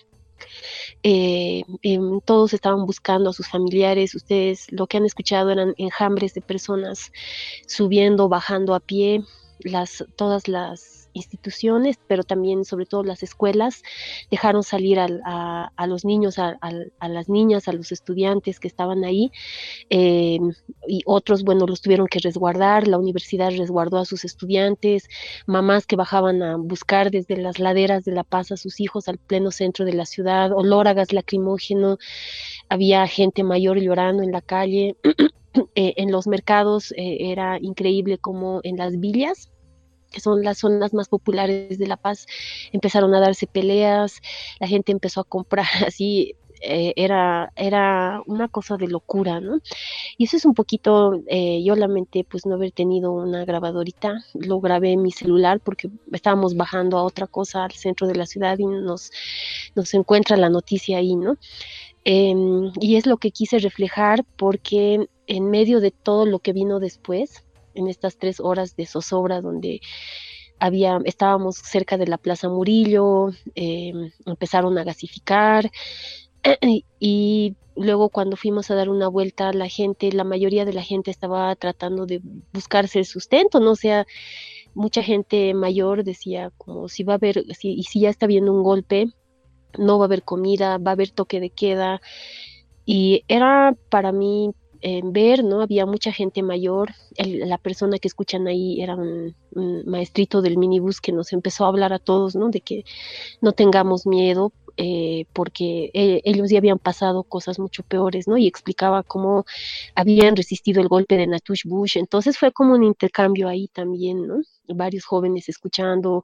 Todos estaban buscando a sus familiares. Ustedes lo que han escuchado eran enjambres de personas subiendo, bajando a pie. Todas las instituciones, pero también sobre todo las escuelas, dejaron salir a los niños, a las niñas, a los estudiantes que estaban ahí, y otros, bueno, los tuvieron que resguardar. La universidad resguardó a sus estudiantes, mamás que bajaban a buscar desde las laderas de La Paz a sus hijos al pleno centro de la ciudad, olor a gas lacrimógeno, había gente mayor llorando en la calle. En los mercados era increíble como en las villas, que son las zonas más populares de La Paz, empezaron a darse peleas, la gente empezó a comprar así, era una cosa de locura, ¿no? Y eso es un poquito, yo lamenté pues no haber tenido una grabadorita, lo grabé en mi celular porque estábamos bajando a otra cosa al centro de la ciudad y nos encuentra la noticia ahí, ¿no? Y es lo que quise reflejar porque en medio de todo lo que vino después, en estas 3 horas de zozobra donde estábamos cerca de la Plaza Murillo, empezaron a gasificar, y luego cuando fuimos a dar una vuelta, la mayoría de la gente estaba tratando de buscarse el sustento, ¿no? O sea, mucha gente mayor decía como si ya está habiendo un golpe, no va a haber comida, va a haber toque de queda, y era para mí ver, ¿no? Había mucha gente mayor. La persona que escuchan ahí era un maestrito del minibús que nos empezó a hablar a todos, ¿no? De que no tengamos miedo, porque ellos ya habían pasado cosas mucho peores, ¿no? Y explicaba cómo habían resistido el golpe de Natush Bush. Entonces fue como un intercambio ahí también, ¿no? Varios jóvenes escuchando.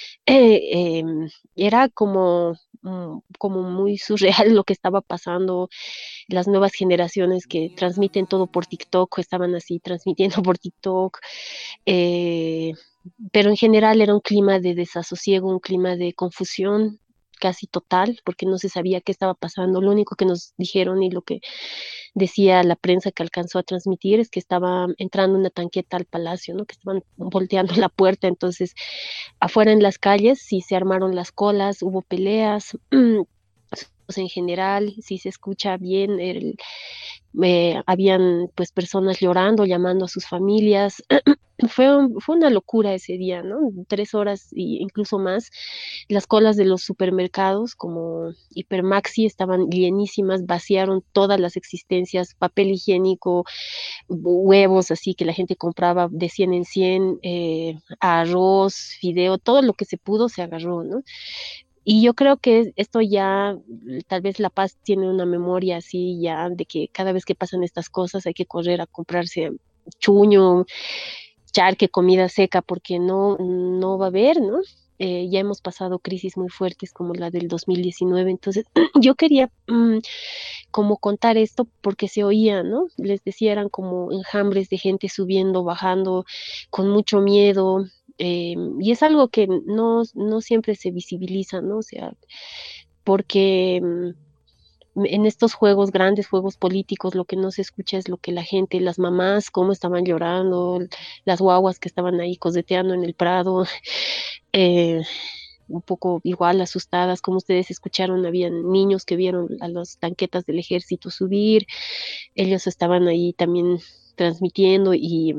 Era como muy surreal lo que estaba pasando. Las nuevas generaciones que transmiten todo por TikTok estaban así transmitiendo por TikTok, pero en general era un clima de desasosiego, un clima de confusión. casi total, porque no se sabía qué estaba pasando. Lo único que nos dijeron y lo que decía la prensa que alcanzó a transmitir es que estaba entrando una tanqueta al palacio, ¿no? Que estaban volteando la puerta. Entonces, afuera en las calles sí se armaron las colas, hubo peleas. En general, sí se escucha bien, habían pues personas llorando, llamando a sus familias. Fue una locura ese día, ¿no? 3 horas e incluso más. Las colas de los supermercados como Hipermaxi estaban llenísimas, vaciaron todas las existencias, papel higiénico, huevos, así que la gente compraba de 100 en 100, arroz, fideo, todo lo que se pudo se agarró, ¿no? Y yo creo que esto ya, tal vez La Paz tiene una memoria así ya de que cada vez que pasan estas cosas hay que correr a comprarse chuño, charque, comida seca, porque no va a haber, ¿no? Ya hemos pasado crisis muy fuertes como la del 2019, entonces yo quería como contar esto porque se oía, ¿no? Les decía, eran como enjambres de gente subiendo, bajando, con mucho miedo, y es algo que no siempre se visibiliza, ¿no? O sea, porque en estos juegos, grandes juegos políticos, lo que no se escucha es lo que la gente, las mamás, cómo estaban llorando, las guaguas que estaban ahí coseteando en el Prado, un poco igual asustadas, como ustedes escucharon, habían niños que vieron a las tanquetas del ejército subir, ellos estaban ahí también transmitiendo y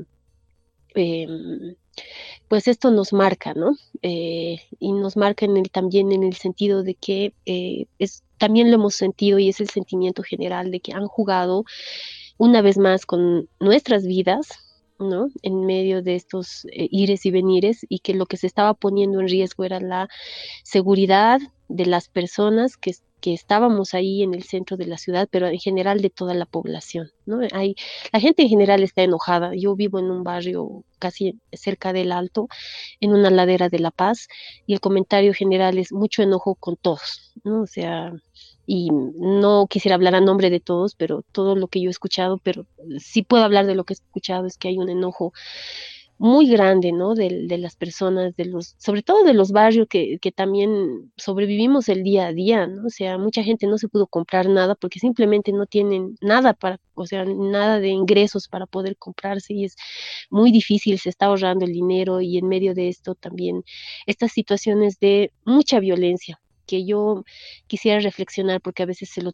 pues esto nos marca, ¿no? Y nos marca también en el sentido de que también lo hemos sentido y es el sentimiento general de que han jugado una vez más con nuestras vidas, ¿no? En medio de estos ires y venires, y que lo que se estaba poniendo en riesgo era la seguridad de las personas que estábamos ahí en el centro de la ciudad, pero en general de toda la población, ¿no? La gente en general está enojada. Yo vivo en un barrio casi cerca del Alto, en una ladera de La Paz, y el comentario general es mucho enojo con todos, ¿no? O sea, y no quisiera hablar a nombre de todos, pero todo lo que yo he escuchado, pero sí puedo hablar de lo que he escuchado, es que hay un enojo muy grande, ¿no? De las personas, sobre todo de los barrios que también sobrevivimos el día a día, ¿no? O sea, mucha gente no se pudo comprar nada porque simplemente no tienen nada o sea, nada de ingresos para poder comprarse, y es muy difícil, se está ahorrando el dinero, y en medio de esto también estas situaciones de mucha violencia que yo quisiera reflexionar, porque a veces se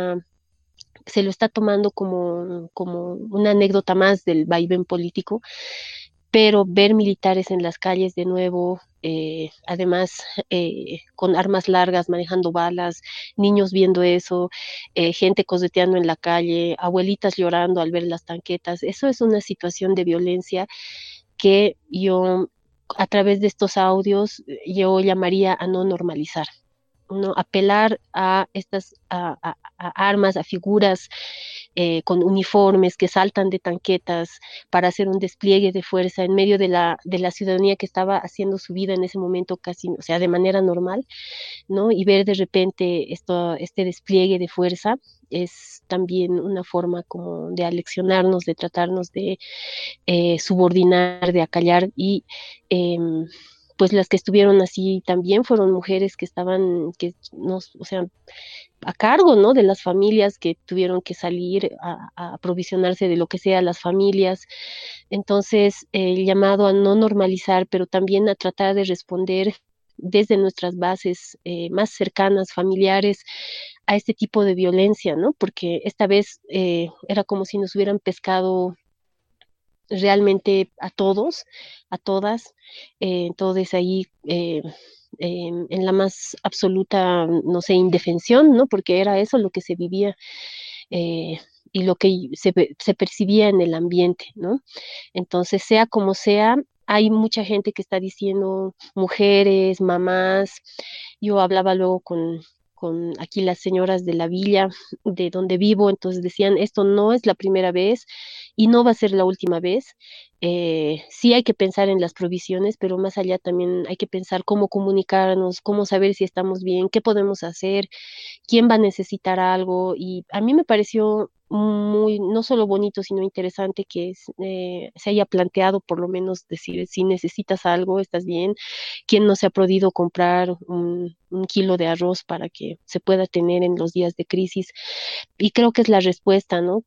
lo está tomando como una anécdota más del vaivén político, pero ver militares en las calles de nuevo, además con armas largas, manejando balas, niños viendo eso, gente coseteando en la calle, abuelitas llorando al ver las tanquetas, eso es una situación de violencia que yo, a través de estos audios, yo llamaría a no normalizar, ¿no? Apelar a estas a armas, a figuras con uniformes que saltan de tanquetas para hacer un despliegue de fuerza en medio de la ciudadanía que estaba haciendo su vida en ese momento casi, o sea, de manera normal, ¿no? Y ver de repente este despliegue de fuerza es también una forma como de aleccionarnos, de tratarnos de subordinar, de acallar, y pues las que estuvieron así también fueron mujeres que estaban, o sea, a cargo, ¿no? De las familias que tuvieron que salir a aprovisionarse de lo que sea las familias. Entonces, el llamado a no normalizar, pero también a tratar de responder desde nuestras bases más cercanas, familiares, a este tipo de violencia, ¿no? Porque esta vez era como si nos hubieran pescado realmente a todos, a todas, todos ahí en la más absoluta, no sé, indefensión, ¿no? Porque era eso lo que se vivía y lo que se percibía en el ambiente, ¿no? Entonces, sea como sea, hay mucha gente que está diciendo, mujeres, mamás. Yo hablaba luego con aquí las señoras de la villa de donde vivo, entonces decían, esto no es la primera vez y no va a ser la última vez. Sí hay que pensar en las provisiones, pero más allá también hay que pensar cómo comunicarnos, cómo saber si estamos bien, qué podemos hacer, quién va a necesitar algo. Y a mí me pareció muy, no solo bonito, sino interesante que se haya planteado por lo menos decir, si necesitas algo, estás bien. ¿Quién no se ha podido comprar un kilo de arroz para que se pueda tener en los días de crisis? Y creo que es la respuesta, ¿no?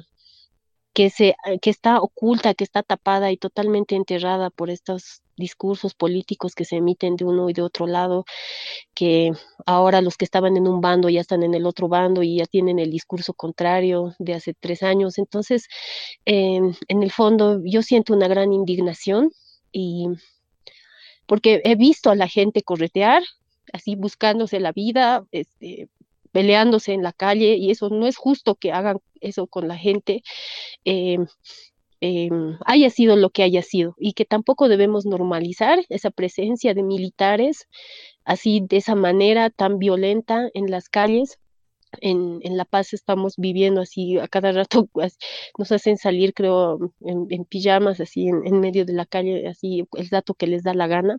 Que está oculta, que está tapada y totalmente enterrada por estos discursos políticos que se emiten de uno y de otro lado, que ahora los que estaban en un bando ya están en el otro bando y ya tienen el discurso contrario de hace 3 años. Entonces, en el fondo, yo siento una gran indignación y porque he visto a la gente corretear, así buscándose la vida, peleándose en la calle, y eso no es justo que hagan eso con la gente, haya sido lo que haya sido, y que tampoco debemos normalizar esa presencia de militares así de esa manera tan violenta en las calles. En La Paz estamos viviendo así, a cada rato nos hacen salir, creo, en pijamas, así en medio de la calle, así el rato que les da la gana.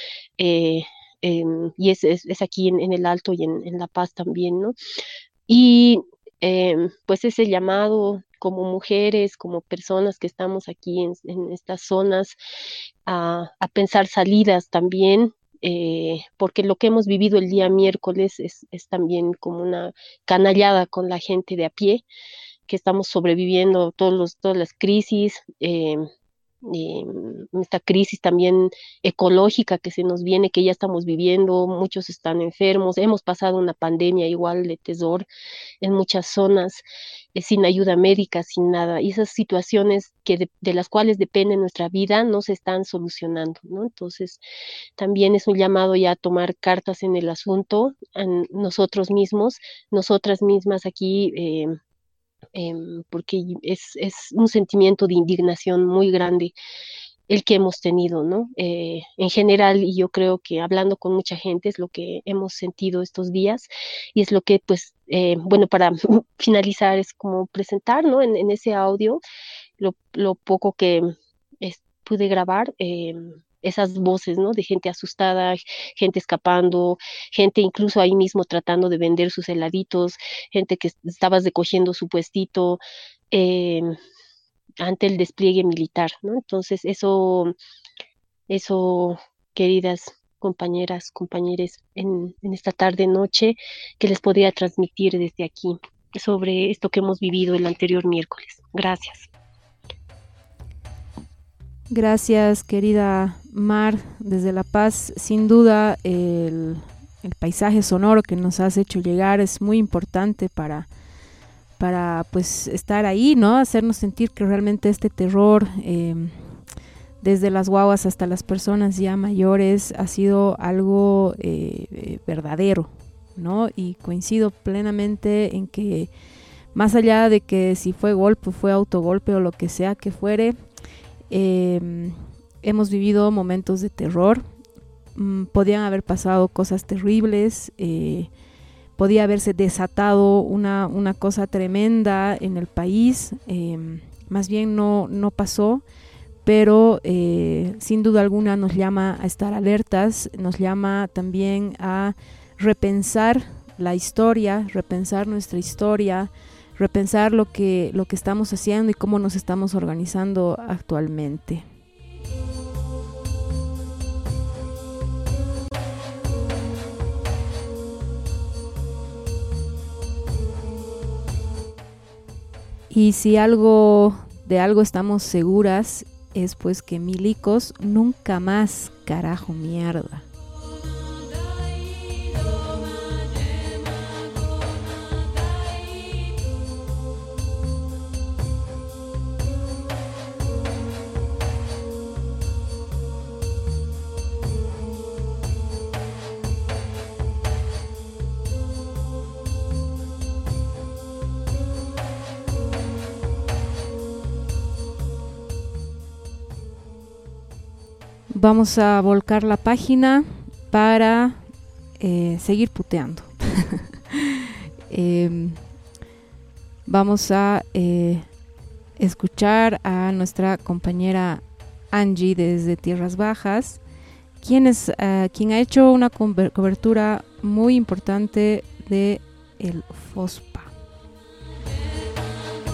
Y es aquí en el Alto y en La Paz también, ¿no? Y pues ese llamado como mujeres, como personas que estamos aquí en estas zonas, a pensar salidas también, porque lo que hemos vivido el día miércoles es también como una canallada con la gente de a pie, que estamos sobreviviendo todas las crisis, esta crisis también ecológica que se nos viene, que ya estamos viviendo, muchos están enfermos, hemos pasado una pandemia igual de terror en muchas zonas, sin ayuda médica, sin nada, y esas situaciones de las cuales depende nuestra vida no se están solucionando, ¿no? Entonces también es un llamado ya a tomar cartas en el asunto, a nosotros mismos, nosotras mismas aquí, porque es un sentimiento de indignación muy grande el que hemos tenido, ¿no? En general, y yo creo que hablando con mucha gente es lo que hemos sentido estos días, y es lo que, pues, bueno, para finalizar es como presentar, ¿no? En ese audio, lo poco que pude grabar, esas voces, ¿no? De gente asustada, gente escapando, gente incluso ahí mismo tratando de vender sus heladitos, gente que estaba recogiendo su puestito ante el despliegue militar, ¿no? Entonces eso, queridas compañeras, compañeros, en esta tarde noche, que les podría transmitir desde aquí sobre esto que hemos vivido el anterior miércoles. Gracias. Gracias, querida Mar, desde La Paz. Sin duda, el paisaje sonoro que nos has hecho llegar es muy importante para pues estar ahí, ¿no? Hacernos sentir que realmente este terror, desde las guaguas hasta las personas ya mayores, ha sido algo verdadero, ¿no? Y coincido plenamente en que, más allá de que si fue golpe, fue autogolpe o lo que sea que fuere, hemos vivido momentos de terror, podían haber pasado cosas terribles, podía haberse desatado una cosa tremenda en el país, más bien no pasó, pero sin duda alguna nos llama a estar alertas, nos llama también a repensar la historia, repensar nuestra historia, repensar lo que estamos haciendo y cómo nos estamos organizando actualmente. Y si de algo estamos seguras, es pues que milicos nunca más, carajo, mierda. Vamos a volcar la página para seguir puteando. Vamos a escuchar a nuestra compañera Angie desde Tierras Bajas, quien ha hecho una cobertura muy importante de el FOSPA.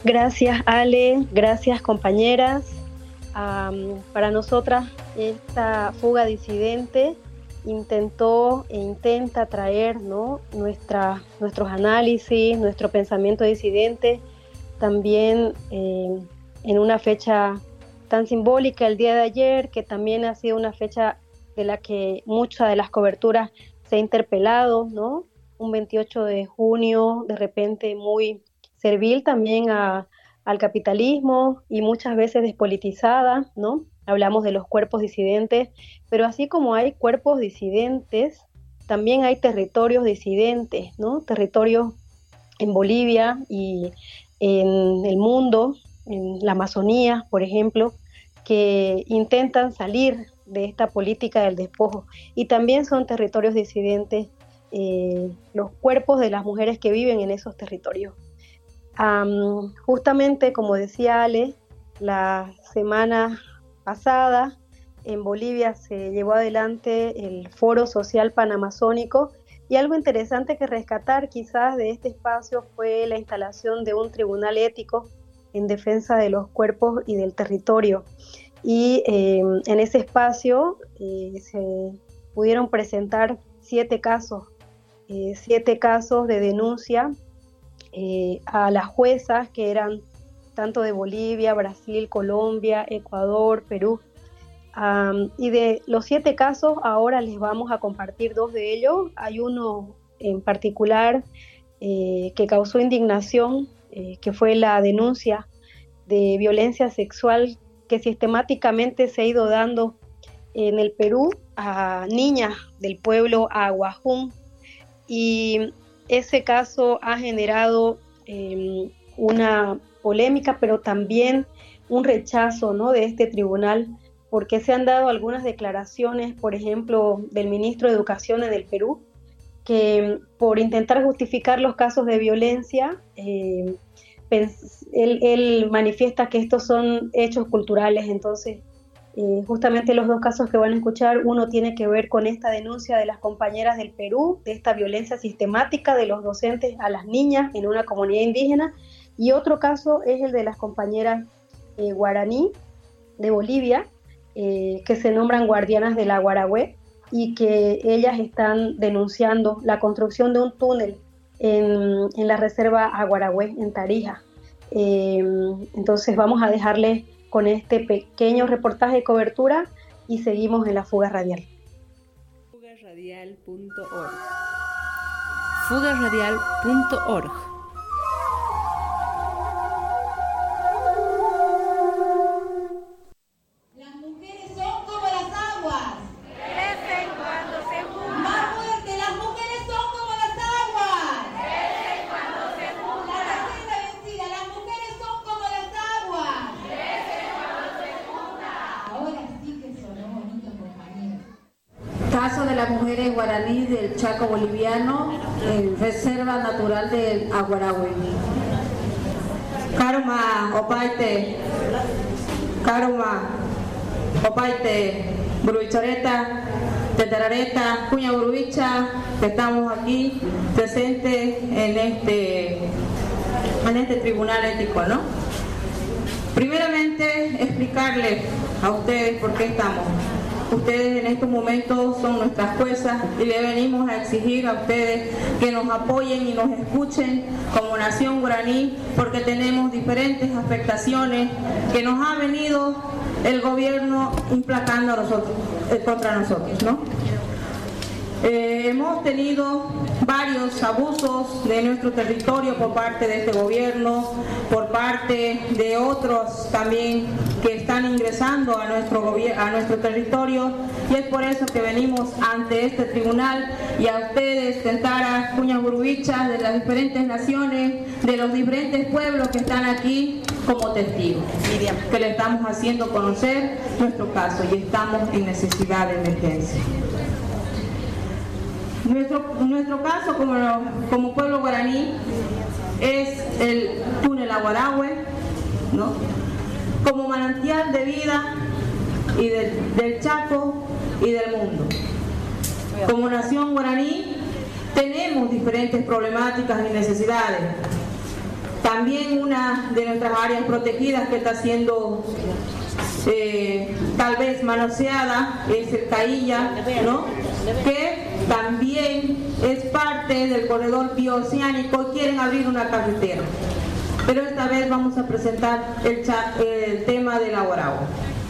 Gracias, Ale, gracias, compañeras. Para nosotras, esta fuga disidente intentó e intenta traer, ¿no?, nuestros análisis, nuestro pensamiento disidente, también en una fecha tan simbólica, el día de ayer, que también ha sido una fecha de la que muchas de las coberturas se ha interpelado, ¿no? Un 28 de junio, de repente muy servil también al capitalismo y muchas veces despolitizada, ¿no? Hablamos de los cuerpos disidentes, pero así como hay cuerpos disidentes, también hay territorios disidentes, ¿no? Territorios en Bolivia y en el mundo, en la Amazonía, por ejemplo, que intentan salir de esta política del despojo. Y también son territorios disidentes los cuerpos de las mujeres que viven en esos territorios. Justamente, como decía Ale, la semana pasada en Bolivia se llevó adelante el Foro Social Panamazónico, y algo interesante que rescatar quizás de este espacio fue la instalación de un tribunal ético en defensa de los cuerpos y del territorio. Y en ese espacio se pudieron presentar 7 casos de denuncia a las juezas, que eran tanto de Bolivia, Brasil, Colombia, Ecuador, Perú. Y de los 7 casos, ahora les vamos a compartir 2 de ellos. Hay uno en particular que causó indignación, que fue la denuncia de violencia sexual que sistemáticamente se ha ido dando en el Perú a niñas del pueblo Aguajún. Y ese caso ha generado una polémica, pero también un rechazo, ¿no?, de este tribunal, porque se han dado algunas declaraciones, por ejemplo, del ministro de Educación en el Perú, que por intentar justificar los casos de violencia, él manifiesta que estos son hechos culturales. Entonces, justamente los 2 casos que van a escuchar, uno tiene que ver con esta denuncia de las compañeras del Perú, de esta violencia sistemática de los docentes a las niñas en una comunidad indígena, y otro caso es el de las compañeras guaraní de Bolivia, que se nombran guardianas del Aguarahue, y que ellas están denunciando la construcción de un túnel en la reserva Aguarahue, en Tarija. Entonces vamos a dejarles con este pequeño reportaje de cobertura y seguimos en la fuga radial. Fugaradial.org. Fugaradial.org. Las mujeres son como las aguas, crecen cuando se juntan. Más fuerte, las mujeres son como las aguas, crecen cuando se juntan. La tercera vencida, las mujeres son como las aguas, crecen cuando se juntan. Ahora sí que sonó bonito, compañeros. Caso de las mujeres guaraníes del Chaco boliviano, en Reserva Natural del Aguarahue. Karma, opaite, Burubichoreta, Tetarareta, Cuña Burubicha, que estamos aquí presentes en este tribunal ético, ¿no? Primeramente, explicarles a ustedes por qué estamos. Ustedes en estos momentos son nuestras juezas y le venimos a exigir a ustedes que nos apoyen y nos escuchen como nación guaraní, porque tenemos diferentes afectaciones que nos ha venido el gobierno implacando a nosotros, contra nosotros, ¿no? Hemos tenido varios abusos de nuestro territorio por parte de este gobierno, por parte de otros también que están ingresando a nuestro territorio, y es por eso que venimos ante este tribunal y a ustedes, Tentaras, Cuñas Burubichas, de las diferentes naciones, de los diferentes pueblos que están aquí como testigos, que le estamos haciendo conocer nuestro caso y estamos en necesidad de emergencia. Nuestro caso como pueblo guaraní es el túnel Aguarahue, ¿no?, como manantial de vida y del Chaco y del mundo. Como nación guaraní tenemos diferentes problemáticas y necesidades. También una de nuestras áreas protegidas que está siendo tal vez manoseada es el Cailla, ¿no? Que también es parte del corredor bioceánico y quieren abrir una carretera. Pero esta vez vamos a presentar el tema del aguarahue.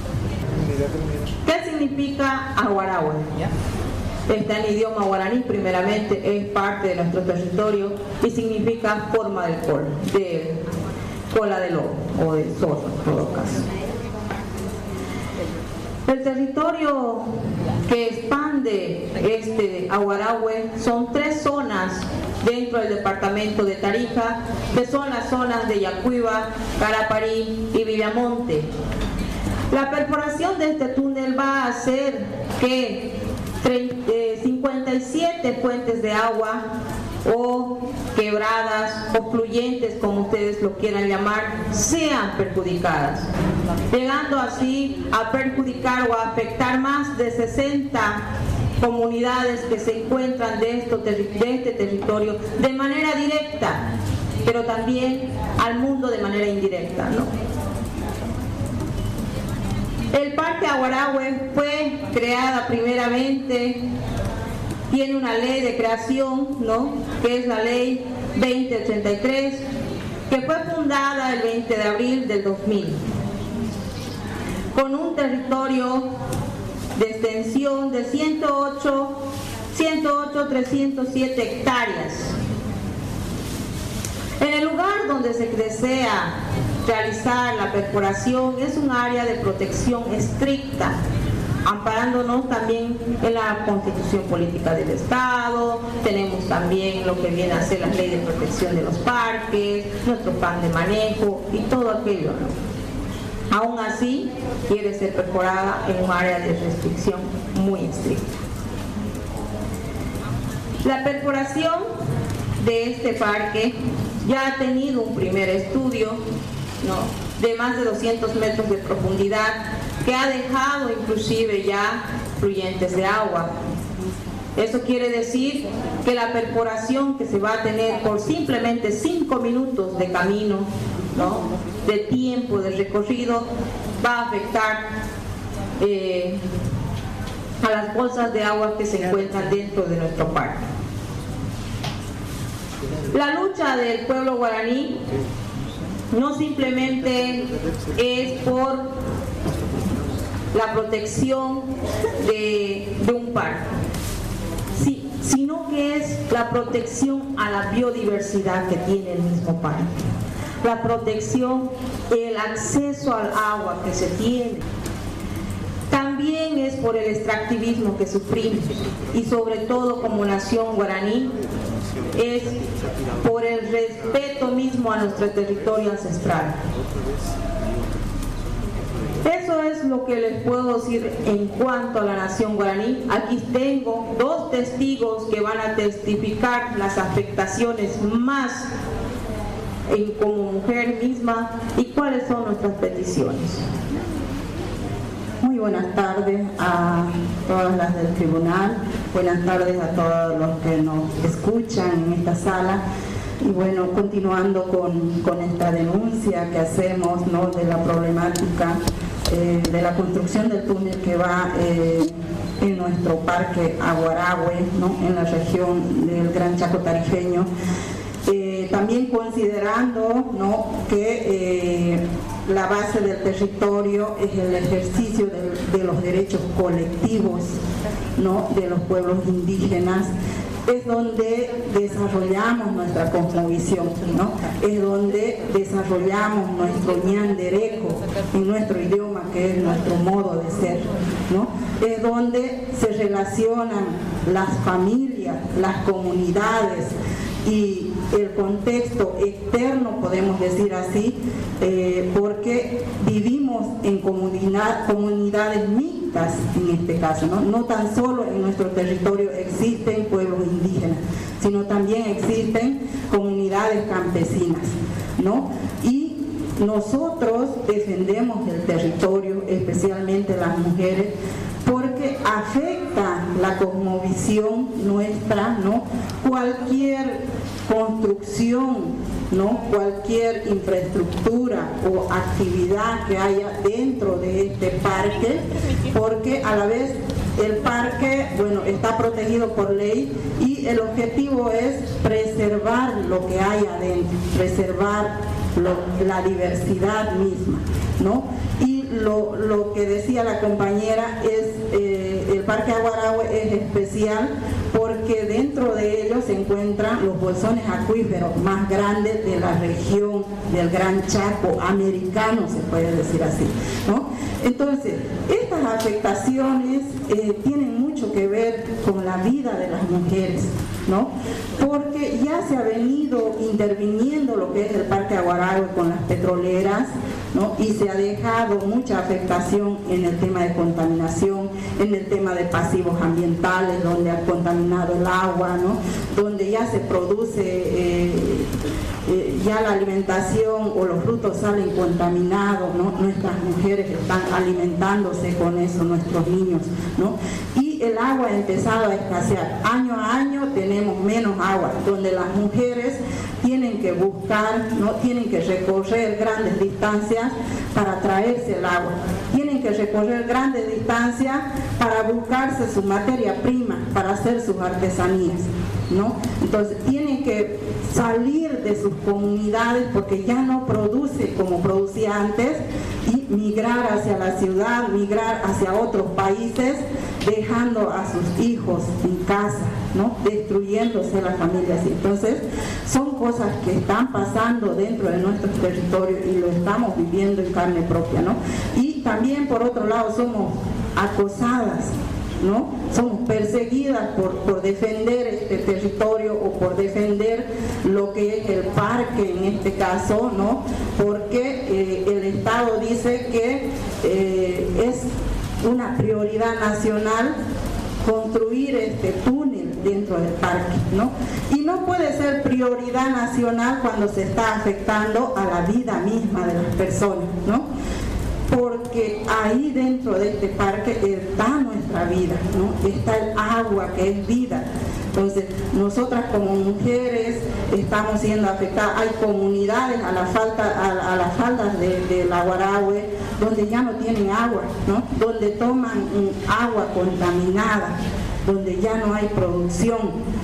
¿Qué significa aguarahue? Está en idioma guaraní, primeramente es parte de nuestro territorio y significa forma del col, de cola de lobo o de zorro en todo caso. El territorio que expande este aguarahue son 3 zonas dentro del departamento de Tarija, que son las zonas de Yacuiba, Caraparí y Villamonte. La perforación de este túnel va a hacer que 57 fuentes de agua o quebradas o fluyentes, como ustedes lo quieran llamar, sean perjudicadas, llegando así a perjudicar o a afectar más de 60 comunidades que se encuentran de este territorio de manera directa, pero también al mundo de manera indirecta, ¿no? El Parque Aguarahue fue creada primeramente, tiene una ley de creación, ¿no?, que es la ley 2083, que fue fundada el 20 de abril del 2000, con un territorio de extensión de 108.307 hectáreas. En el lugar donde se desea realizar la perforación es un área de protección estricta, amparándonos también en la Constitución Política del Estado. Tenemos también lo que viene a ser la Ley de Protección de los Parques, nuestro plan de manejo y todo aquello, ¿no? Aún así, quiere ser perforada en un área de restricción muy estricta. La perforación de este parque ya ha tenido un primer estudio, ¿no?, de más de 200 metros de profundidad, que ha dejado inclusive ya fluyentes de agua. Eso quiere decir que la perforación que se va a tener por simplemente 5 minutos de camino, ¿no?, de tiempo de recorrido, va a afectar a las bolsas de agua que se encuentran dentro de nuestro parque. La lucha del pueblo guaraní no simplemente es por la protección de un parque, sino que es la protección a la biodiversidad que tiene el mismo parque, la protección, el acceso al agua que se tiene. También es por el extractivismo que sufrimos y sobre todo como nación guaraní es por el respeto mismo a nuestro territorio ancestral. Eso es lo que les puedo decir en cuanto a la nación guaraní. Aquí tengo 2 testigos que van a testificar las afectaciones más como mujer misma y cuáles son nuestras peticiones. Muy buenas tardes a todas las del tribunal, buenas tardes a todos los que nos escuchan en esta sala. Y bueno, continuando con esta denuncia que hacemos, ¿no?, de la problemática de la construcción del túnel que va en nuestro parque Aguarahue, ¿no?, en la región del Gran Chaco Tarijeño. También considerando, ¿no?, que la base del territorio es el ejercicio de los derechos colectivos, ¿no?, de los pueblos indígenas, es donde desarrollamos nuestra cosmovisión, ¿no?, es donde desarrollamos nuestro ñandereco en nuestro idioma, que es nuestro modo de ser, ¿no?, es donde se relacionan las familias, las comunidades y el contexto externo, podemos decir así, porque vivimos en comunidades mixtas en este caso, ¿no? No tan solo en nuestro territorio existen pueblos indígenas, sino también existen comunidades campesinas, ¿no? Y nosotros defendemos el territorio, especialmente las mujeres, porque afecta la cosmovisión nuestra, ¿no? Cualquier construcción, ¿no? Cualquier infraestructura o actividad que haya dentro de este parque, porque a la vez el parque, bueno, está protegido por ley y el objetivo es preservar lo que hay adentro, preservar la diversidad misma, ¿no? Y lo que decía la compañera es, el Parque Aguarahue es especial porque dentro de ellos se encuentran los bolsones acuíferos más grandes de la región del Gran Chaco americano, se puede decir así, ¿no? Entonces, estas afectaciones tienen mucho que ver con la vida de las mujeres, ¿no? Porque ya se ha venido interviniendo lo que es el Parque Aguarahue con las petroleras, ¿no? Y se ha dejado mucha afectación en el tema de contaminación, en el tema de pasivos ambientales, donde ha contaminado el agua, ¿no? Donde ya se produce ya la alimentación o los frutos salen contaminados, ¿no? Nuestras mujeres están alimentándose con eso, nuestros niños, ¿no? Y el agua ha empezado a escasear. Año a año tenemos menos agua, donde las mujeres tienen que buscar, ¿no? Tienen que recorrer grandes distancias para traerse el agua. Tienen que recorrer grandes distancias para buscarse su materia prima, para hacer sus artesanías, ¿no? Entonces tienen que salir de sus comunidades porque ya no produce como producía antes y migrar hacia la ciudad, migrar hacia otros países, dejando a sus hijos en casa, ¿no? Destruyéndose las familias. Entonces son cosas que están pasando dentro de nuestro territorio y lo estamos viviendo en carne propia, ¿no? Y también por otro lado somos acosadas, ¿no? Somos perseguidas por defender este territorio o por defender lo que es el parque en este caso, ¿no? Porque el Estado dice que es una prioridad nacional construir este túnel dentro del parque, ¿no? Y no puede ser prioridad nacional cuando se está afectando a la vida misma de las personas, ¿no? Porque ahí dentro de este parque está nuestra vida, ¿no? Está el agua que es vida. Entonces, nosotras como mujeres estamos siendo afectadas. Hay comunidades a las faldas del Aguarahue donde ya no tienen agua, ¿no? Donde toman agua contaminada, donde ya no hay producción.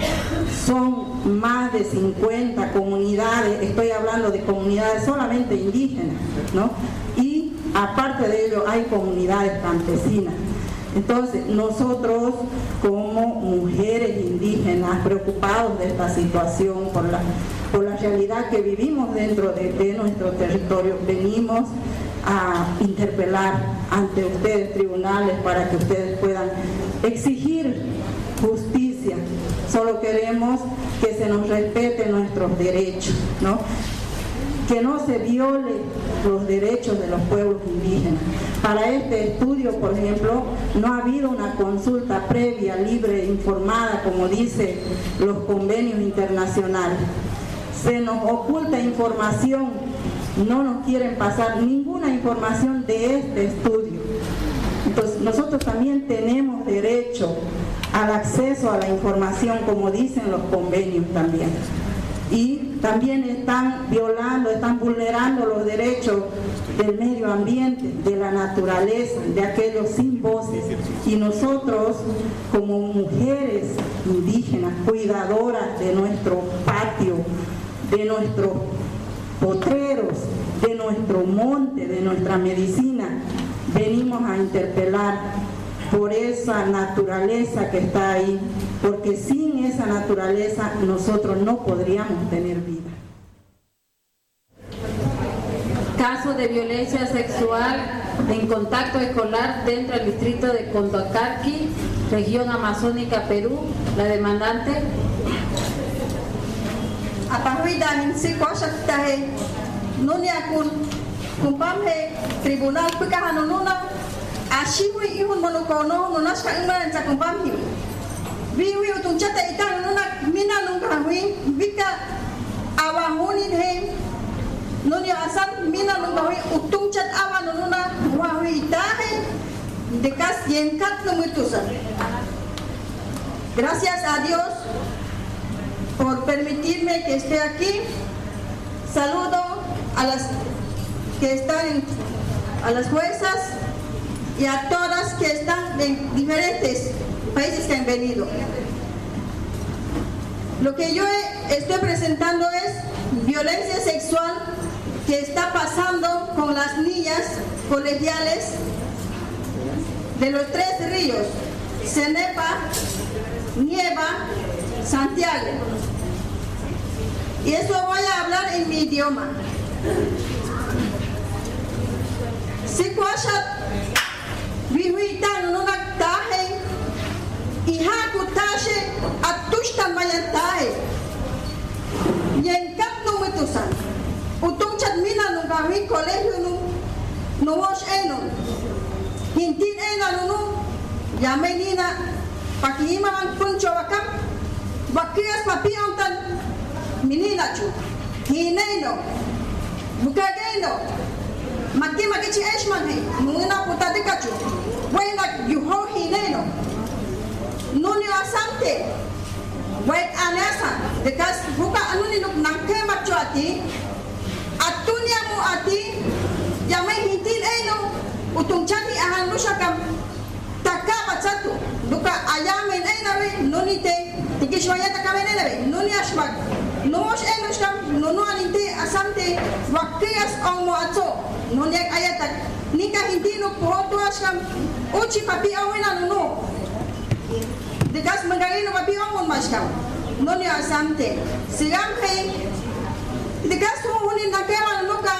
Son más de 50 comunidades, estoy hablando de comunidades solamente indígenas, ¿no? Y aparte de ello hay comunidades campesinas. Entonces nosotros como mujeres indígenas preocupados de esta situación por la realidad que vivimos dentro de nuestro territorio, venimos a interpelar ante ustedes tribunales para que ustedes puedan exigir justicia. Solo queremos que se nos respeten nuestros derechos, ¿no? Que no se violen los derechos de los pueblos indígenas. Para este estudio, por ejemplo, no ha habido una consulta previa, libre, informada, como dicen los convenios internacionales. Se nos oculta información, no nos quieren pasar ninguna información de este estudio. Entonces, nosotros también tenemos derecho al acceso a la información, como dicen los convenios también. Y también están violando, están vulnerando los derechos del medio ambiente, de la naturaleza, de aquellos sin voces. Y nosotros, como mujeres indígenas, cuidadoras de nuestro patio, de nuestros potreros, de nuestro monte, de nuestra medicina, venimos a interpelar por esa naturaleza que está ahí, porque sin esa naturaleza nosotros no podríamos tener vida. Caso de violencia sexual en contacto escolar dentro del distrito de Cotocachi, región amazónica, Perú. La demandante. Apahuidan si koshaktahe nunyakun kumpamhe tribunal pikahanununa ashiwi ihun monokono nunas ka imran sa kumpamhi biwi utun chata itan nuna mina nungkahui bika awahuni he nunya asan mina nungkahui utun chat awanununa wahui itahe dekas yenkat. 4 minutos. Gracias a Dios por permitirme que esté aquí. Saludo a las que están, a las juezas y a todas que están en diferentes países que han venido. Lo que yo estoy presentando es violencia sexual que está pasando con las niñas colegiales de los 3 ríos, Cenepa, Nieva, Santiago. Y eso voy a hablar en mi idioma. Si cuashat vihuitan nunak tahe ihaku tashe atushtan mayantahe yenkat numitusan utong chatmina nung gawi colegio no wash enon hintin enan no yamenina pakihima ang puncho wakam bakias papiontan menina chu hineno bukageno maki chi eshman he muna puta de cachu buena yuho hineno nunio asante wait anasa de kas buka anuni nuk nangke machu ati atunia mu ati yamai hintin eno utung chani ahan nushakam takama chatu buka ayamen enawe nunite tikishwaya takamen enawe nuni ashmak Nomos enushkam nono alinte asante wakias ang moato nonyak ayatak nika hindi no pohoto ashkam uchi papi awena nono dekas mangarino papi awon mashkam nonyo asante sigam he dekas hunin nakema noka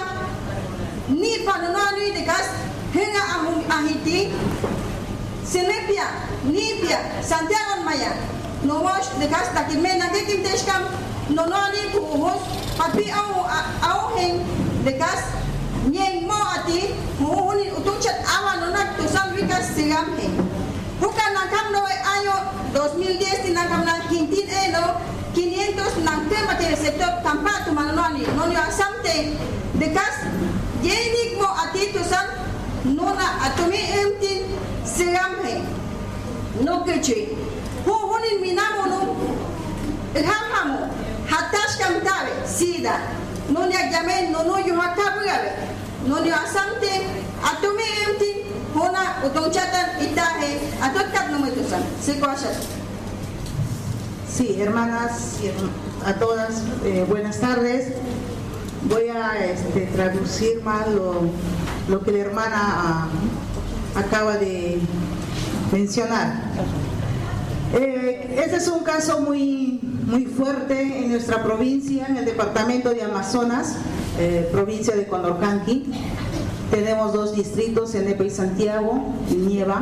ni pa nono ani dekas henga ahiti Senepia Nipia Santiago Maya nomos dekas takime nakikim teshkam nononi puhos papi au heng dekas nyeng mo ati muhuni utuchat awa nonak tusam wikas sigam heng bukan nakam no año 2010 tinakam na hintin eno 500 nang tema del sector tampatu manoni nonyo asamte dekas yenik mo ati tusam nona atumi emtin sigam heng no kechi huhunin minamono ilhamhamu hatash kam tawe sida noni agyamen nono yuhakabu gabe noni asante atumi emti hona utongchatan itahe atotkat nomitusan sekwashat. Sí, hermanas y a todas, buenas tardes. Voy a traducir más lo que la hermana acaba de mencionar. Este es un caso muy fuerte en nuestra provincia, en el departamento de Amazonas, provincia de Condorcanqui. Tenemos 2 distritos, Cenepa y Santiago, y Nieva,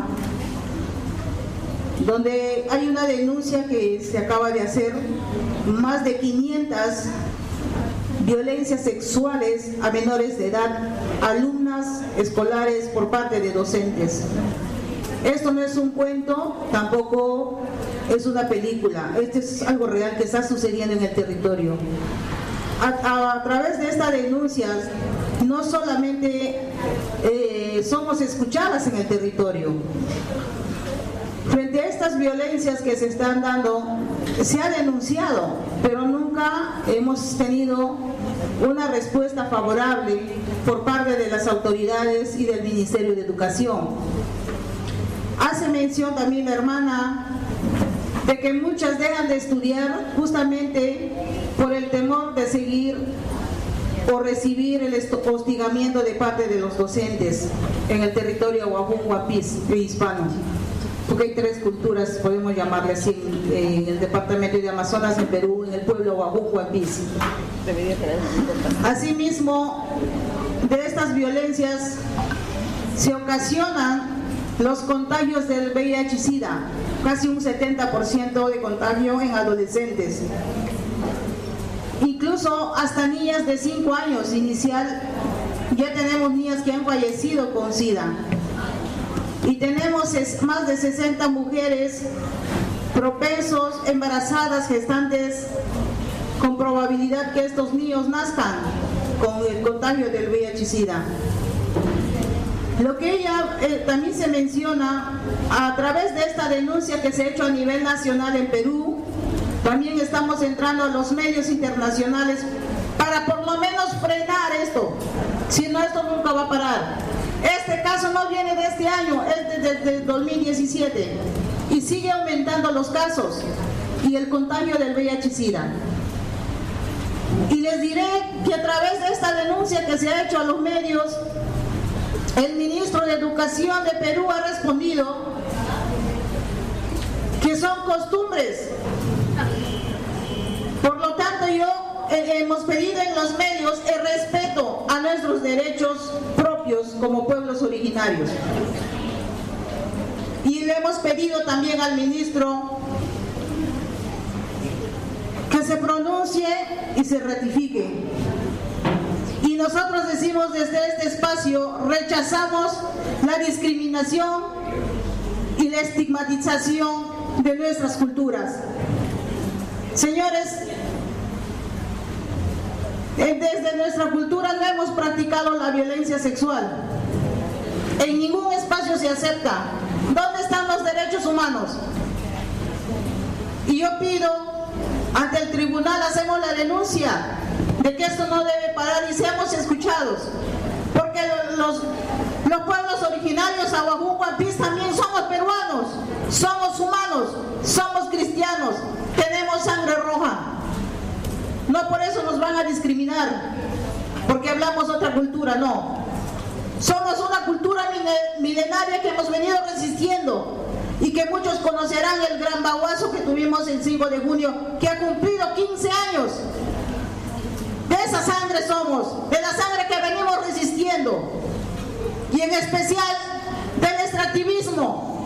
donde hay una denuncia que se acaba de hacer, más de 500 violencias sexuales a menores de edad, alumnas escolares por parte de docentes. Esto no es un cuento, tampoco es una película, esto es algo real que está sucediendo en el territorio. A través de estas denuncias, no solamente somos escuchadas en el territorio. Frente a estas violencias que se están dando, se ha denunciado, pero nunca hemos tenido una respuesta favorable por parte de las autoridades y del Ministerio de Educación. Hace mención también la hermana de que muchas dejan de estudiar justamente por el temor de seguir o recibir el hostigamiento de parte de los docentes en el territorio Guajún, Guapís e hispano. Porque hay 3 culturas, podemos llamarle así, en el departamento de Amazonas, en Perú, en el pueblo Guajún, Guapís. Asimismo, de estas violencias se ocasionan los contagios del VIH-Sida, casi un 70% de contagio en adolescentes. Incluso hasta niñas de 5 años inicial, ya tenemos niñas que han fallecido con SIDA. Y tenemos más de 60 mujeres propensos, embarazadas, gestantes, con probabilidad que estos niños nazcan con el contagio del VIH-Sida. Lo que también se menciona a través de esta denuncia que se ha hecho a nivel nacional en Perú, También estamos entrando a los medios internacionales para por lo menos frenar esto. Si no, esto nunca va a parar. Este caso no viene de este año, es desde 2017 y sigue aumentando los casos y el contagio del VIH-Sida. Y les diré que a través de esta denuncia que se ha hecho a los medios, el ministro de Educación de Perú ha respondido que son costumbres. Por lo tanto, hemos pedido en los medios el respeto a nuestros derechos propios como pueblos originarios. Y le hemos pedido también al ministro que se pronuncie y se ratifique. Y nosotros decimos desde este espacio, rechazamos la discriminación y la estigmatización de nuestras culturas. Señores, desde nuestra cultura no hemos practicado la violencia sexual. En ningún espacio se acepta. ¿Dónde están los derechos humanos? Y yo pido, ante el tribunal hacemos la denuncia de que esto no debe parar y seamos escuchados. Porque los pueblos originarios, Ahuajún, Guampís, también somos peruanos, somos humanos, somos cristianos, tenemos sangre roja. No por eso nos van a discriminar, porque hablamos otra cultura, no. Somos una cultura milenaria que hemos venido resistiendo y que muchos conocerán el gran baguazo que tuvimos el 5 de junio, que ha cumplido 15 años. De esa sangre somos, de la sangre que venimos resistiendo, y en especial del extractivismo.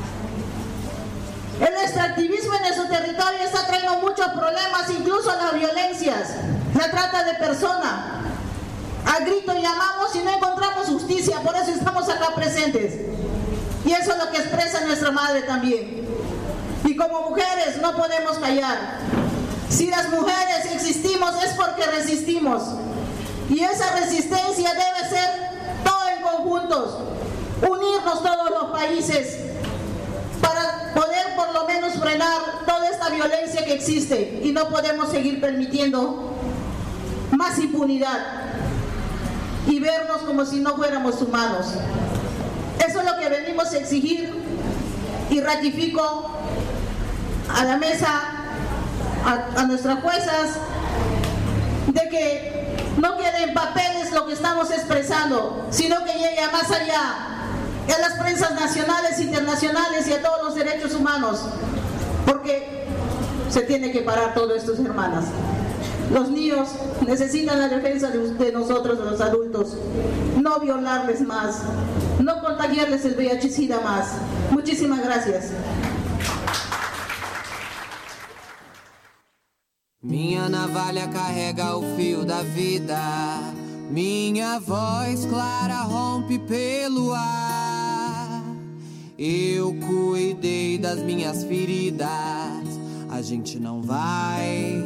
El extractivismo en nuestro territorio está trayendo muchos problemas, incluso las violencias, la trata de personas. A grito llamamos y no encontramos justicia, por eso estamos acá presentes. Y eso es lo que expresa nuestra madre también. Y como mujeres no podemos callar. Si las mujeres existimos es porque resistimos. Y esa resistencia debe ser todo en conjuntos, unirnos todos los países para poder por lo menos frenar toda esta violencia que existe. Y no podemos seguir permitiendo más impunidad y vernos como si no fuéramos humanos. Eso es lo que venimos a exigir, y ratifico a la mesa, a nuestras juezas, de que no quede en papeles lo que estamos expresando, sino que llegue a más allá, a las prensas nacionales, internacionales y a todos los derechos humanos, porque se tiene que parar todo esto, hermanas. Los niños necesitan la defensa de nosotros, de los adultos. No violarles más, no contagiarles el VIH-Sida más. Muchísimas gracias. Minha navalha carrega o fio da vida, minha voz clara rompe pelo ar. Eu cuidei das minhas feridas, a gente não vai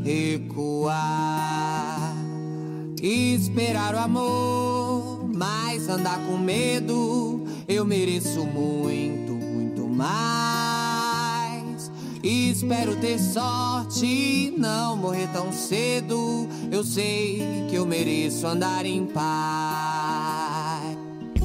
recuar. Esperar o amor, mas andar com medo, eu mereço muito, muito mais. Espero ter sorte, não morrer tão cedo, eu sei que eu mereço andar em paz.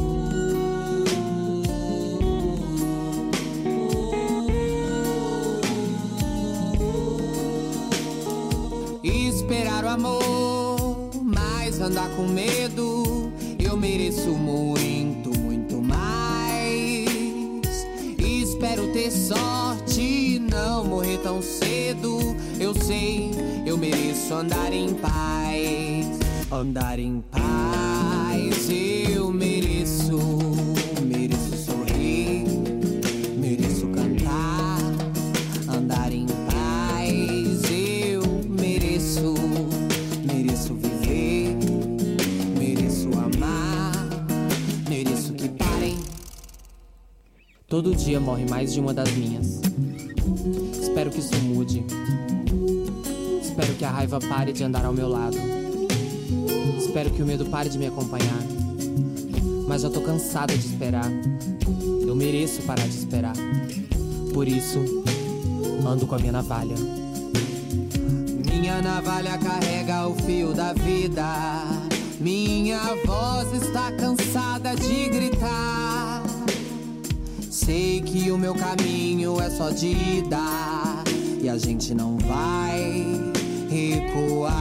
Esperar o amor, mas andar com medo, eu mereço muito, muito mais. Espero ter sorte, não morrer tão cedo, eu sei, eu mereço andar em paz. Andar em paz, eu mereço, mereço sorrir, mereço cantar. Andar em paz, eu mereço, mereço viver, mereço amar, mereço que parem. Todo dia morre mais de uma das minhas. Espero que isso mude. Espero que a raiva pare de andar ao meu lado. Espero que o medo pare de me acompanhar. Mas já tô cansada de esperar. Eu mereço parar de esperar. Por isso, ando com a minha navalha Minha navalha carrega o fio da vida. Minha voz está cansada de gritar. Sei que o meu caminho é só de ida e a gente não vai recuar.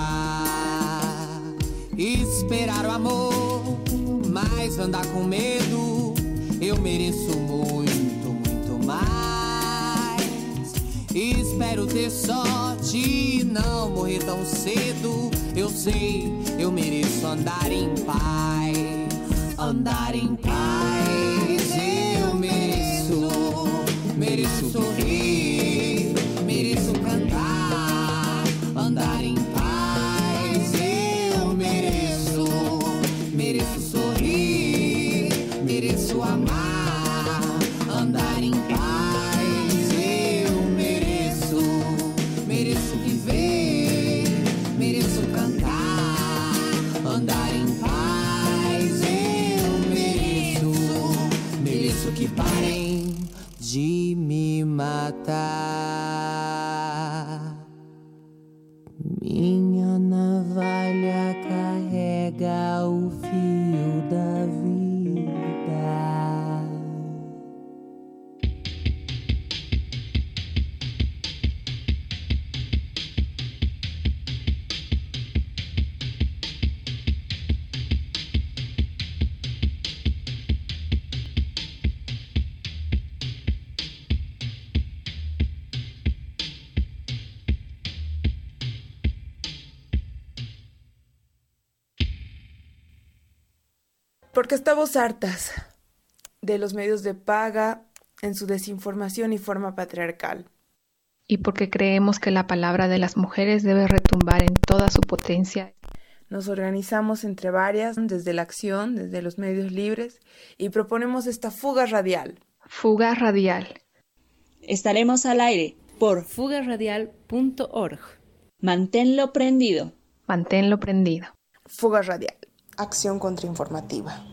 Esperar o amor, mas andar com medo. Eu mereço muito, muito mais. Espero ter sorte e não morrer tão cedo. Eu sei, eu mereço andar em paz. Andar em paz. Eu mereço sorrir, mereço cantar. Andar em paz. Eu mereço sorrir, mereço amar. Andar em paz. Eu mereço viver, mereço cantar. Andar em paz. Eu mereço que parem de me matar. Minha navalha carrega o fio da vida. Porque estamos hartas de los medios de paga en su desinformación y forma patriarcal. Y porque creemos que la palabra de las mujeres debe retumbar en toda su potencia. Nos organizamos entre varias, desde la acción, desde los medios libres, y proponemos esta fuga radial. Fuga radial. Estaremos al aire por fugaradial.org. Manténlo prendido. Manténlo prendido. Fuga radial. Acción contrainformativa.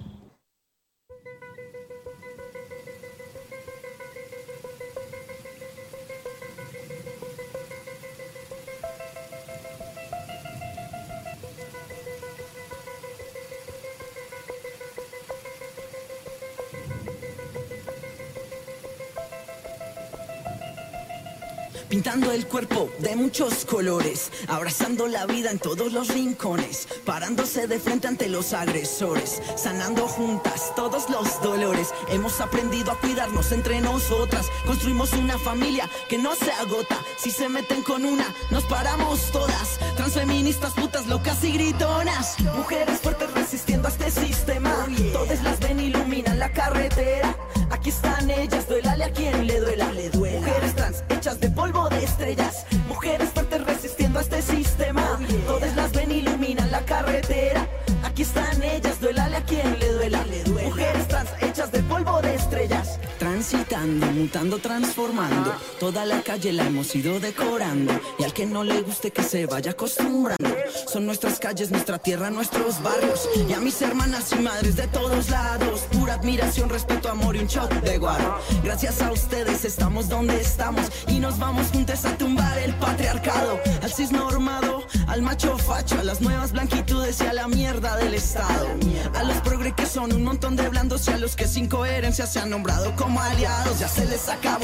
Pintando el cuerpo de muchos colores, abrazando la vida en todos los rincones, parándose de frente ante los agresores, sanando juntas todos los dolores. Hemos aprendido a cuidarnos entre nosotras, construimos una familia que no se agota. Si se meten con una, nos paramos todas. Transfeministas, putas, locas y gritonas, mujeres fuertes resistiendo a este sistema. Todas las ven, iluminan la carretera. Aquí están ellas, duélale a quien le duela. Mujeres trans hechas de polvo de estrellas, mujeres fuertes resistiendo a este sistema. Todas las ven, iluminan la carretera. Aquí están ellas, duélale a quien le duela. Mujeres trans hechas de polvo de estrellas. Transitando, mutando, transformando. Toda la calle la hemos ido decorando. Y al que no le guste que se vaya acostumbrando. Son nuestras calles, nuestra tierra, nuestros barrios. Y a mis hermanas y madres de todos lados, pura admiración, respeto, amor y un shot de guaro. Gracias a ustedes estamos donde estamos. Y nos vamos juntos a tumbar el patriarcado. Al cisnormado, al macho facho, a las nuevas blanquitudes y a la mierda del Estado. A los progre que son un montón de blandos y a los que sin coherencia se han nombrado como aliados. Ya se les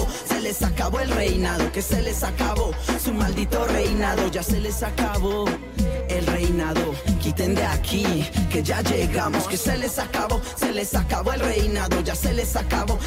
acabó el reinado, que se les acabó su maldito reinado. Ya se les acabó el reinado, quiten de aquí, que ya llegamos. Que se les acabó el reinado. Ya se les acabó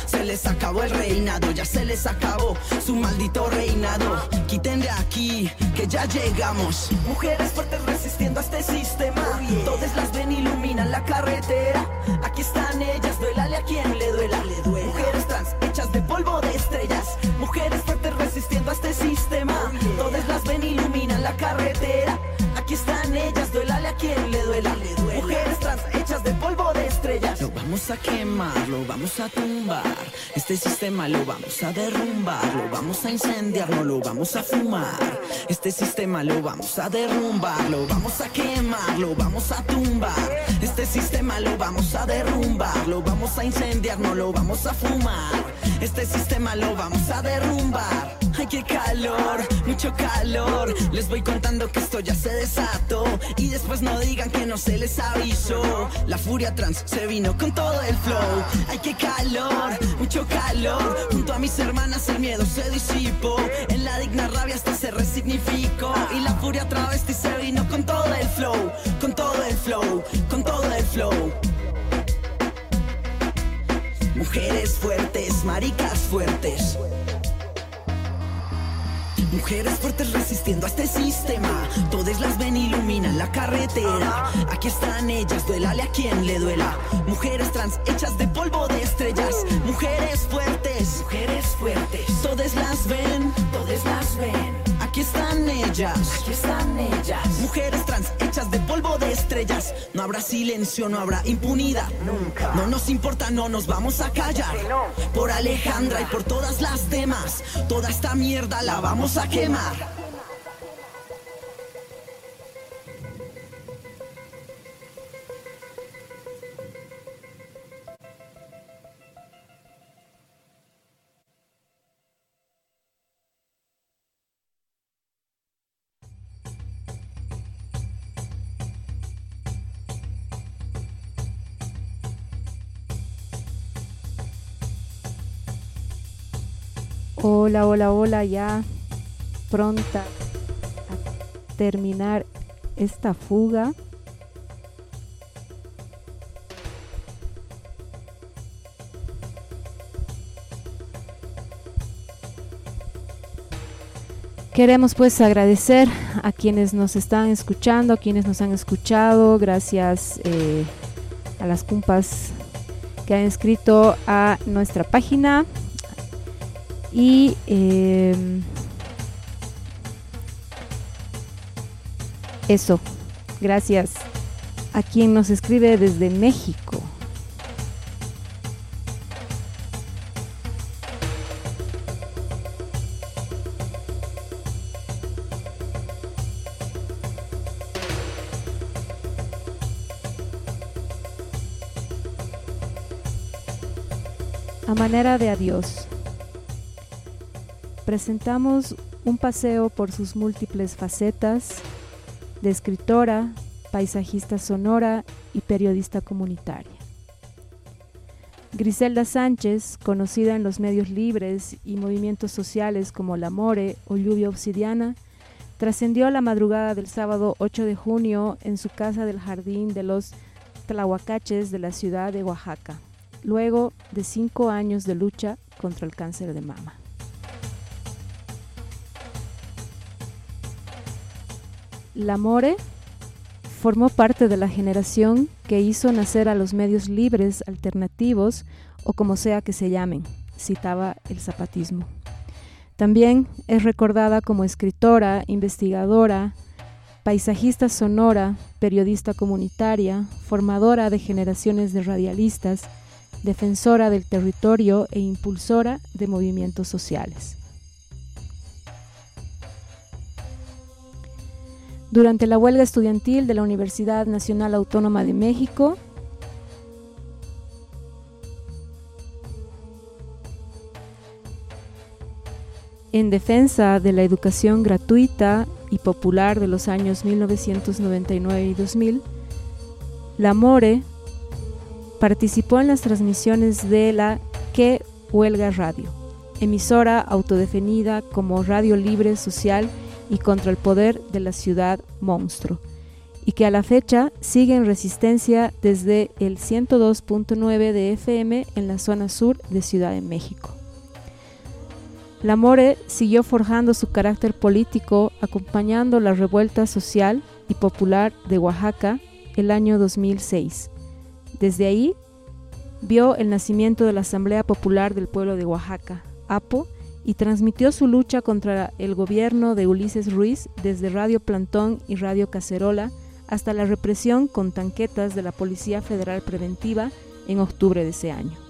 el reinado. Ya se les acabó su maldito reinado. Quiten de aquí, que ya llegamos. Mujeres fuertes resistiendo a este sistema. Todas las ven, iluminan la carretera. Aquí están ellas, duélale a quien le duela. Mujeres trans hechas de polvo de estrellas, mujeres fuertes resistiendo a este sistema. Todas las ven, iluminan la carretera. Aquí están ellas, duélale a quien le duela. Mujeres trans hechas de polvo de estrellas. Lo vamos a quemar, lo vamos a tumbar. Este sistema lo vamos a derrumbar. Lo vamos a incendiar, no lo vamos a fumar. Este sistema lo vamos a derrumbar. Lo vamos a quemar, lo vamos a tumbar. Este sistema lo vamos a derrumbar. Lo vamos a incendiar, no lo vamos a fumar. Este sistema lo vamos a derrumbar. Ay, qué calor, mucho calor. Les voy contando que esto ya se desató. Y después no digan que no se les avisó. La furia trans se vino con todo el flow. Ay, qué calor, mucho calor. Junto a mis hermanas el miedo se disipó. En la digna rabia hasta se resignificó. Y la furia travesti se vino con todo el flow. Con todo el flow, con todo el flow. Mujeres fuertes, maricas fuertes. Mujeres fuertes resistiendo a este sistema. Todas las ven, iluminan la carretera. Aquí están ellas, duélale a quien le duela. Mujeres trans hechas de polvo de estrellas. Mujeres fuertes, mujeres fuertes. Todas las ven, todas las ven. Aquí están ellas, aquí están ellas. Mujeres trans hechas de polvo de estrellas. No habrá silencio, no habrá impunidad. Nunca. No nos importa, no nos vamos a callar. Por Alejandra y por todas las demás. Toda esta mierda la vamos a quemar. Hola, hola, hola, ya pronta a terminar esta fuga. Queremos pues agradecer a quienes nos están escuchando, a quienes nos han escuchado, gracias a las compas que han escrito a nuestra página. Y eso, gracias a quien nos escribe desde México. A manera de adiós, presentamos un paseo por sus múltiples facetas de escritora, paisajista sonora y periodista comunitaria. Griselda Sánchez, conocida en los medios libres y movimientos sociales como La More o Lluvia Obsidiana, trascendió la madrugada del sábado 8 de junio en su casa del Jardín de los Tlahuacaches de la ciudad de Oaxaca, luego de 5 años de lucha contra el cáncer de mama. La More formó parte de la generación que hizo nacer a los medios libres alternativos o como sea que se llamen, citaba el zapatismo. También es recordada como escritora, investigadora, paisajista sonora, periodista comunitaria, formadora de generaciones de radialistas, defensora del territorio e impulsora de movimientos sociales. Durante la huelga estudiantil de la Universidad Nacional Autónoma de México, en defensa de la educación gratuita y popular de los años 1999 y 2000, La More participó en las transmisiones de la Que Huelga Radio, emisora autodefinida como radio libre, social y contra el poder de la ciudad monstruo, y que a la fecha sigue en resistencia desde el 102.9 de FM en la zona sur de Ciudad de México. La More siguió forjando su carácter político acompañando la revuelta social y popular de Oaxaca el año 2006. Desde ahí vio el nacimiento de la Asamblea Popular del Pueblo de Oaxaca, APO, y transmitió su lucha contra el gobierno de Ulises Ruiz desde Radio Plantón y Radio Cacerola hasta la represión con tanquetas de la Policía Federal Preventiva en octubre de ese año.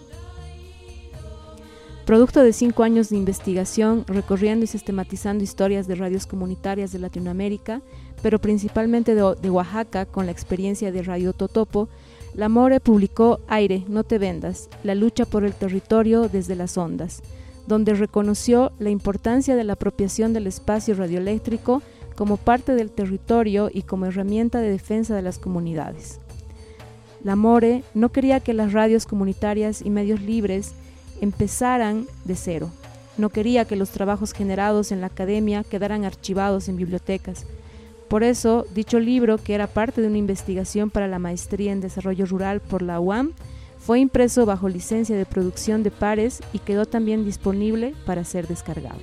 Producto de 5 años de investigación, recorriendo y sistematizando historias de radios comunitarias de Latinoamérica, pero principalmente de Oaxaca con la experiencia de Radio Totopo, La More publicó Aire, no te vendas, la lucha por el territorio desde las ondas, donde reconoció la importancia de la apropiación del espacio radioeléctrico como parte del territorio y como herramienta de defensa de las comunidades. La MORE no quería que las radios comunitarias y medios libres empezaran de cero. No quería que los trabajos generados en la academia quedaran archivados en bibliotecas. Por eso, dicho libro, que era parte de una investigación para la maestría en desarrollo rural por la UAM, fue impreso bajo licencia de producción de pares y quedó también disponible para ser descargado.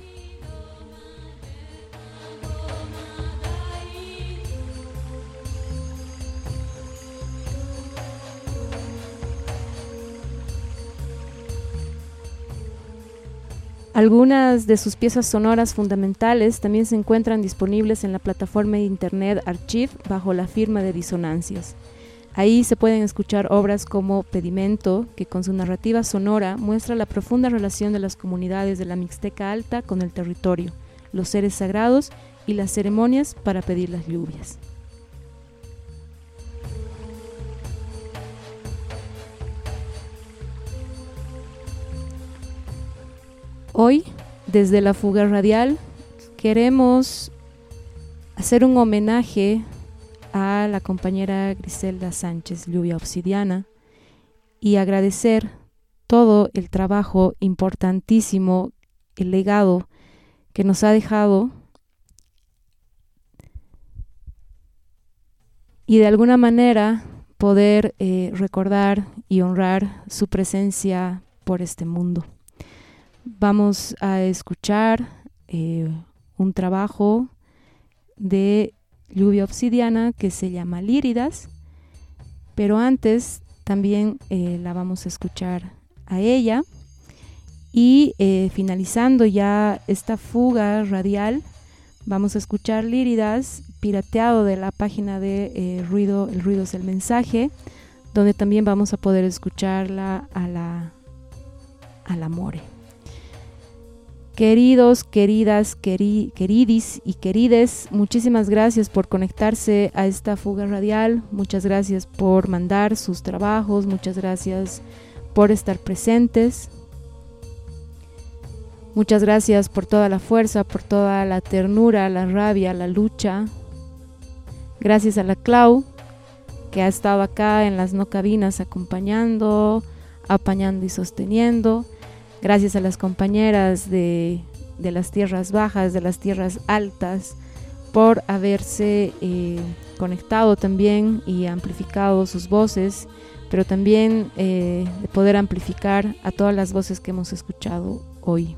Algunas de sus piezas sonoras fundamentales también se encuentran disponibles en la plataforma de internet Archive bajo la firma de Disonancias. Ahí se pueden escuchar obras como Pedimento, que con su narrativa sonora muestra la profunda relación de las comunidades de la Mixteca Alta con el territorio, los seres sagrados y las ceremonias para pedir las lluvias. Hoy, desde la Fuga Radial, queremos hacer un homenaje a la compañera Griselda Sánchez, Lluvia Obsidiana, y agradecer todo el trabajo importantísimo, el legado que nos ha dejado, y de alguna manera poder recordar y honrar su presencia por este mundo. Vamos a escuchar un trabajo de Lluvia Obsidiana que se llama Líridas, pero antes también la vamos a escuchar a ella, y finalizando ya esta fuga radial vamos a escuchar Líridas pirateado de la página de El Ruido es el Mensaje, donde también vamos a poder escucharla a la More. Queridos, queridas, queridis y querides, muchísimas gracias por conectarse a esta fuga radial, muchas gracias por mandar sus trabajos, muchas gracias por estar presentes, muchas gracias por toda la fuerza, por toda la ternura, la rabia, la lucha. Gracias a la Clau, que ha estado acá en las no cabinas acompañando, apañando y sosteniendo. Gracias a las compañeras de las tierras bajas, de las tierras altas, por haberse conectado también y amplificado sus voces, pero también de poder amplificar a todas las voces que hemos escuchado hoy.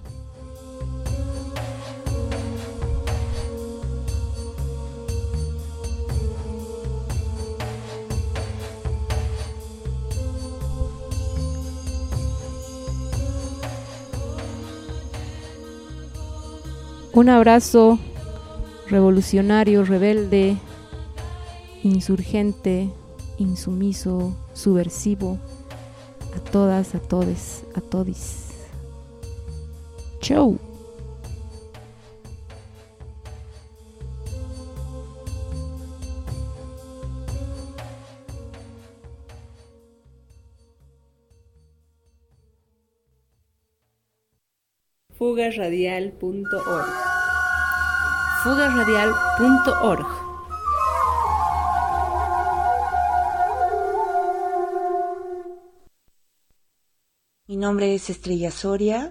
Un abrazo revolucionario, rebelde, insurgente, insumiso, subversivo, a todas, a todes, a todis. Chau. Fugaradial.org. Fugaradial.org. Mi nombre es Estrella Soria.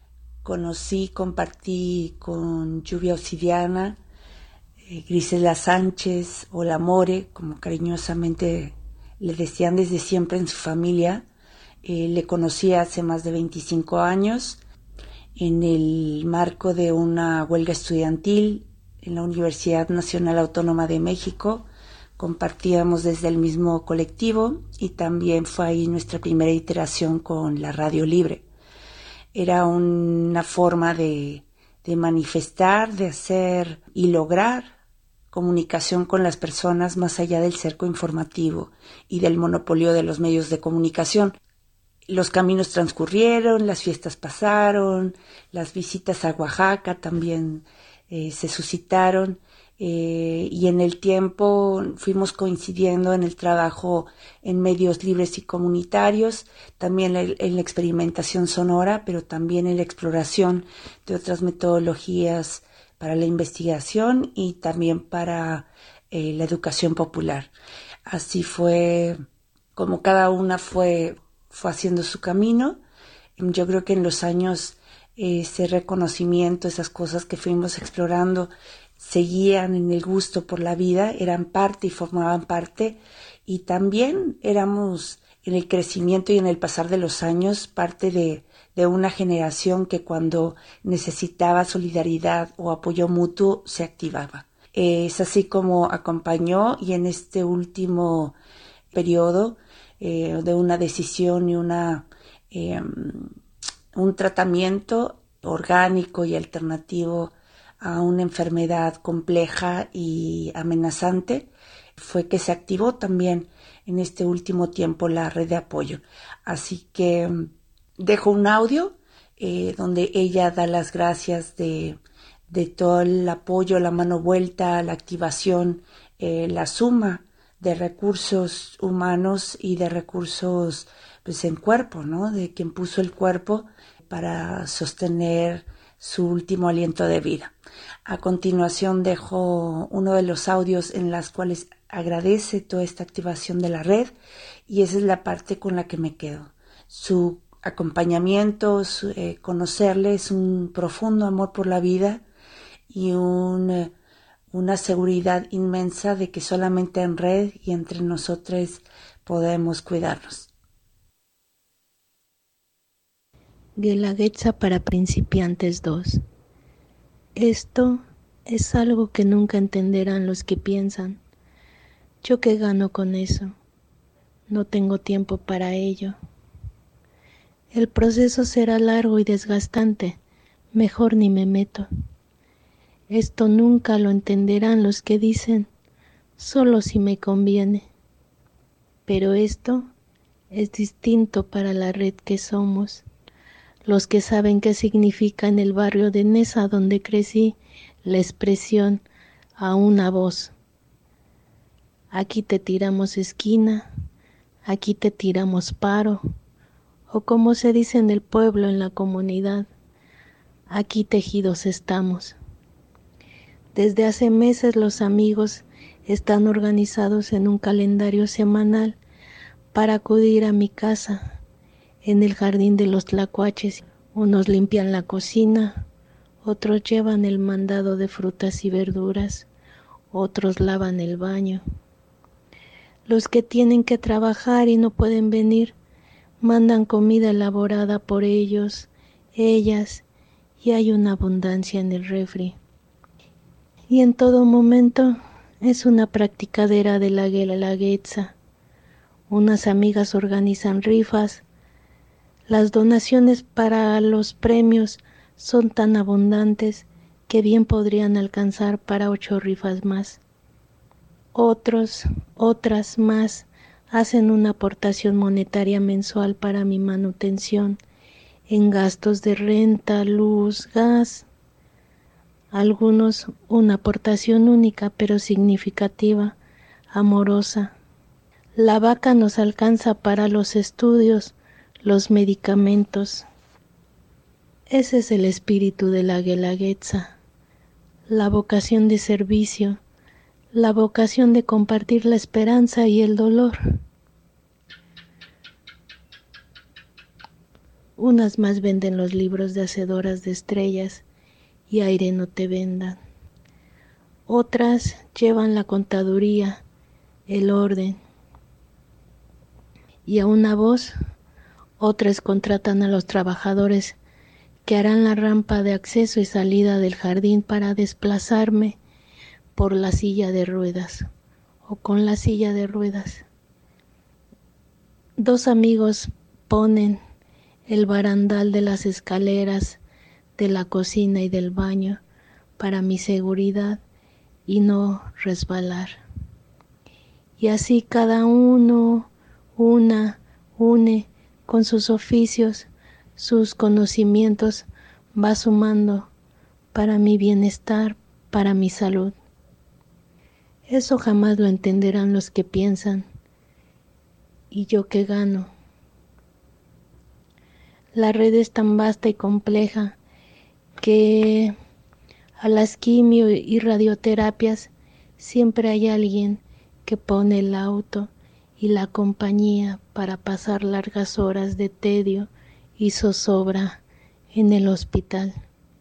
Compartí con Lluvia Obsidiana, Griselda Sánchez o la More, como cariñosamente le decían desde siempre en su familia. Le conocí hace más de 25 años. En el marco de una huelga estudiantil en la Universidad Nacional Autónoma de México, compartíamos desde el mismo colectivo y también fue ahí nuestra primera iteración con la radio libre. Era una forma de manifestar, de hacer y lograr comunicación con las personas más allá del cerco informativo y del monopolio de los medios de comunicación. Los caminos transcurrieron, las fiestas pasaron, las visitas a Oaxaca también se suscitaron y en el tiempo fuimos coincidiendo en el trabajo en medios libres y comunitarios, también en la experimentación sonora, pero también en la exploración de otras metodologías para la investigación y también para la educación popular. Así fue como cada una fue haciendo su camino. Yo creo que en los años ese reconocimiento, esas cosas que fuimos explorando, seguían en el gusto por la vida, eran parte y formaban parte, y también éramos en el crecimiento y en el pasar de los años parte de una generación que cuando necesitaba solidaridad o apoyo mutuo se activaba. Es así como acompañó, y en este último periodo de una decisión y un tratamiento orgánico y alternativo a una enfermedad compleja y amenazante, fue que se activó también en este último tiempo la red de apoyo. Así que dejo un audio donde ella da las gracias de todo el apoyo, la mano vuelta, la activación, la suma de recursos humanos y de recursos pues en cuerpo, ¿no? De quien puso el cuerpo para sostener su último aliento de vida. A continuación dejo uno de los audios en los cuales agradece toda esta activación de la red, y esa es la parte con la que me quedo. Su acompañamiento, conocerle, es un profundo amor por la vida y una seguridad inmensa de que solamente en red y entre nosotros podemos cuidarnos. Guelaguetza para principiantes 2. Esto es algo que nunca entenderán los que piensan: ¿yo qué gano con eso? No tengo tiempo para ello. El proceso será largo y desgastante, mejor ni me meto. Esto nunca lo entenderán los que dicen: solo si me conviene. Pero esto es distinto para la red que somos. Los que saben qué significa en el barrio de Nesa donde crecí la expresión a una voz. Aquí te tiramos esquina, aquí te tiramos paro, o como se dice en el pueblo, en la comunidad, aquí tejidos estamos. Desde hace meses los amigos están organizados en un calendario semanal para acudir a mi casa. En el jardín de los tlacuaches, unos limpian la cocina, otros llevan el mandado de frutas y verduras, otros lavan el baño. Los que tienen que trabajar y no pueden venir, mandan comida elaborada por ellos, ellas, y hay una abundancia en el refri. Y en todo momento es una practicadera de la Guelaguetza. Unas amigas organizan rifas. Las donaciones para los premios son tan abundantes que bien podrían alcanzar para 8 rifas más. Otras más hacen una aportación monetaria mensual para mi manutención en gastos de renta, luz, gas. Algunos una aportación única pero significativa, amorosa. La vaca nos alcanza para los estudios, los medicamentos. Ese es el espíritu de la Guelaguetza, la vocación de servicio, la vocación de compartir la esperanza y el dolor. Unas más venden los libros de hacedoras de estrellas y aire no te vendan. Otras llevan la contaduría, el orden. Y a una voz, otras contratan a los trabajadores que harán la rampa de acceso y salida del jardín para desplazarme por la silla de ruedas o con la silla de ruedas. 2 amigos ponen el barandal de las escaleras, de la cocina y del baño para mi seguridad y no resbalar. Y así cada uno, une con sus oficios, sus conocimientos, va sumando para mi bienestar, para mi salud. Eso jamás lo entenderán los que piensan. ¿Y yo qué gano? La red es tan vasta y compleja que a las quimio y radioterapias siempre hay alguien que pone el auto y la compañía para pasar largas horas de tedio y zozobra en el hospital.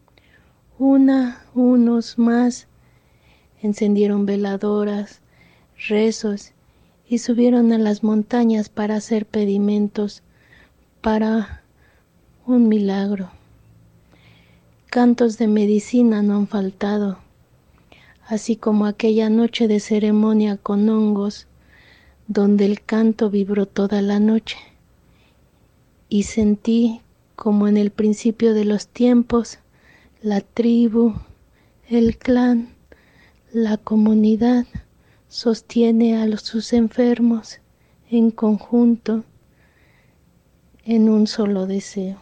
Unos más encendieron veladoras, rezos y subieron a las montañas para hacer pedimentos para un milagro. Cantos de medicina no han faltado, así como aquella noche de ceremonia con hongos, donde el canto vibró toda la noche, y sentí como en el principio de los tiempos, la tribu, el clan, la comunidad sostiene a sus enfermos en conjunto en un solo deseo.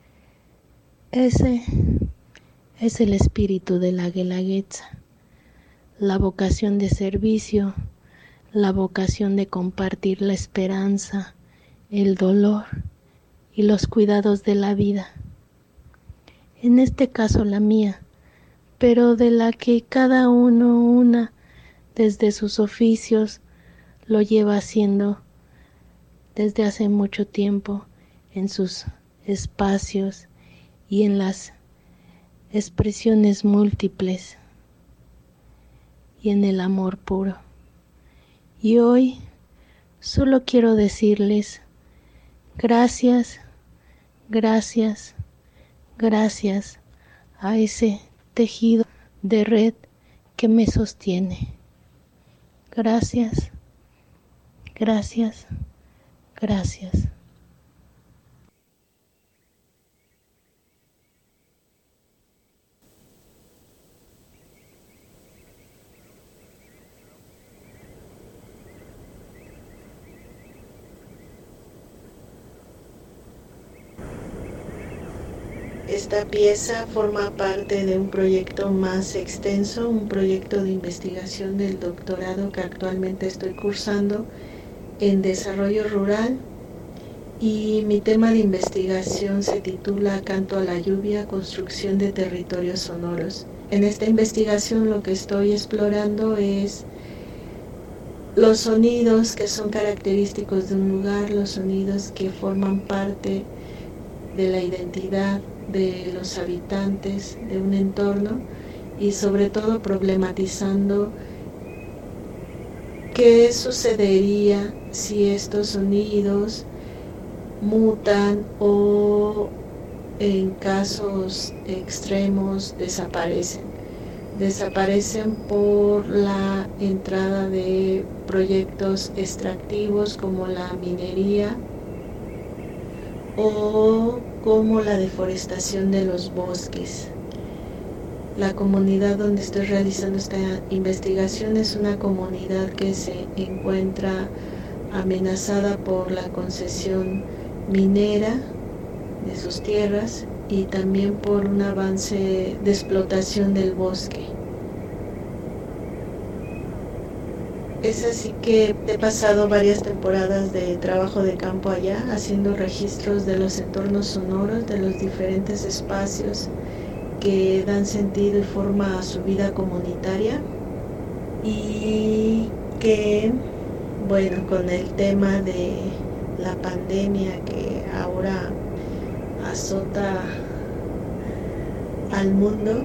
Ese es el espíritu de la Guelaguetza, la vocación de servicio, la vocación de compartir la esperanza, el dolor y los cuidados de la vida. En este caso la mía, pero de la que cada una desde sus oficios lo lleva haciendo desde hace mucho tiempo en sus espacios y en las expresiones múltiples y en el amor puro. Y hoy solo quiero decirles gracias, gracias, gracias a ese tejido de red que me sostiene. Gracias, gracias, gracias. Esta pieza forma parte de un proyecto más extenso, un proyecto de investigación del doctorado que actualmente estoy cursando en desarrollo rural, y mi tema de investigación se titula Canto a la lluvia, construcción de territorios sonoros. En esta investigación lo que estoy explorando es los sonidos que son característicos de un lugar, los sonidos que forman parte de la identidad de los habitantes de un entorno, y sobre todo problematizando qué sucedería si estos sonidos mutan o en casos extremos desaparecen por la entrada de proyectos extractivos como la minería o como la deforestación de los bosques. La comunidad donde estoy realizando esta investigación es una comunidad que se encuentra amenazada por la concesión minera de sus tierras y también por un avance de explotación del bosque. Es así que he pasado varias temporadas de trabajo de campo allá, haciendo registros de los entornos sonoros, de los diferentes espacios que dan sentido y forma a su vida comunitaria, y que, bueno, con el tema de la pandemia que ahora azota al mundo,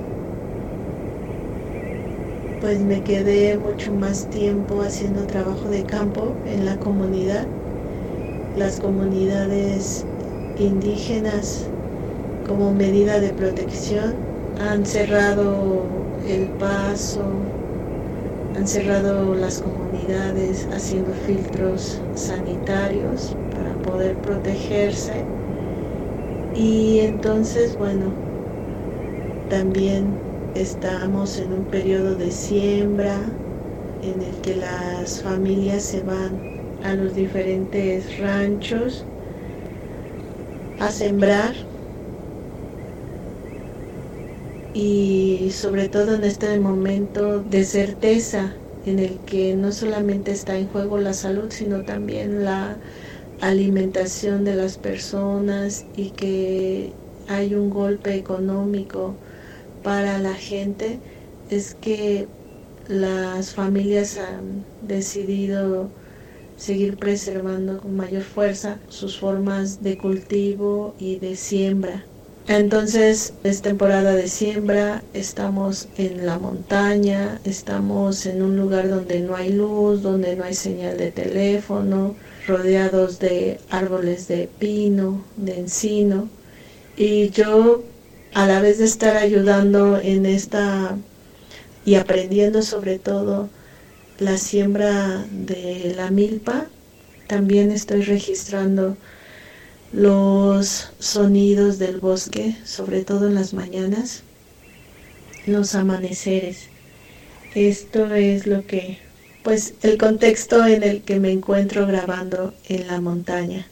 pues me quedé mucho más tiempo haciendo trabajo de campo en la comunidad. Las comunidades indígenas, como medida de protección, han cerrado el paso, han cerrado las comunidades haciendo filtros sanitarios para poder protegerse. Y entonces, bueno, también estamos en un periodo de siembra en el que las familias se van a los diferentes ranchos a sembrar, y sobre todo en este momento de certeza en el que no solamente está en juego la salud, sino también la alimentación de las personas, y que hay un golpe económico para la gente, es que las familias han decidido seguir preservando con mayor fuerza sus formas de cultivo y de siembra. Entonces es temporada de siembra, estamos en la montaña, estamos en un lugar donde no hay luz, donde no hay señal de teléfono, rodeados de árboles de pino, de encino, y yo, a la vez de estar ayudando en esta y aprendiendo sobre todo la siembra de la milpa, también estoy registrando los sonidos del bosque, sobre todo en las mañanas, los amaneceres. Esto es lo que, pues, el contexto en el que me encuentro grabando en la montaña.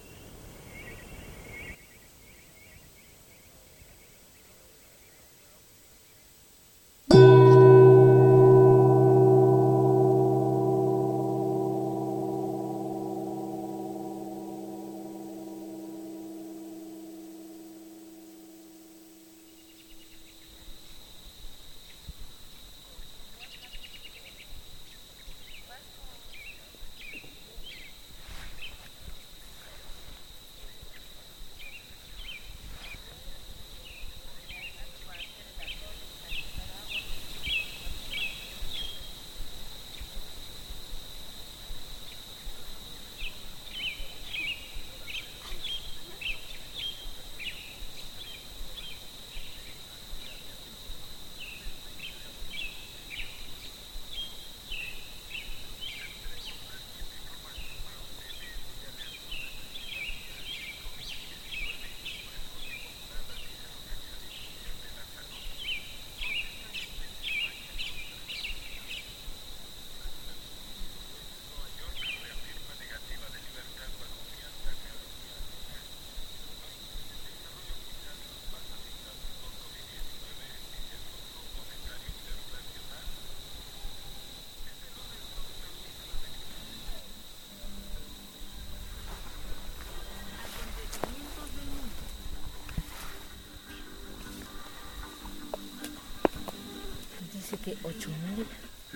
Que 8,000.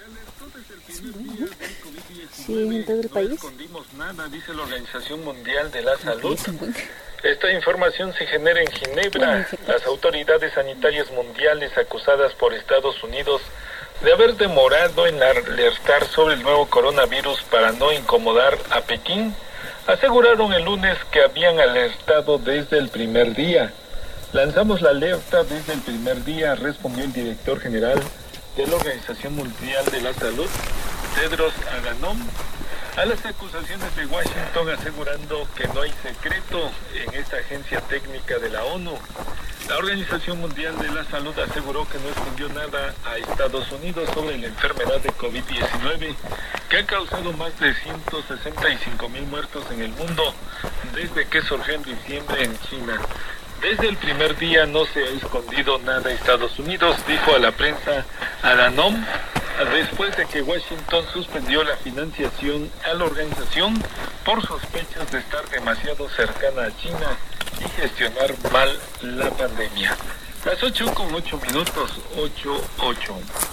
Sí, en todo el país. No escondimos nada, dice la Organización Mundial de la Salud. Esta información se genera en Ginebra. Las autoridades sanitarias mundiales acusadas por Estados Unidos de haber demorado en alertar sobre el nuevo coronavirus para no incomodar a Pekín, aseguraron el lunes que habían alertado desde el primer día. Lanzamos la alerta desde el primer día, respondió el director general de la Organización Mundial de la Salud, Tedros Adhanom, a las acusaciones de Washington, asegurando que no hay secreto en esta agencia técnica de la ONU. La Organización Mundial de la Salud aseguró que no escondió nada a Estados Unidos sobre la enfermedad de COVID-19, que ha causado más de 165,000 muertos en el mundo desde que surgió en diciembre en China. Desde el primer día no se ha escondido nada a Estados Unidos, dijo a la prensa Adhanom, después de que Washington suspendió la financiación a la organización por sospechas de estar demasiado cercana a China y gestionar mal la pandemia. Las 8:08, 8:08.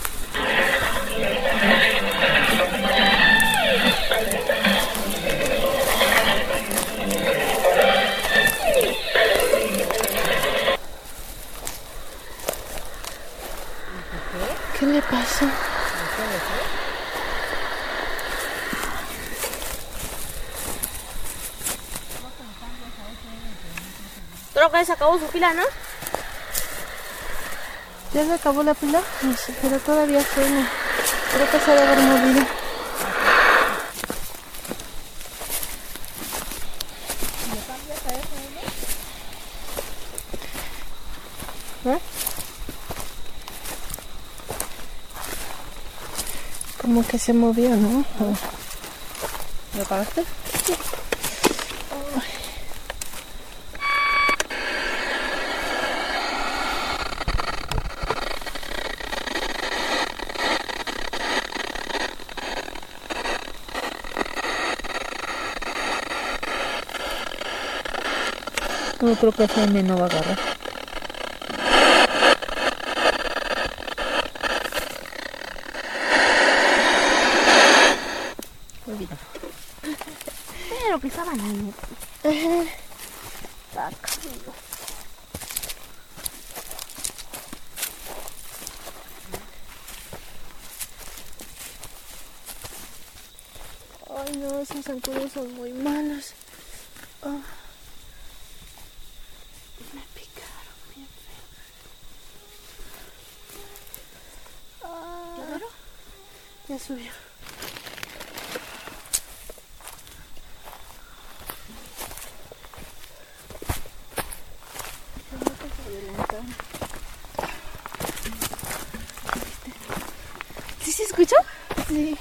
¿Qué le pasa? Creo que se acabó su pila, ¿no? ¿Ya se acabó la pila? No sé, pero todavía suena. Creo que se debe haber movido. ¿Eh? Como que se movió, ¿no? ¿Lo apagaste? Sí. No creo que FM no va a agarrar. Olvida. Pero que estaba niño. Ay no, esas zancudos son muy malas. Oh. Me picaron bien feo. Ah. Ya subió. ¿Sí se escuchó? Sí.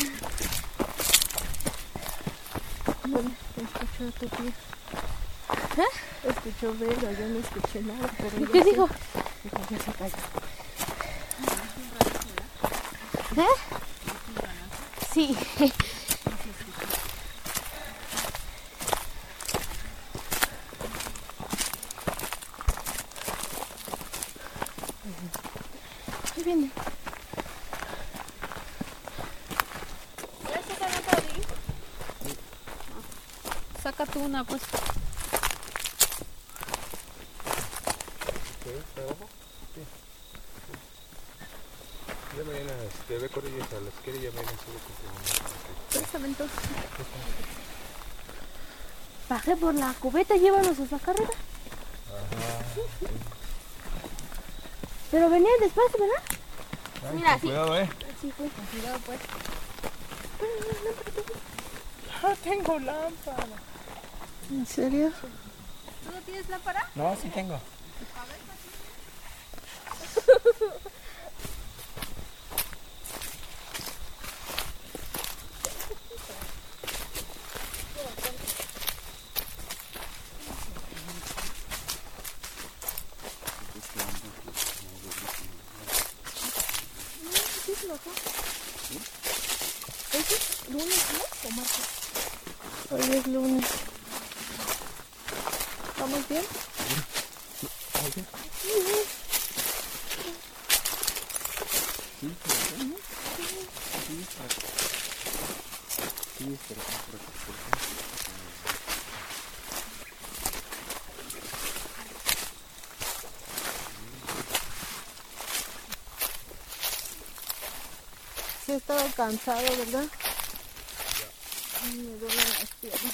Bueno, escuchó tu pie. ¿Eh? Escuchó Vero, yo no escuché nada. Pero ¿qué dijo? Ya se cayó. ¿Eh? Sí. Ahí viene. Saca tú una, pues. Ya mañana ve con ellos a las que ya mañana subo con Préstame entonces. Bajé por la cubeta, llévanos a esa carrera. Ajá. Sí. Pero venía despacio, ¿verdad? Ay, mira, con cuidado, Sí, pues, con cuidado, pues. No tengo lámpara. ¿En serio? ¿Tú no tienes lámpara? No, sí tengo. ¿Es lunes, no? ¿O martes? Hoy es lunes. ¿Estamos bien? ¿Estamos bien? Sí, he estado cansado, ¿verdad? Me duelen las piernas.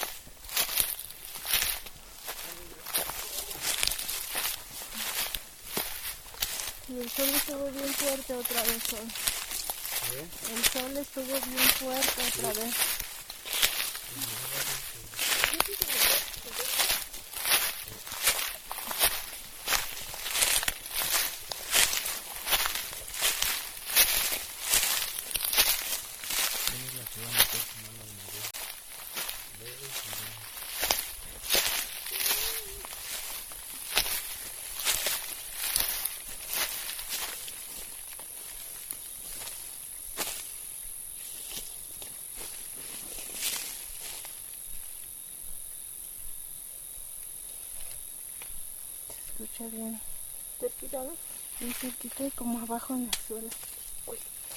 Y el sol estuvo bien fuerte otra vez hoy. El sol estuvo bien fuerte otra vez. Escucha bien. Cerquita, ¿no? Bien cerquita y como abajo en el suelo. Uy.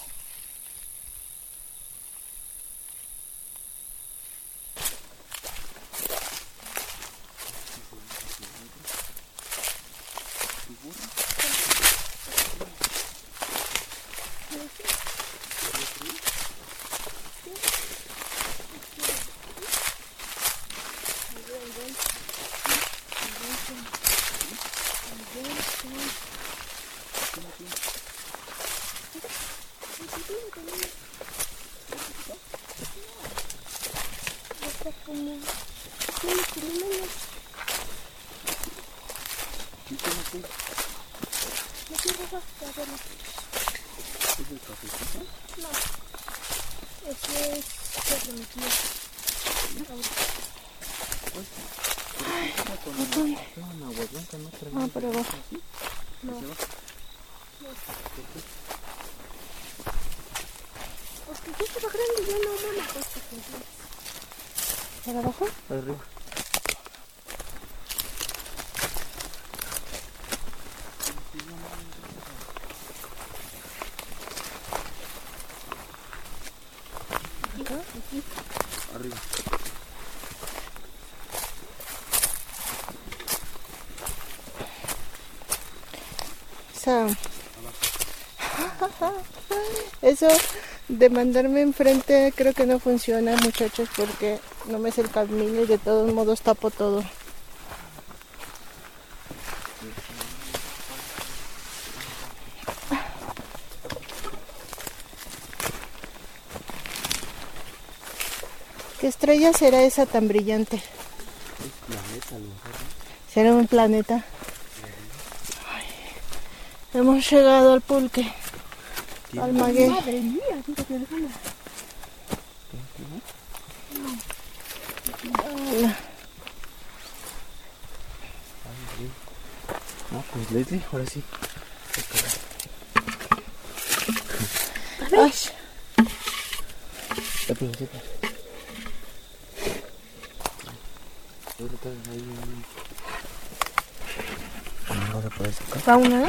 Ah, por abajo. No. Porque yo estaba grande, yo no me la puesto. ¿Por abajo? Arriba. acá? Aquí. Arriba. Eso de mandarme enfrente creo que no funciona, muchachos, porque no me sé el camino y de todos modos tapo todo. ¿Qué estrella será esa tan brillante? Planeta, a lo mejor, ¿no? ¿Será un planeta? Ay, hemos llegado al Pulque, al Maguey. Madre mía, ¿qué te pasa? No, pues Leslie, ahora sí. Ay. No vas a poder sacar. ¿Fauna?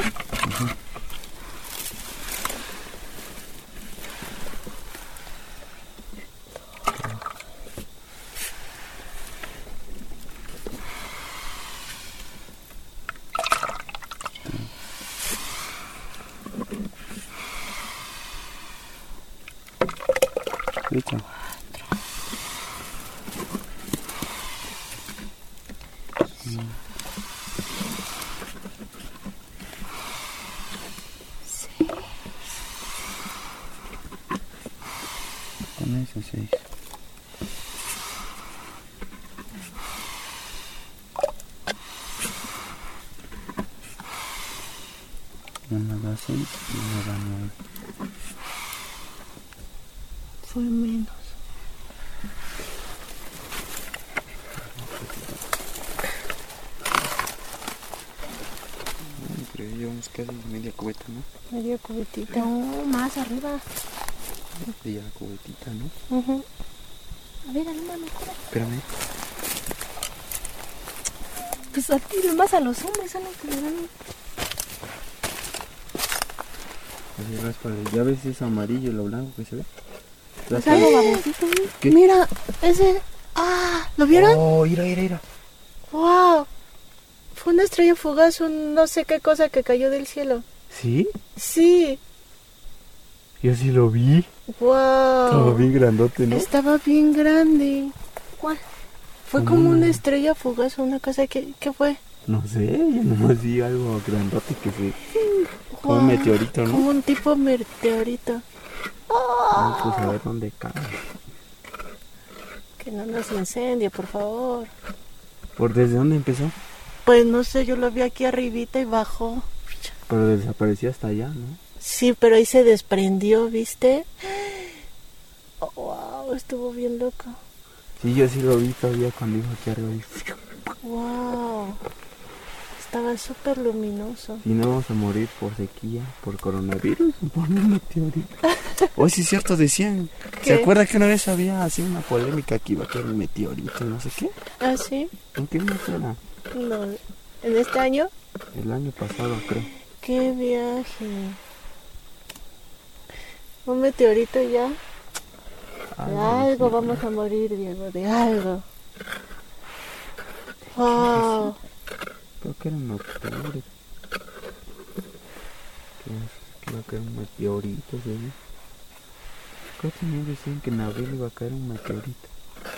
Listo. Con eso 6. Una da 6 y una da 9. Fue menos. Creo que llevamos casi media cubeta, ¿no? Media cubetita. No, más arriba. Media cubetita, ¿no? A ver, animame, Espérame. pues a ti más a los hombres son los que le dan. Así raspale. Ya ves ese amarillo, lo blanco que se ve. Es algo babosito, ¿eh? ¿Qué? Mira, ese... Ah, ¿lo vieron? Oh, mira. Wow. Fue una estrella fugaz, un no sé qué cosa que cayó del cielo. ¿Sí? Sí. Yo sí lo vi. Wow. Estaba bien grandote, ¿no? Estaba bien grande. ¿Cuál? Fue como una estrella fugaz, una cosa que... ¿Qué fue? No sé, yo nomás vi algo grandote que se... Como un meteorito, ¿no? Como un tipo meteorito. No, pues a ver dónde cae. Que no nos incendie, por favor. ¿Por desde dónde empezó? Pues no sé, yo lo vi aquí arribita y bajó. Pero desapareció hasta allá, ¿no? Sí, pero ahí se desprendió, ¿viste? Oh, wow, estuvo bien loco. Sí, yo sí lo vi todavía cuando iba aquí arriba. Wow. Estaba súper luminoso. Y no vamos a morir por sequía, por coronavirus, por un meteorito. Oh, sí es cierto, decían. ¿Qué? ¿Se acuerda que una vez había así una polémica que iba a caer un meteorito y no sé qué? ¿Ah, sí? ¿En qué mes era? No, ¿en este año? El año pasado, creo. ¡Qué viaje! Un meteorito ya. De algo vamos a morir, Diego, de algo. ¡Wow! Creo que era en octubre. Que iba a caer un meteorito, ¿sí? Creo que también decían que en abril iba a caer un meteorito.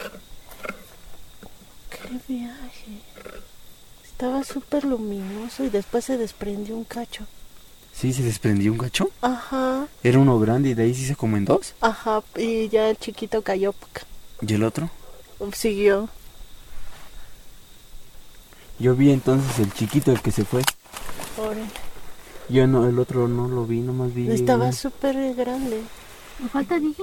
¡Qué viaje! Estaba súper luminoso y después se desprendió un cacho. ¿Sí se desprendió un cacho? Ajá. Era uno grande y de ahí se hizo como en dos. Ajá, y ya el chiquito cayó. ¿Y el otro? Siguió. Yo vi entonces el chiquito, el que se fue. Órale. Yo no, el otro no lo vi, nomás vi... Estaba súper grande. ¿Me falta, dije?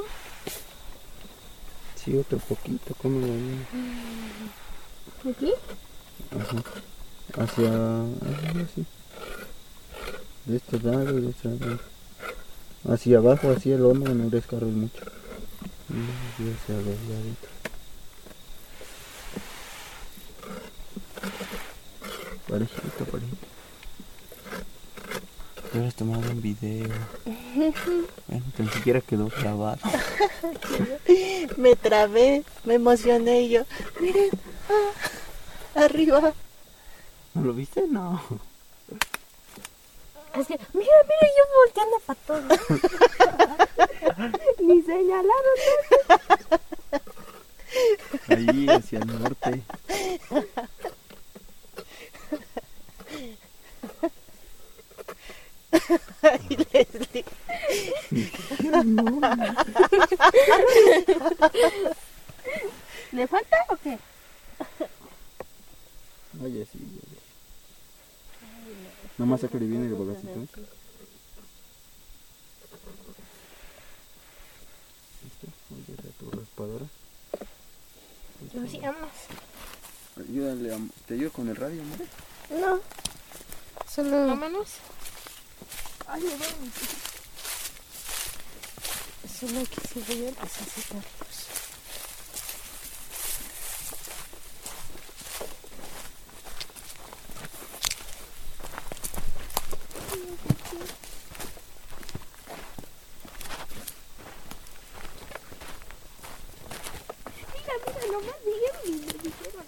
Sí, otro poquito, ¿cómo lo vi? ¿De aquí? Ajá. Hacia así. De este lado y de este lado. Hacia abajo, así el hombro, no descargo mucho. Y hacia los laditos. Parejito. Tú hubieras tomado un video. Bueno, ni siquiera quedó grabado. Me trabé, me emocioné y yo, miren, arriba. ¿No lo viste? No. Es que, mira, yo volteando para todos. Ni señalaron. Ahí, hacia el norte. Ay, Leslie. No. ¿Le falta o qué? Oye, sí. Nomás saca que viene el bagacito. ¿Listo? Oye, tu raspadora. Sí, vámonos. Ayúdale, ¿te ayudo con el radio, amor? No. Solo. Vámonos. Ay, me voy. Solo que si voy a necesitarlos. Mira, nomás bien, me dijeron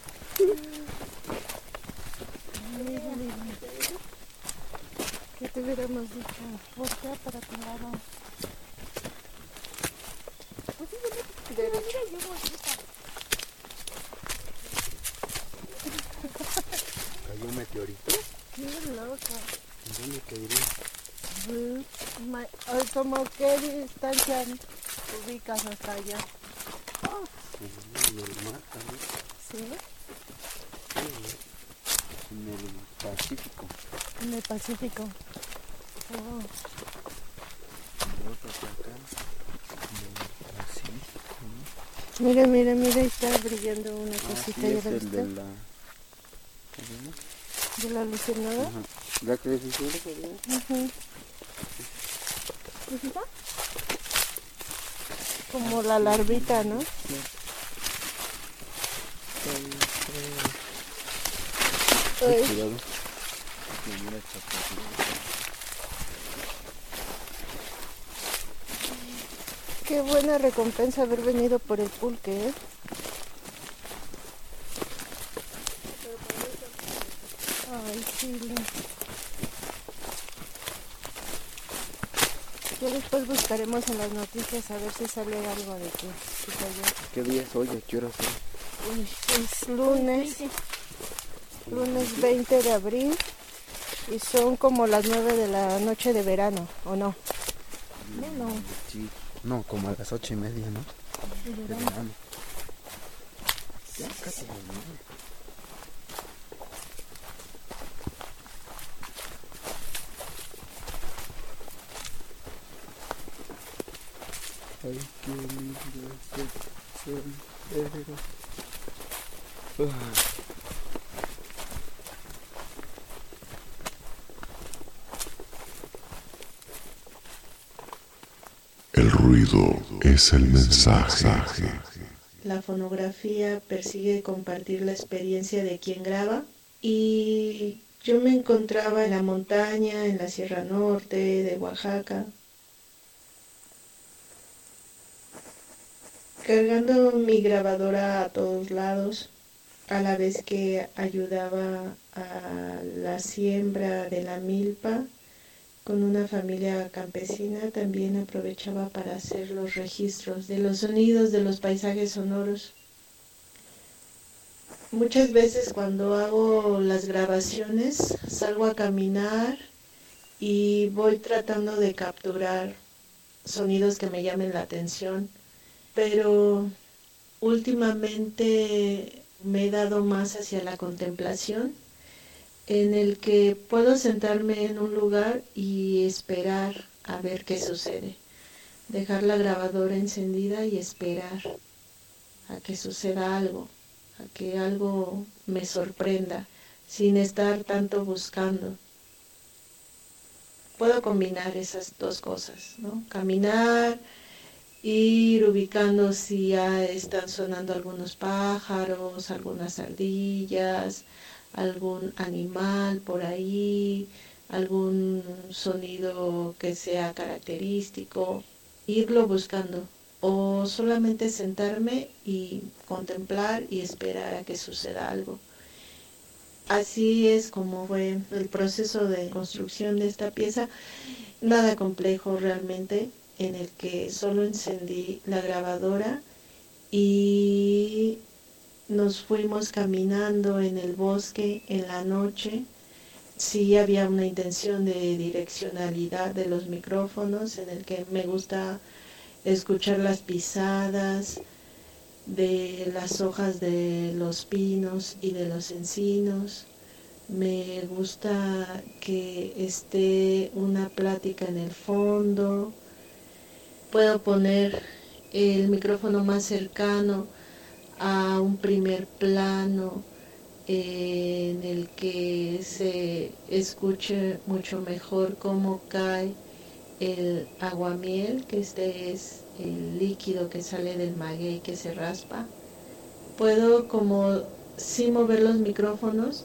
¿Qué te hubiéramos dicho? ¿Por qué? Para que nada. Pues sí, mira, yo bolsita. ¿Cayó un meteorito? Qué loco. ¿Dónde caería? ¿Cómo qué distancia ubicas hasta allá? En el mar también. ¿Sí? En el Pacífico. En el Pacífico. Oh. Mira, mira, mira, está brillando una cosita. Sí, ¿Ya es la el viste? ¿De la luciérnaga? Ajá. ¿La que les hicieron? ¿Qué está? Como la larvita, ¿no? Ay. Cuidado. Qué buena recompensa haber venido por el pulque, ¿eh? Ay, sí. Ya después buscaremos en las noticias a ver si sale algo de que cayó. ¿Qué día es hoy? ¿A qué hora es? Uy, es lunes 20 de abril y son como las 9 de la noche de verano, ¿o no? No. Sí, no, como a las 8:30, ¿no? De De verano. verano. Ya casi las 9. Ay, qué lindo es el sombrero. El ruido es el mensaje. La fonografía persigue compartir la experiencia de quien graba y yo me encontraba en la montaña, en la Sierra Norte de Oaxaca, cargando mi grabadora a todos lados, a la vez que ayudaba a la siembra de la milpa. Con una familia campesina también aprovechaba para hacer los registros de los sonidos de los paisajes sonoros. Muchas veces cuando hago las grabaciones salgo a caminar y voy tratando de capturar sonidos que me llamen la atención, pero últimamente me he dado más hacia la contemplación, en el que puedo sentarme en un lugar y esperar a ver qué sucede. Dejar la grabadora encendida y esperar a que suceda algo, a que algo me sorprenda, sin estar tanto buscando. Puedo combinar esas dos cosas, ¿no? Caminar, ir ubicando si ya están sonando algunos pájaros, algunas ardillas, algún animal por ahí, algún sonido que sea característico, irlo buscando, o solamente sentarme y contemplar y esperar a que suceda algo. Así es como fue el proceso de construcción de esta pieza, nada complejo realmente, en el que solo encendí la grabadora y nos fuimos caminando en el bosque en la noche. Sí había una intención de direccionalidad de los micrófonos, en el que me gusta escuchar las pisadas de las hojas de los pinos y de los encinos. Me gusta que esté una plática en el fondo. Puedo poner el micrófono más cercano a un primer plano en el que se escuche mucho mejor cómo cae el aguamiel, que este es el líquido que sale del maguey que se raspa. Puedo como sí mover los micrófonos,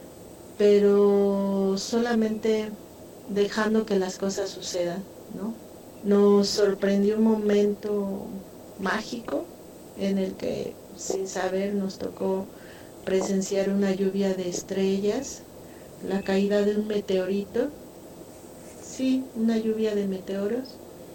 pero solamente dejando que las cosas sucedan, ¿no? Nos sorprendió un momento mágico en el que sin saber nos tocó presenciar una lluvia de estrellas, la caída de un meteorito, sí, una lluvia de meteoros,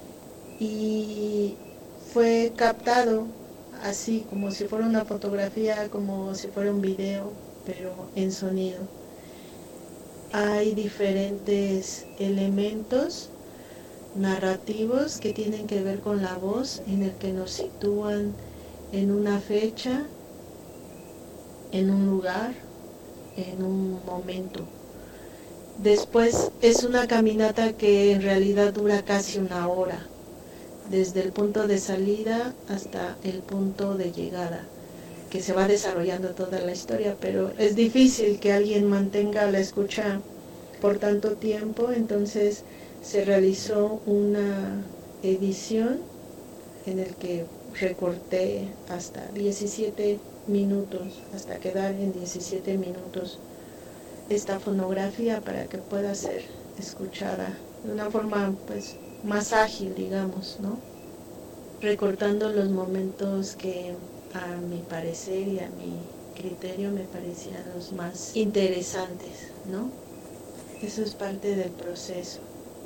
y fue captado así como si fuera una fotografía, como si fuera un video, pero en sonido. Hay diferentes elementos narrativos que tienen que ver con la voz, en el que nos sitúan en una fecha, en un lugar, en un momento. Después es una caminata que en realidad dura casi una hora, desde el punto de salida hasta el punto de llegada, que se va desarrollando toda la historia, pero es difícil que alguien mantenga la escucha por tanto tiempo. Entonces se realizó una edición en el que recorté hasta 17 minutos, hasta quedar en 17 minutos esta fonografía, para que pueda ser escuchada de una forma pues más ágil, digamos, ¿no? Recortando los momentos que a mi parecer y a mi criterio me parecían los más interesantes, ¿no? Eso es parte del proceso.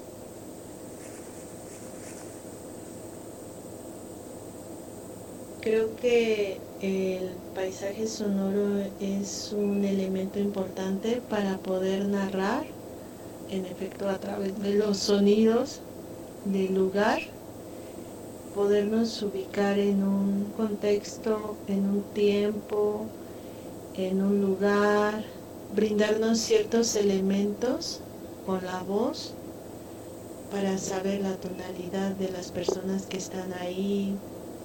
Creo que el paisaje sonoro es un elemento importante para poder narrar, en efecto, a través de los sonidos del lugar, podernos ubicar en un contexto, en un tiempo, en un lugar, brindarnos ciertos elementos con la voz para saber la tonalidad de las personas que están ahí,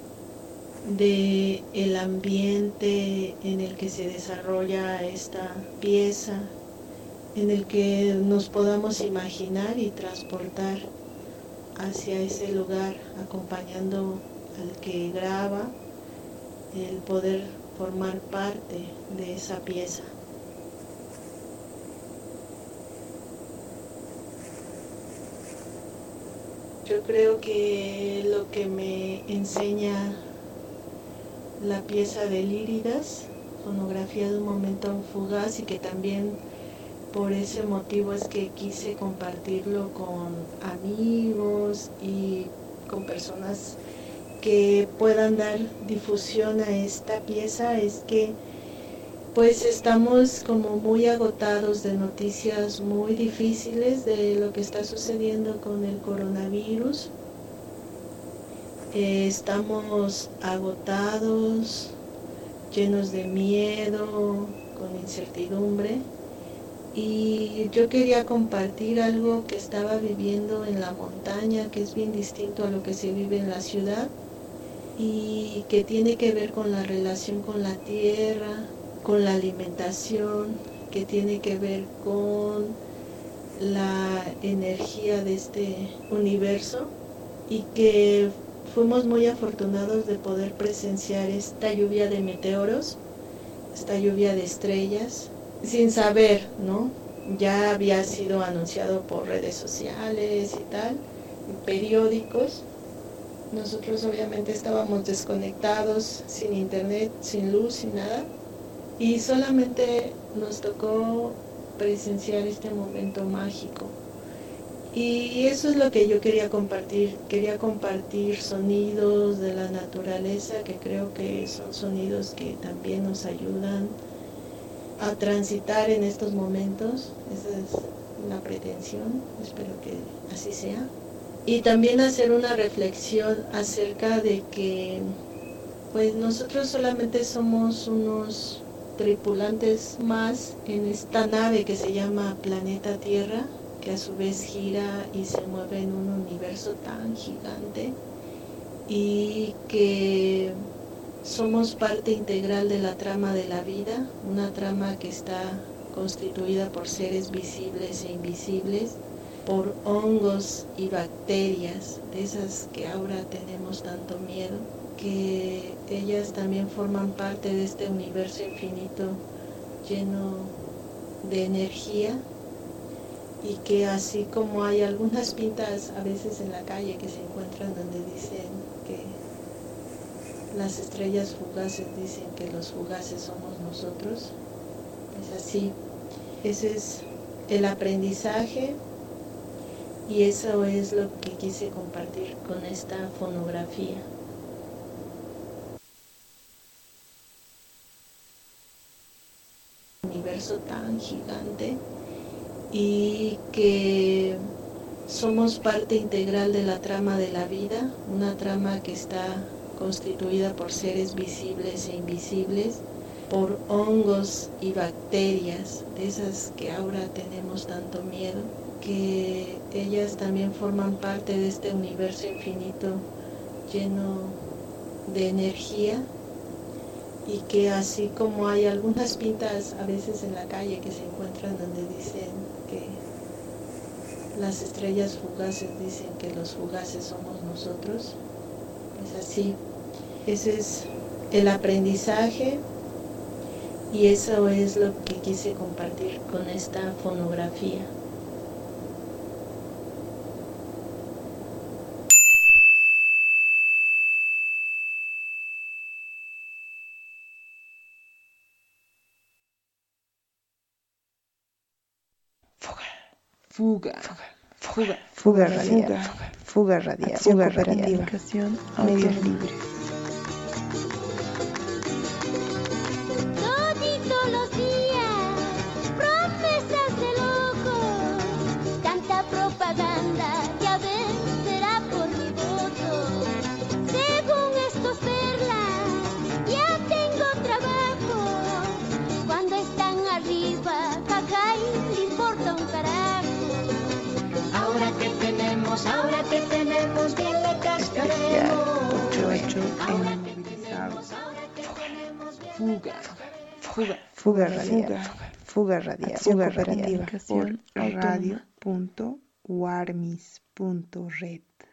de el ambiente en el que se desarrolla esta pieza, en el que nos podamos imaginar y transportar hacia ese lugar, acompañando al que graba, el poder formar parte de esa pieza. Yo creo que lo que me enseña la pieza de Líridas, fonografía de un momento fugaz, y que también por ese motivo es que quise compartirlo con amigos y con personas que puedan dar difusión a esta pieza, es que pues estamos como muy agotados de noticias muy difíciles de lo que está sucediendo con el coronavirus. Estamos agotados, llenos de miedo, con incertidumbre, y yo quería compartir algo que estaba viviendo en la montaña, que es bien distinto a lo que se vive en la ciudad, y que tiene que ver con la relación con la tierra, con la alimentación, que tiene que ver con la energía de este universo, y que fuimos muy afortunados de poder presenciar esta lluvia de meteoros, esta lluvia de estrellas, sin saber, ¿no? ya había sido anunciado por redes sociales y tal, periódicos. Nosotros obviamente estábamos desconectados, sin internet, sin luz, sin nada, y solamente nos tocó presenciar este momento mágico. Y eso es lo que yo quería compartir sonidos de la naturaleza, que creo que son sonidos que también nos ayudan a transitar en estos momentos. Esa es la pretensión, espero que así sea. Y también hacer una reflexión acerca de que pues nosotros solamente somos unos tripulantes más en esta nave que se llama Planeta Tierra, que a su vez gira y se mueve en un universo tan gigante, y que somos parte integral de la trama de la vida, una trama que está constituida por seres visibles e invisibles, por hongos y bacterias, de esas que ahora tenemos tanto miedo, que ellas también forman parte de este universo infinito lleno de energía, y que así como hay algunas pintas a veces en la calle que se encuentran donde dicen que las estrellas fugaces dicen que los fugaces somos nosotros, es así. Ese es el aprendizaje y eso es lo que quise compartir con esta fonografía. Un universo tan gigante y que somos parte integral de la trama de la vida, una trama que está constituida por seres visibles e invisibles, por hongos y bacterias, de esas que ahora tenemos tanto miedo, que ellas también forman parte de este universo infinito lleno de energía, y que así como hay algunas pintas a veces en la calle que se encuentran donde dicen que las estrellas fugaces dicen que los fugaces somos nosotros, es así. Ese es el aprendizaje y eso es lo que quise compartir con esta fonografía. Fuga radial, comunicación, medios libres. Toditos los días, promesas de locos, tanta propaganda, ya ven, será por mi voto. Según estos perlas, ya tengo trabajo. Cuando están arriba, cacay, le importa un carajo. Ahora que tenemos bien le cascaremos. 88 en movilizado. Fuga radial, comunicación, radio.warmis.red.